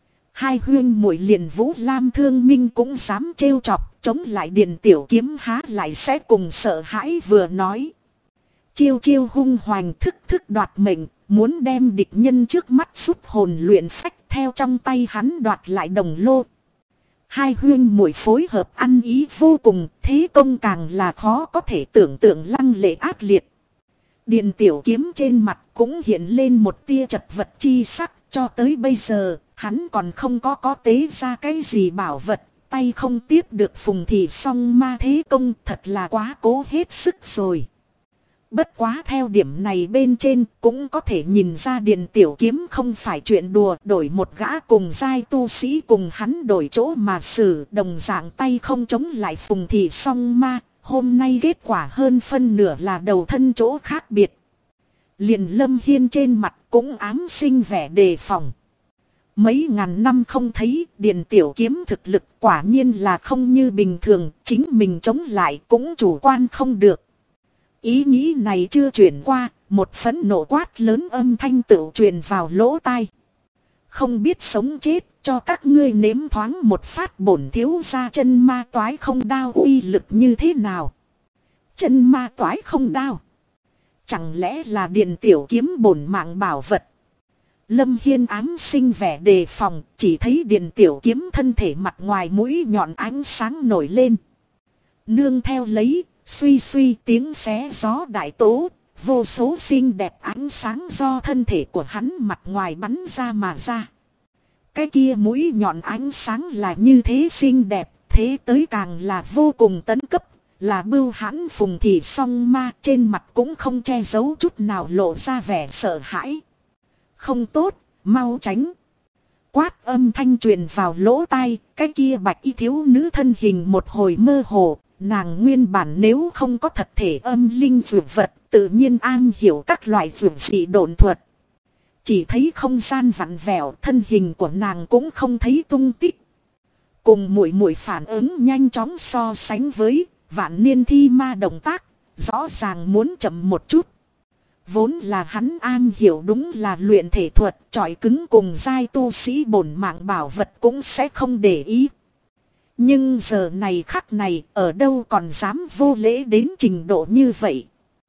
Hai huyên muội liền Vũ Lam Thương Minh cũng dám trêu chọc, chống lại Điền Tiểu Kiếm há lại sẽ cùng sợ hãi vừa nói. Chiêu chiêu hung hoành, thức thức đoạt mệnh, muốn đem địch nhân trước mắt giúp hồn luyện phách, theo trong tay hắn đoạt lại Đồng Lô. Hai huyên muội phối hợp ăn ý vô cùng, thế công càng là khó có thể tưởng tượng, lăng lệ ác liệt. Điền Tiểu Kiếm trên mặt cũng hiện lên một tia chật vật chi sắc, cho tới bây giờ, hắn còn không có tế ra cái gì bảo vật, tay không tiếp được Phùng Thị Song Ma thế công, thật là quá cố hết sức rồi. Bất quá theo điểm này bên trên cũng có thể nhìn ra Điền Tiểu Kiếm không phải chuyện đùa, đổi một gã cùng giai tu sĩ cùng hắn đổi chỗ mà xử, đồng dạng tay không chống lại Phùng Thị Song Ma, hôm nay kết quả hơn phân nửa là đầu thân chỗ khác biệt. Liền Lâm Hiên trên mặt cũng ám sinh vẻ đề phòng. Mấy ngàn năm không thấy, Điền Tiểu Kiếm thực lực quả nhiên là không như bình thường, chính mình chống lại cũng chủ quan không được. Ý nghĩ này chưa chuyển qua, một phẫn nộ quát lớn âm thanh tự truyền vào lỗ tai. Không biết sống chết, cho các ngươi nếm thoáng một phát bổn thiếu gia chân ma toái không đao uy lực như thế nào. Chân ma toái không đao. Chẳng lẽ là Điền Tiểu Kiếm bổn mạng bảo vật. Lâm Hiên ám sinh vẻ đề phòng, chỉ thấy Điền Tiểu Kiếm thân thể mặt ngoài mũi nhọn ánh sáng nổi lên. Nương theo lấy, suy suy tiếng xé gió đại tố, vô số xinh đẹp ánh sáng do thân thể của hắn mặt ngoài bắn ra mà ra. Cái kia mũi nhọn ánh sáng là như thế xinh đẹp, thế tới càng là vô cùng tấn cấp, là bưu hãn Phùng Thị Song Ma, trên mặt cũng không che giấu chút nào lộ ra vẻ sợ hãi. Không tốt, mau tránh. Quát âm thanh truyền vào lỗ tai, cái kia bạch y thiếu nữ thân hình một hồi mơ hồ. Nàng nguyên bản nếu không có thật thể âm linh dược vật, tự nhiên am hiểu các loại dược dị độn thuật. Chỉ thấy không gian vặn vẹo, thân hình của nàng cũng không thấy tung tích. Cùng muội muội phản ứng nhanh chóng so sánh với Vạn Niên Thi Ma động tác, rõ ràng muốn chậm một chút. Vốn là hắn am hiểu đúng là luyện thể thuật, chọi cứng cùng giai tu sĩ bổn mạng bảo vật cũng sẽ không để ý. Nhưng giờ này khắc này, ở đâu còn dám vô lễ đến trình độ như vậy.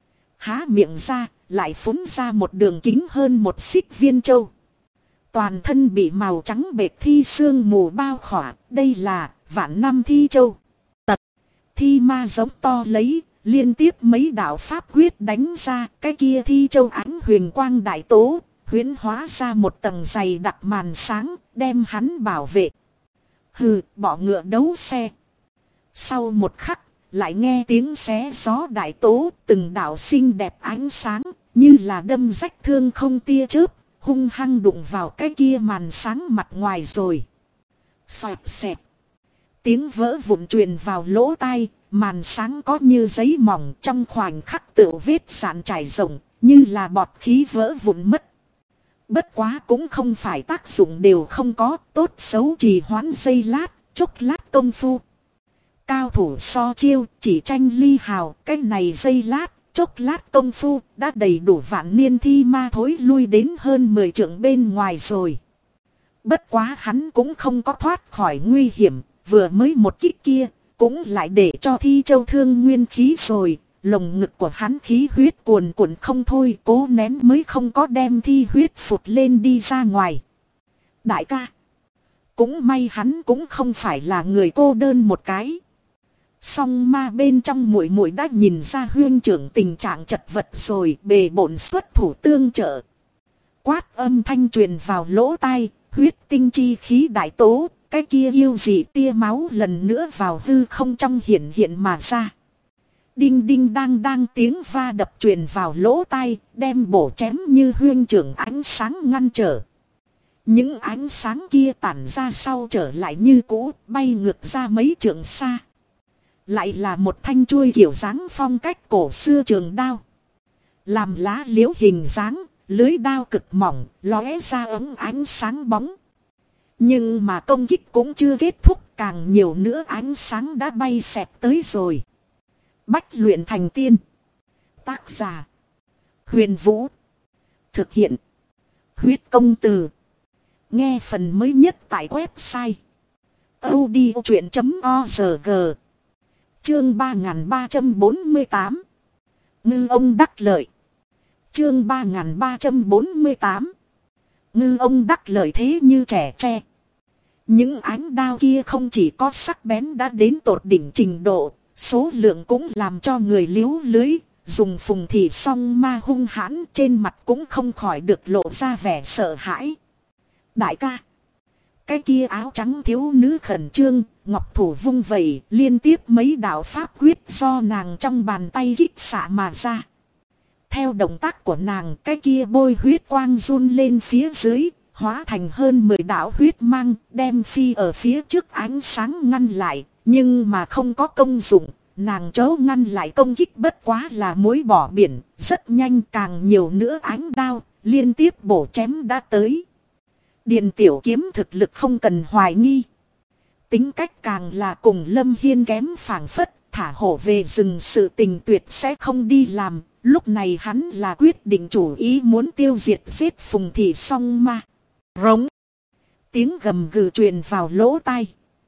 Há miệng ra, lại phun ra một đường kính hơn một xích viên châu. Toàn thân bị màu trắng bệt thi sương mù bao khỏa, đây là Vạn Năm Thi Châu. Tật, thi ma giống to lấy, liên tiếp mấy đạo pháp quyết đánh ra, cái kia thi châu ánh huyền quang đại tố, huyễn hóa ra một tầng dày đặc màn sáng, đem hắn bảo vệ. Hừ, bỏ ngựa đấu xe. Sau một khắc, lại nghe tiếng xé gió đại tố, từng đạo xinh đẹp ánh sáng, như là đâm rách thương không tia chớp, hung hăng đụng vào cái kia màn sáng mặt ngoài rồi. Xoẹt xẹt. Tiếng vỡ vụn truyền vào lỗ tai, màn sáng có như giấy mỏng trong khoảnh khắc tựa vết sạn trải rộng, như là bọt khí vỡ vụn mất. Bất quá cũng không phải tác dụng đều không có, tốt xấu trì hoãn giây lát, chốc lát công phu. Cao thủ so chiêu, chỉ tranh ly hào, cái này giây lát, chốc lát công phu, đã đầy đủ Vạn Niên Thi Ma thối lui đến hơn 10 trượng bên ngoài rồi. Bất quá hắn cũng không có thoát khỏi nguy hiểm, vừa mới một kích kia, cũng lại để cho Thi Châu thương nguyên khí rồi. Lồng ngực của hắn khí huyết cuồn cuộn không thôi, cố nén mới không có đem thi huyết phụt lên đi ra ngoài. Đại ca, cũng may hắn cũng không phải là người cô đơn một cái. Song ma bên trong muội muội đã nhìn ra huynh trưởng tình trạng chật vật rồi, bề bộn xuất thủ tương trợ. Quát âm thanh truyền vào lỗ tai, huyết tinh chi khí đại tố, cái kia yêu dị tia máu lần nữa vào hư không trong hiện mà ra. Đinh đinh đang tiếng va đập truyền vào lỗ tai, đem bổ chém như huyên trưởng ánh sáng ngăn trở. Những ánh sáng kia tản ra sau trở lại như cũ, bay ngược ra mấy trượng xa. Lại là một thanh chuôi kiểu dáng phong cách cổ xưa trường đao. Làm lá liễu hình dáng, lưới đao cực mỏng, lóe ra ống ánh sáng bóng. Nhưng mà công kích cũng chưa kết thúc, càng nhiều nữa ánh sáng đã bay xẹt tới rồi. Bách luyện thành tiên. Tác giả: Huyền Vũ. Thực hiện: Huyết Công Từ. Nghe phần mới nhất tại website audiochuyện.org. Chương 3348. Ngư ông đắc lợi. Chương 3348. Ngư ông đắc lợi thế như trẻ tre. Những ánh đao kia không chỉ có sắc bén đã đến tột đỉnh trình độ, số lượng cũng làm cho người liếu lưới. Dùng Phùng Thị song ma hung hãn, trên mặt cũng không khỏi được lộ ra vẻ sợ hãi. Đại ca, cái kia áo trắng thiếu nữ khẩn trương, ngọc thủ vung vẩy, liên tiếp mấy đạo pháp quyết do nàng trong bàn tay kích xạ mà ra. Theo động tác của nàng, cái kia bôi huyết quang run lên phía dưới, hóa thành hơn 10 đạo huyết mang, đem phi ở phía trước ánh sáng ngăn lại, nhưng mà không có công dụng. Nàng chớ ngăn lại công kích bất quá là muối bỏ biển, rất nhanh, càng nhiều nữa ánh đao, liên tiếp bổ chém đã tới. Điền Tiểu Kiếm thực lực không cần hoài nghi. Tính cách càng là cùng Lâm Hiên kém phảng phất, thả hổ về rừng sự tình tuyệt sẽ không đi làm. Lúc này hắn là quyết định chủ ý muốn tiêu diệt giết Phùng Thị song ma. Rống. Tiếng gầm gừ truyền vào lỗ tai.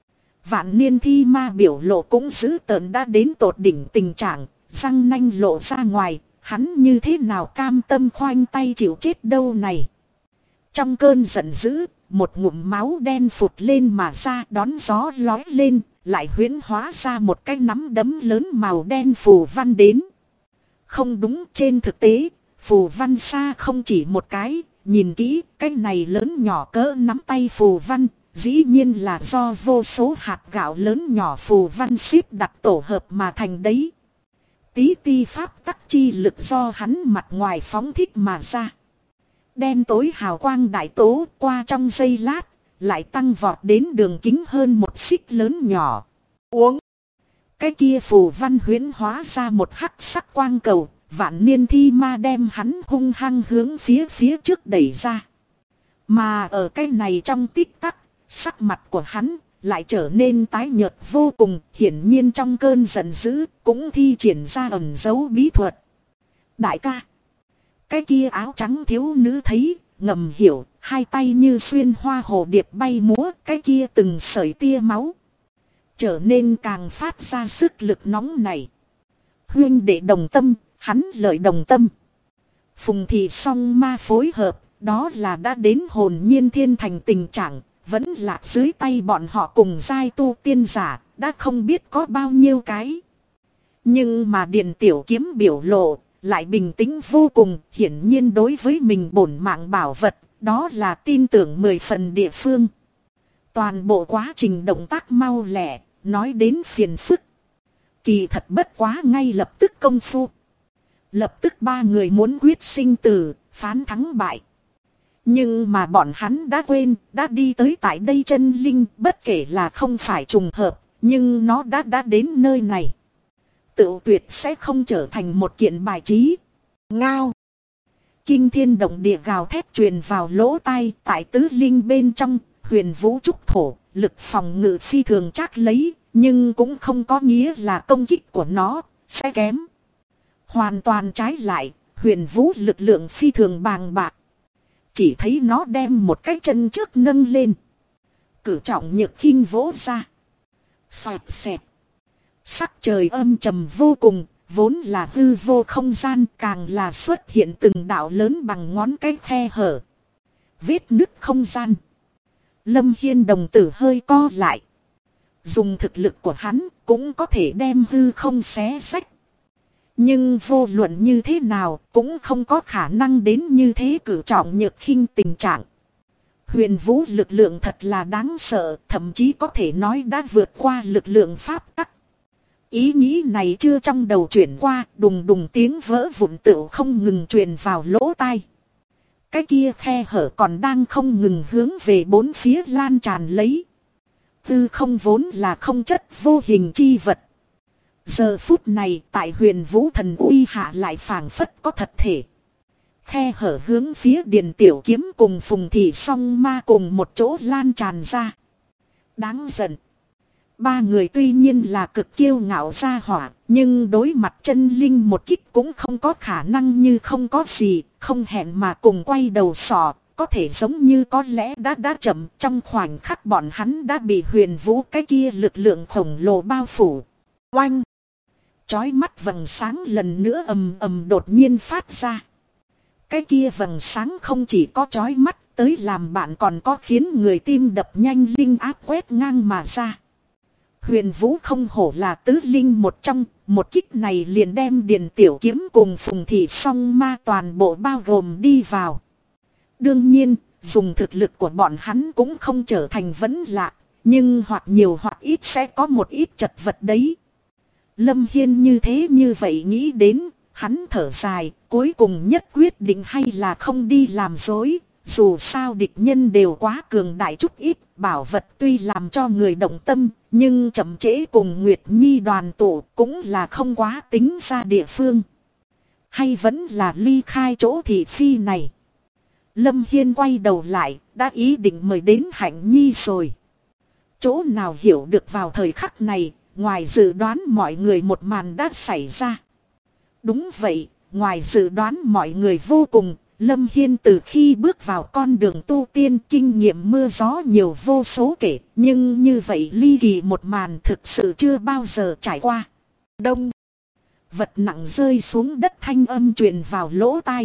Vạn Niên Thi Ma biểu lộ cũng dữ tợn đã đến tột đỉnh tình trạng, răng nanh lộ ra ngoài, hắn như thế nào cam tâm khoanh tay chịu chết đâu này. Trong cơn giận dữ, một ngụm máu đen phụt lên mà ra, đón gió lói lên, lại huyễn hóa ra một cái nắm đấm lớn màu đen phù văn đến. Không đúng, trên thực tế, phù văn xa không chỉ một cái, nhìn kỹ, cái này lớn nhỏ cỡ nắm tay phù văn, dĩ nhiên là do vô số hạt gạo lớn nhỏ phù văn xếp đặt tổ hợp mà thành đấy. Tí ti pháp tắc chi lực do hắn mặt ngoài phóng thích mà ra. Đen tối hào quang đại tố qua trong giây lát, lại tăng vọt đến đường kính hơn một xích lớn nhỏ. Uống. Cái kia phù văn huyễn hóa ra một hắc sắc quang cầu, Vạn Niên Thi Ma đem hắn hung hăng hướng phía trước đẩy ra. Mà ở cái này trong tích tắc, sắc mặt của hắn lại trở nên tái nhợt vô cùng, hiển nhiên trong cơn giận dữ cũng thi triển ra ẩn dấu bí thuật. Đại ca, cái kia áo trắng thiếu nữ thấy, ngầm hiểu, hai tay như xuyên hoa hồ điệp bay múa, cái kia từng sợi tia máu trở nên càng phát ra sức lực nóng này. Huynh đệ đồng tâm, hắn lợi đồng tâm. Phùng Thị song ma phối hợp, đó là đã đến hồn nhiên thiên thành tình trạng, vẫn lạc dưới tay bọn họ cùng giai tu tiên giả, đã không biết có bao nhiêu cái. Nhưng mà Điền Tiểu Kiếm biểu lộ lại bình tĩnh vô cùng, hiển nhiên đối với mình bổn mạng bảo vật, đó là tin tưởng 10 phần địa phương. Toàn bộ quá trình động tác mau lẹ, nói đến phiền phức. Kỳ thật bất quá ngay lập tức công phu. Lập tức ba người muốn quyết sinh tử, phán thắng bại. Nhưng mà bọn hắn đã quên, đã đi tới tại đây chân linh, bất kể là không phải trùng hợp, nhưng nó đã đến nơi này. Tự tuyệt sẽ không trở thành một kiện bài trí. Ngao. Kinh thiên động địa gào thét truyền vào lỗ tai, tại tứ linh bên trong, Huyền Vũ trúc thổ, lực phòng ngự phi thường chắc lấy, nhưng cũng không có nghĩa là công kích của nó sẽ kém. Hoàn toàn trái lại, Huyền Vũ lực lượng phi thường bàng bạc. Chỉ thấy nó đem một cái chân trước nâng lên. Cử trọng nhược khinh vỗ ra. Xoẹt xẹt. Sắc trời âm trầm vô cùng, vốn là hư vô không gian, càng là xuất hiện từng đạo lớn bằng ngón cái khe hở. Vết nứt không gian. Lâm Hiên đồng tử hơi co lại. Dùng thực lực của hắn cũng có thể đem hư không xé rách. Nhưng vô luận như thế nào cũng không có khả năng đến như thế cử trọng nhược khinh tình trạng. Huyền Vũ lực lượng thật là đáng sợ, thậm chí có thể nói đã vượt qua lực lượng pháp tắc. Ý nghĩ này chưa trong đầu chuyển qua, đùng đùng tiếng vỡ vụn tựu không ngừng truyền vào lỗ tai. Cái kia khe hở còn đang không ngừng hướng về bốn phía lan tràn lấy. Tư không vốn là không chất vô hình chi vật. Giờ phút này tại Huyền Vũ thần uy hạ lại phảng phất có thật thể. Khe hở hướng phía Điền Tiểu Kiếm cùng Phùng Thị Song Ma cùng một chỗ lan tràn ra. Đáng giận. Ba người tuy nhiên là cực kiêu ngạo gia hỏa, nhưng đối mặt chân linh một kích cũng không có khả năng như không có gì, không hẹn mà cùng quay đầu sọ, có thể giống như có lẽ đã chậm, trong khoảnh khắc bọn hắn đã bị Huyền Vũ cái kia lực lượng khổng lồ bao phủ. Oanh! Chói mắt vầng sáng lần nữa ầm ầm đột nhiên phát ra. Cái kia vầng sáng không chỉ có chói mắt, tới làm bạn còn có khiến người tim đập nhanh linh áp quét ngang mà ra. Huyền Vũ không hổ là tứ linh một trong, một kích này liền đem Điền Tiểu Kiếm cùng Phùng Thị Song Ma toàn bộ bao gồm đi vào. Đương nhiên, dùng thực lực của bọn hắn cũng không trở thành vấn lạ, nhưng hoặc nhiều hoặc ít sẽ có một ít chật vật đấy. Lâm Hiên như thế như vậy nghĩ đến, hắn thở dài, cuối cùng nhất quyết định hay là không đi làm dối. Dù sao địch nhân đều quá cường đại chút ít, bảo vật tuy làm cho người động tâm, nhưng chậm trễ cùng Nguyệt Nhi đoàn tụ cũng là không quá tính ra địa phương. Hay vẫn là ly khai chỗ thị phi này. Lâm Hiên quay đầu lại, đã ý định mời đến Hạnh Nhi rồi. Chỗ nào hiểu được vào thời khắc này, ngoài dự đoán mọi người một màn đã xảy ra. Đúng vậy, ngoài dự đoán mọi người vô cùng. Lâm Hiên từ khi bước vào con đường tu tiên kinh nghiệm mưa gió nhiều vô số kể, nhưng như vậy ly kỳ một màn thực sự chưa bao giờ trải qua. Đông. Vật nặng rơi xuống đất thanh âm truyền vào lỗ tai.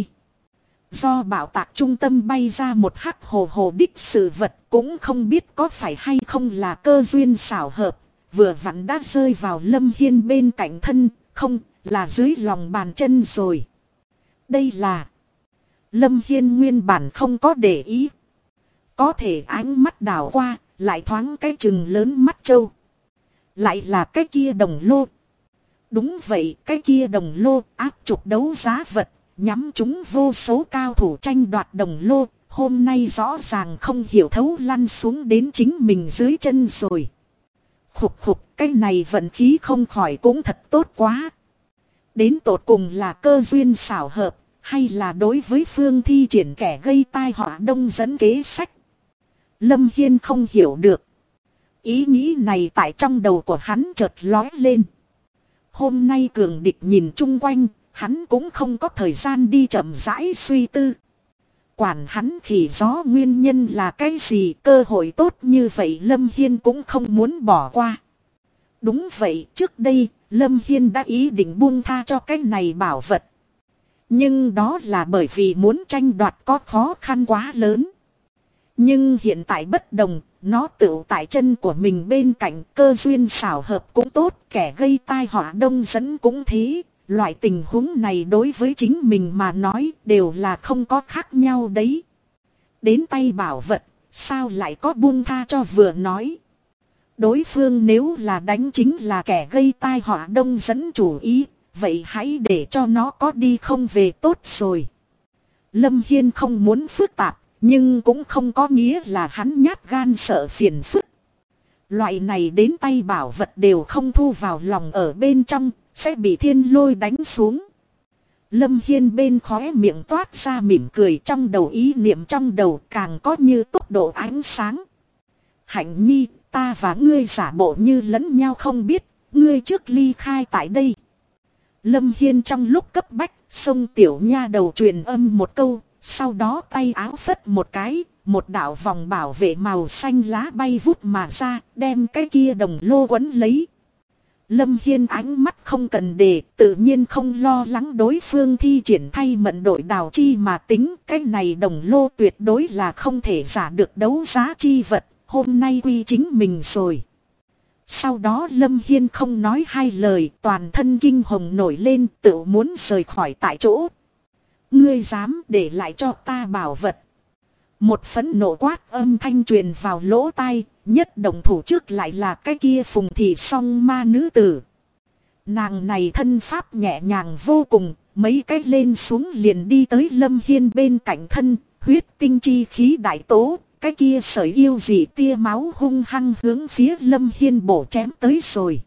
Do bảo tạc trung tâm bay ra một hắc hồ hồ đích sự vật cũng không biết có phải hay không là cơ duyên xảo hợp, vừa vặn đã rơi vào Lâm Hiên bên cạnh thân, không là dưới lòng bàn chân rồi. Đây là... Lâm Hiên nguyên bản không có để ý. Có thể ánh mắt đảo qua, lại thoáng cái chừng lớn mắt trâu. Lại là cái kia đồng lô. Đúng vậy, cái kia đồng lô áp trục đấu giá vật, nhắm chúng vô số cao thủ tranh đoạt đồng lô. Hôm nay rõ ràng không hiểu thấu lăn xuống đến chính mình dưới chân rồi. Khục khục, cái này vận khí không khỏi cũng thật tốt quá. Đến tột cùng là cơ duyên xảo hợp. Hay là đối với Phương thi triển kẻ gây tai họa đông dẫn kế sách. Lâm Hiên không hiểu được. Ý nghĩ này tại trong đầu của hắn chợt lói lên. Hôm nay cường địch nhìn chung quanh, hắn cũng không có thời gian đi chậm rãi suy tư. Quản hắn khỉ gió nguyên nhân là cái gì, cơ hội tốt như vậy Lâm Hiên cũng không muốn bỏ qua. Đúng vậy, trước đây Lâm Hiên đã ý định buông tha cho cái này bảo vật. Nhưng đó là bởi vì muốn tranh đoạt có khó khăn quá lớn. Nhưng hiện tại bất đồng, nó tựu tại chân của mình bên cạnh, cơ duyên xảo hợp cũng tốt, kẻ gây tai họa đông dẫn cũng thế. Loại tình huống này đối với chính mình mà nói đều là không có khác nhau đấy. Đến tay bảo vật, sao lại có buông tha cho vừa nói. Đối phương nếu là đánh chính là kẻ gây tai họa đông dẫn chủ ý, vậy hãy để cho nó có đi không về tốt rồi. Lâm Hiên không muốn phức tạp, nhưng cũng không có nghĩa là hắn nhát gan sợ phiền phức. Loại này đến tay bảo vật đều không thu vào lòng ở bên trong, sẽ bị thiên lôi đánh xuống. Lâm Hiên bên khóe miệng toát ra mỉm cười, trong đầu ý niệm trong đầu càng có như tốc độ ánh sáng. Hạnh nhi, ta và ngươi giả bộ như lẫn nhau không biết, ngươi trước ly khai tại đây. Lâm Hiên trong lúc cấp bách, xông tiểu nha đầu truyền âm một câu, sau đó tay áo phất một cái, một đạo vòng bảo vệ màu xanh lá bay vút mà ra, đem cái kia đồng lô quấn lấy. Lâm Hiên ánh mắt không cần đề, tự nhiên không lo lắng đối phương thi triển thay mận đội đào chi mà tính. Cái này đồng lô tuyệt đối là không thể giả được đấu giá chi vật, hôm nay quy chính mình rồi. Sau đó Lâm Hiên không nói hai lời, toàn thân kinh hồng nổi lên, tự muốn rời khỏi tại chỗ. Ngươi dám để lại cho ta bảo vật. Một phẫn nộ quát âm thanh truyền vào lỗ tai, nhất động thủ trước lại là cái kia Phùng Thị Song ma nữ tử. Nàng này thân pháp nhẹ nhàng vô cùng, mấy cái lên xuống liền đi tới Lâm Hiên bên cạnh thân, huyết tinh chi khí đại tố, cái kia sợi yêu dị tia máu hung hăng hướng phía Lâm Hiên bổ chém tới rồi.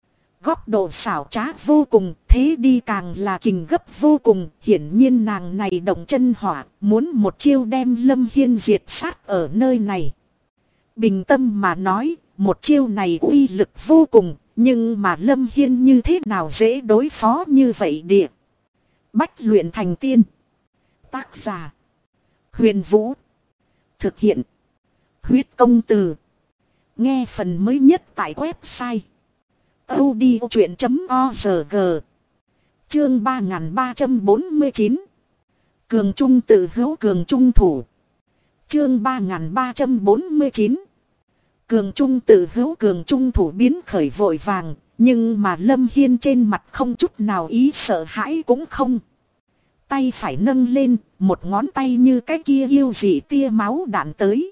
Góc độ xảo trá vô cùng, thế đi càng là kình gấp vô cùng, hiển nhiên nàng này động chân hỏa, muốn một chiêu đem Lâm Hiên diệt sát ở nơi này. Bình tâm mà nói, một chiêu này uy lực vô cùng, nhưng mà Lâm Hiên như thế nào dễ đối phó như vậy địa. Bách luyện thành tiên. Tác giả: Huyền Vũ. Thực hiện: Huyết Công Từ. Nghe phần mới nhất tại website audiochuyện.org. Chương 3349. Cường trung tự hữu cường trung thủ. Chương 3349. Cường trung tự hữu cường trung thủ biến khởi vội vàng, nhưng mà Lâm Hiên trên mặt không chút nào ý sợ hãi cũng không. Tay phải nâng lên, một ngón tay như cái kia yêu dị tia máu đạn tới.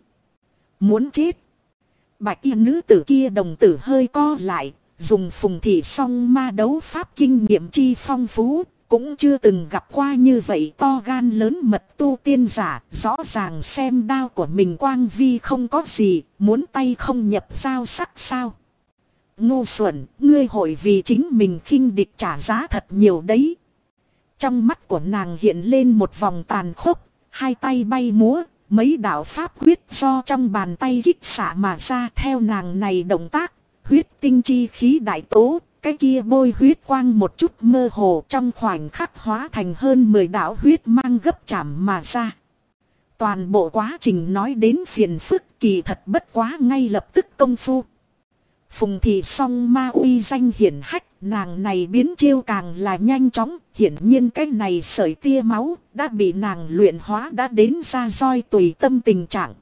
Muốn chết. Bạch y nữ tử kia đồng tử hơi co lại, dùng Phùng Thị Song ma đấu pháp kinh nghiệm chi phong phú, cũng chưa từng gặp qua như vậy to gan lớn mật tu tiên giả, rõ ràng xem đao của mình quang vi không có gì, muốn tay không nhập dao sắc sao. Ngu xuẩn, ngươi hội vì chính mình khinh địch trả giá thật nhiều đấy. Trong mắt của nàng hiện lên một vòng tàn khốc, hai tay bay múa, mấy đạo pháp huyết do trong bàn tay kích xạ mà ra theo nàng này động tác, huyết tinh chi khí đại tố. Cái kia bôi huyết quang một chút mơ hồ trong khoảnh khắc hóa thành hơn 10 đạo huyết mang gấp chạm mà ra. Toàn bộ quá trình nói đến phiền phức kỳ thật bất quá ngay lập tức công phu. Phùng Thị Song ma uy danh hiển hách, nàng này biến chiêu càng là nhanh chóng, hiển nhiên cái này sợi tia máu đã bị nàng luyện hóa đã đến ra roi tùy tâm tình trạng.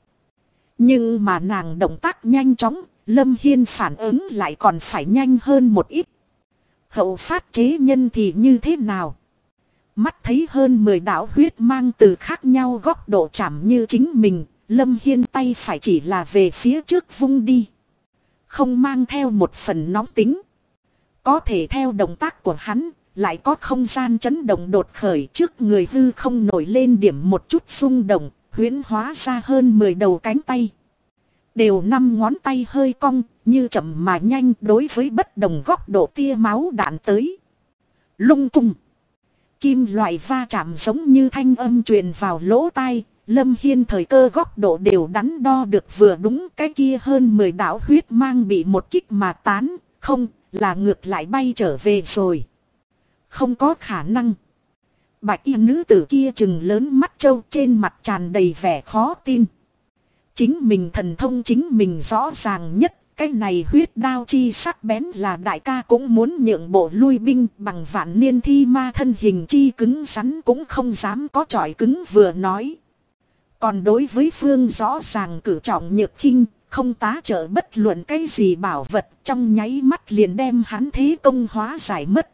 Nhưng mà nàng động tác nhanh chóng, Lâm Hiên phản ứng lại còn phải nhanh hơn một ít. Hậu phát chế nhân thì như thế nào? Mắt thấy hơn 10 đạo huyết mang từ khác nhau góc độ chạm như chính mình, Lâm Hiên tay phải chỉ là về phía trước vung đi. Không mang theo một phần nóng tính. Có thể theo động tác của hắn, lại có không gian chấn động đột khởi trước người hư không nổi lên điểm một chút xung động, huyễn hóa ra hơn 10 đầu cánh tay. Đều 5 ngón tay hơi cong, như chậm mà nhanh đối với bất đồng góc độ tia máu đạn tới. Lung tung. Kim loại va chạm giống như thanh âm truyền vào lỗ tai, Lâm Hiên thời cơ góc độ đều đắn đo được vừa đúng, cái kia hơn 10 đạo huyết mang bị một kích mà tán, không, là ngược lại bay trở về rồi. Không có khả năng. Bạch y nữ tử kia trừng lớn mắt trâu, trên mặt tràn đầy vẻ khó tin. Chính mình thần thông chính mình rõ ràng nhất, cái này huyết đao chi sắc bén là đại ca cũng muốn nhượng bộ lui binh, bằng vạn niên thi ma thân hình chi cứng rắn cũng không dám có tròi cứng vừa nói. Còn đối với phương rõ ràng cử trọng nhược khinh, không tá trợ bất luận cái gì bảo vật, trong nháy mắt liền đem hắn thế công hóa giải mất.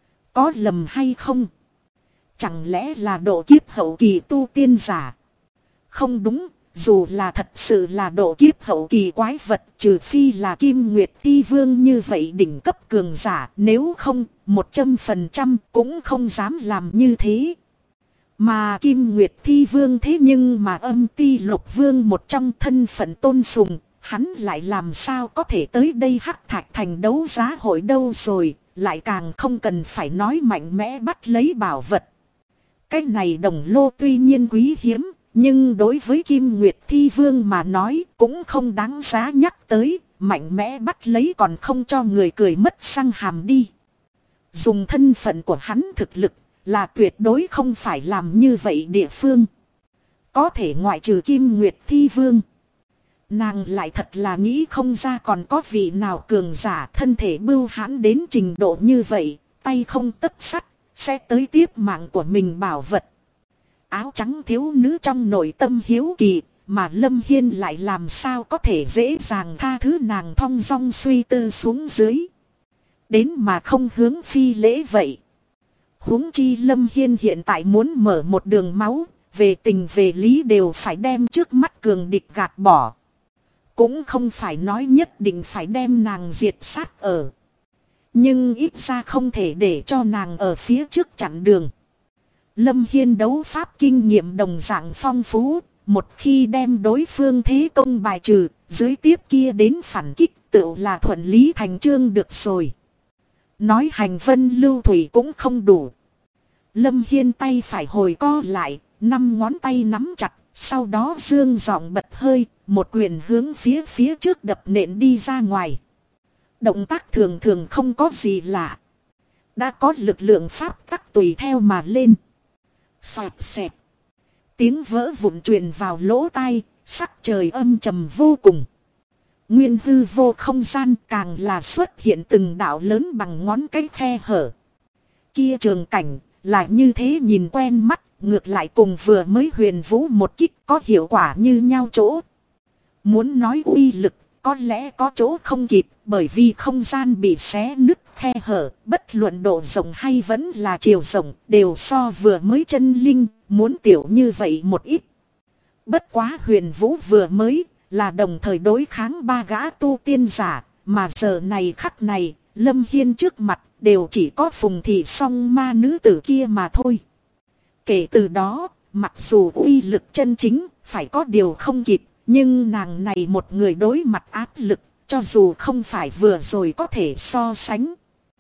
Có lầm hay không? Chẳng lẽ là độ kiếp hậu kỳ tu tiên giả? Không đúng, dù là thật sự là độ kiếp hậu kỳ quái vật, trừ phi là Kim Nguyệt Thi Vương như vậy đỉnh cấp cường giả, nếu không, 100% cũng không dám làm như thế. Mà Kim Nguyệt Thi Vương thế nhưng mà Âm Ti Lục Vương một trong thân phận tôn sùng, hắn lại làm sao có thể tới đây Hắc Thạch Thành đấu giá hội đâu rồi, lại càng không cần phải nói mạnh mẽ bắt lấy bảo vật. Cái này đồng lô tuy nhiên quý hiếm, nhưng đối với Kim Nguyệt Thi Vương mà nói cũng không đáng giá nhắc tới, mạnh mẽ bắt lấy còn không cho người cười mất răng hàm đi. Dùng thân phận của hắn thực lực là tuyệt đối không phải làm như vậy địa phương. Có thể ngoại trừ Kim Nguyệt Thi Vương, nàng lại thật là nghĩ không ra còn có vị nào cường giả thân thể bưu hãn đến trình độ như vậy, tay không tấc sắt, sẽ tới tiếp mạng của mình bảo vật. Áo trắng thiếu nữ trong nội tâm hiếu kỳ, mà Lâm Hiên lại làm sao có thể dễ dàng tha thứ nàng thong dong suy tư xuống dưới. Đến mà không hướng phi lễ vậy. Huống chi Lâm Hiên hiện tại muốn mở một đường máu, về tình về lý đều phải đem trước mắt cường địch gạt bỏ. Cũng không phải nói nhất định phải đem nàng diệt sát ở. Nhưng ít ra không thể để cho nàng ở phía trước chặn đường. Lâm Hiên đấu pháp kinh nghiệm đồng dạng phong phú, một khi đem đối phương thế công bài trừ, dưới tiếp kia đến phản kích tựu là thuận lý thành chương được rồi. Nói hành vân lưu thủy cũng không đủ. Lâm Hiên tay phải hồi co lại, 5 ngón tay nắm chặt, sau đó dương giọng bật hơi, một quyền hướng phía trước đập nện đi ra ngoài. Động tác thường thường không có gì lạ. Đã có lực lượng pháp tắc tùy theo mà lên. Xoẹt xẹt. Tiếng vỡ vụn truyền vào lỗ tai, sắc trời âm trầm vô cùng. Nguyên hư vô không gian càng là xuất hiện từng đạo lớn bằng ngón cái khe hở. Kia trường cảnh là như thế nhìn quen mắt, ngược lại cùng vừa mới huyền vũ một kích có hiệu quả như nhau chỗ. Muốn nói uy lực, có lẽ có chỗ không kịp, bởi vì không gian bị xé nứt khe hở, bất luận độ rộng hay vẫn là chiều rộng, đều so vừa mới chân linh, muốn tiểu như vậy một ít. Bất quá huyền vũ vừa mới, là đồng thời đối kháng 3 gã tu tiên giả, mà giờ này khắc này, Lâm Hiên trước mặt, đều chỉ có Phùng Thị Song ma nữ tử kia mà thôi. Kể từ đó, mặc dù uy lực chân chính, phải có điều không kịp, nhưng nàng này một người đối mặt áp lực, cho dù không phải vừa rồi có thể so sánh.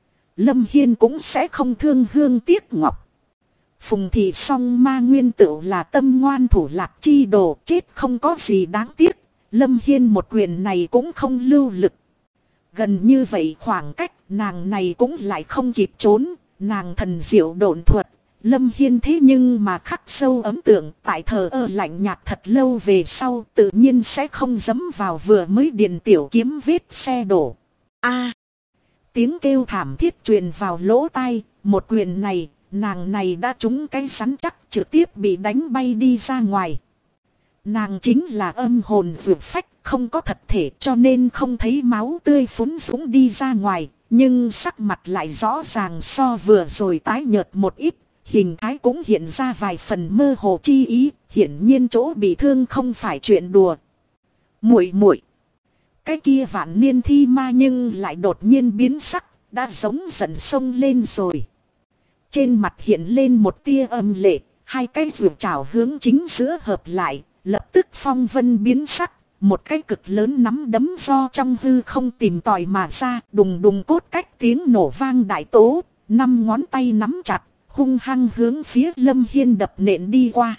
Lâm Hiên cũng sẽ không thương hương tiếc ngọc. Phùng Thị Song ma nguyên tựu là tâm ngoan thủ lạc chi đồ, chết không có gì đáng tiếc. Lâm Hiên một quyền này cũng không lưu lực. Gần như vậy khoảng cách, nàng này cũng lại không kịp trốn, nàng thần diệu độn thuật. Lâm Hiên thế nhưng mà khắc sâu ấn tượng, tại thờ ơ lạnh nhạt thật lâu về sau tự nhiên sẽ không dẫm vào vừa mới điền tiểu kiếm vết xe đổ. A, tiếng kêu thảm thiết truyền vào lỗ tai, một quyền này, nàng này đã trúng cái rắn chắc trực tiếp bị đánh bay đi ra ngoài. Nàng chính là âm hồn vượt phách, không có thật thể cho nên không thấy máu tươi phún dũng đi ra ngoài, nhưng sắc mặt lại rõ ràng so vừa rồi tái nhợt một ít. Hình thái cũng hiện ra vài phần mơ hồ chi ý, hiển nhiên chỗ bị thương không phải chuyện đùa. Muội muội, cái kia vạn niên thi ma nhưng lại đột nhiên biến sắc, đã giống giận sông lên rồi. Trên mặt hiện lên một tia âm lệ, hai cái vượt trảo hướng chính giữa hợp lại, lập tức phong vân biến sắc, một cái cực lớn nắm đấm do trong hư không tìm tòi mà ra, đùng đùng cốt cách tiếng nổ vang đại tố, 5 ngón tay nắm chặt. Hung hăng hướng phía Lâm Hiên đập nện đi qua.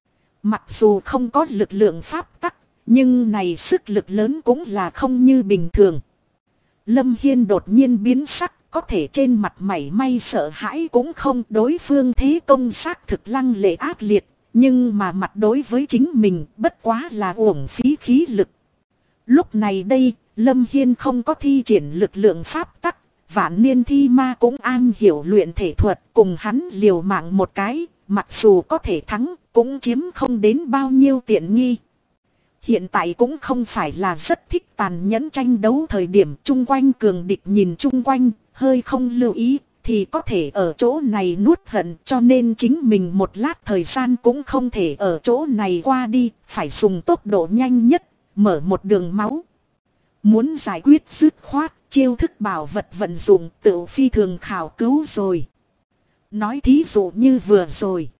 Mặc dù không có lực lượng pháp tắc, nhưng này sức lực lớn cũng là không như bình thường. Lâm Hiên đột nhiên biến sắc, có thể trên mặt mảy may sợ hãi cũng không. Đối phương thế công xác thực lăng lệ ác liệt, nhưng mà mặt đối với chính mình bất quá là uổng phí khí lực. Lúc này đây, Lâm Hiên không có thi triển lực lượng pháp tắc. Vạn niên thi ma cũng an hiểu luyện thể thuật, cùng hắn liều mạng một cái, mặc dù có thể thắng, cũng chiếm không đến bao nhiêu tiện nghi. Hiện tại cũng không phải là rất thích tàn nhẫn tranh đấu thời điểm chung quanh cường địch nhìn chung quanh, hơi không lưu ý, thì có thể ở chỗ này nuốt hận, cho nên chính mình một lát thời gian cũng không thể ở chỗ này qua đi, phải dùng tốc độ nhanh nhất, mở một đường máu. Muốn giải quyết dứt khoát, chiêu thức bảo vật vận dụng tự phi thường khảo cứu rồi. Nói thí dụ như vừa rồi.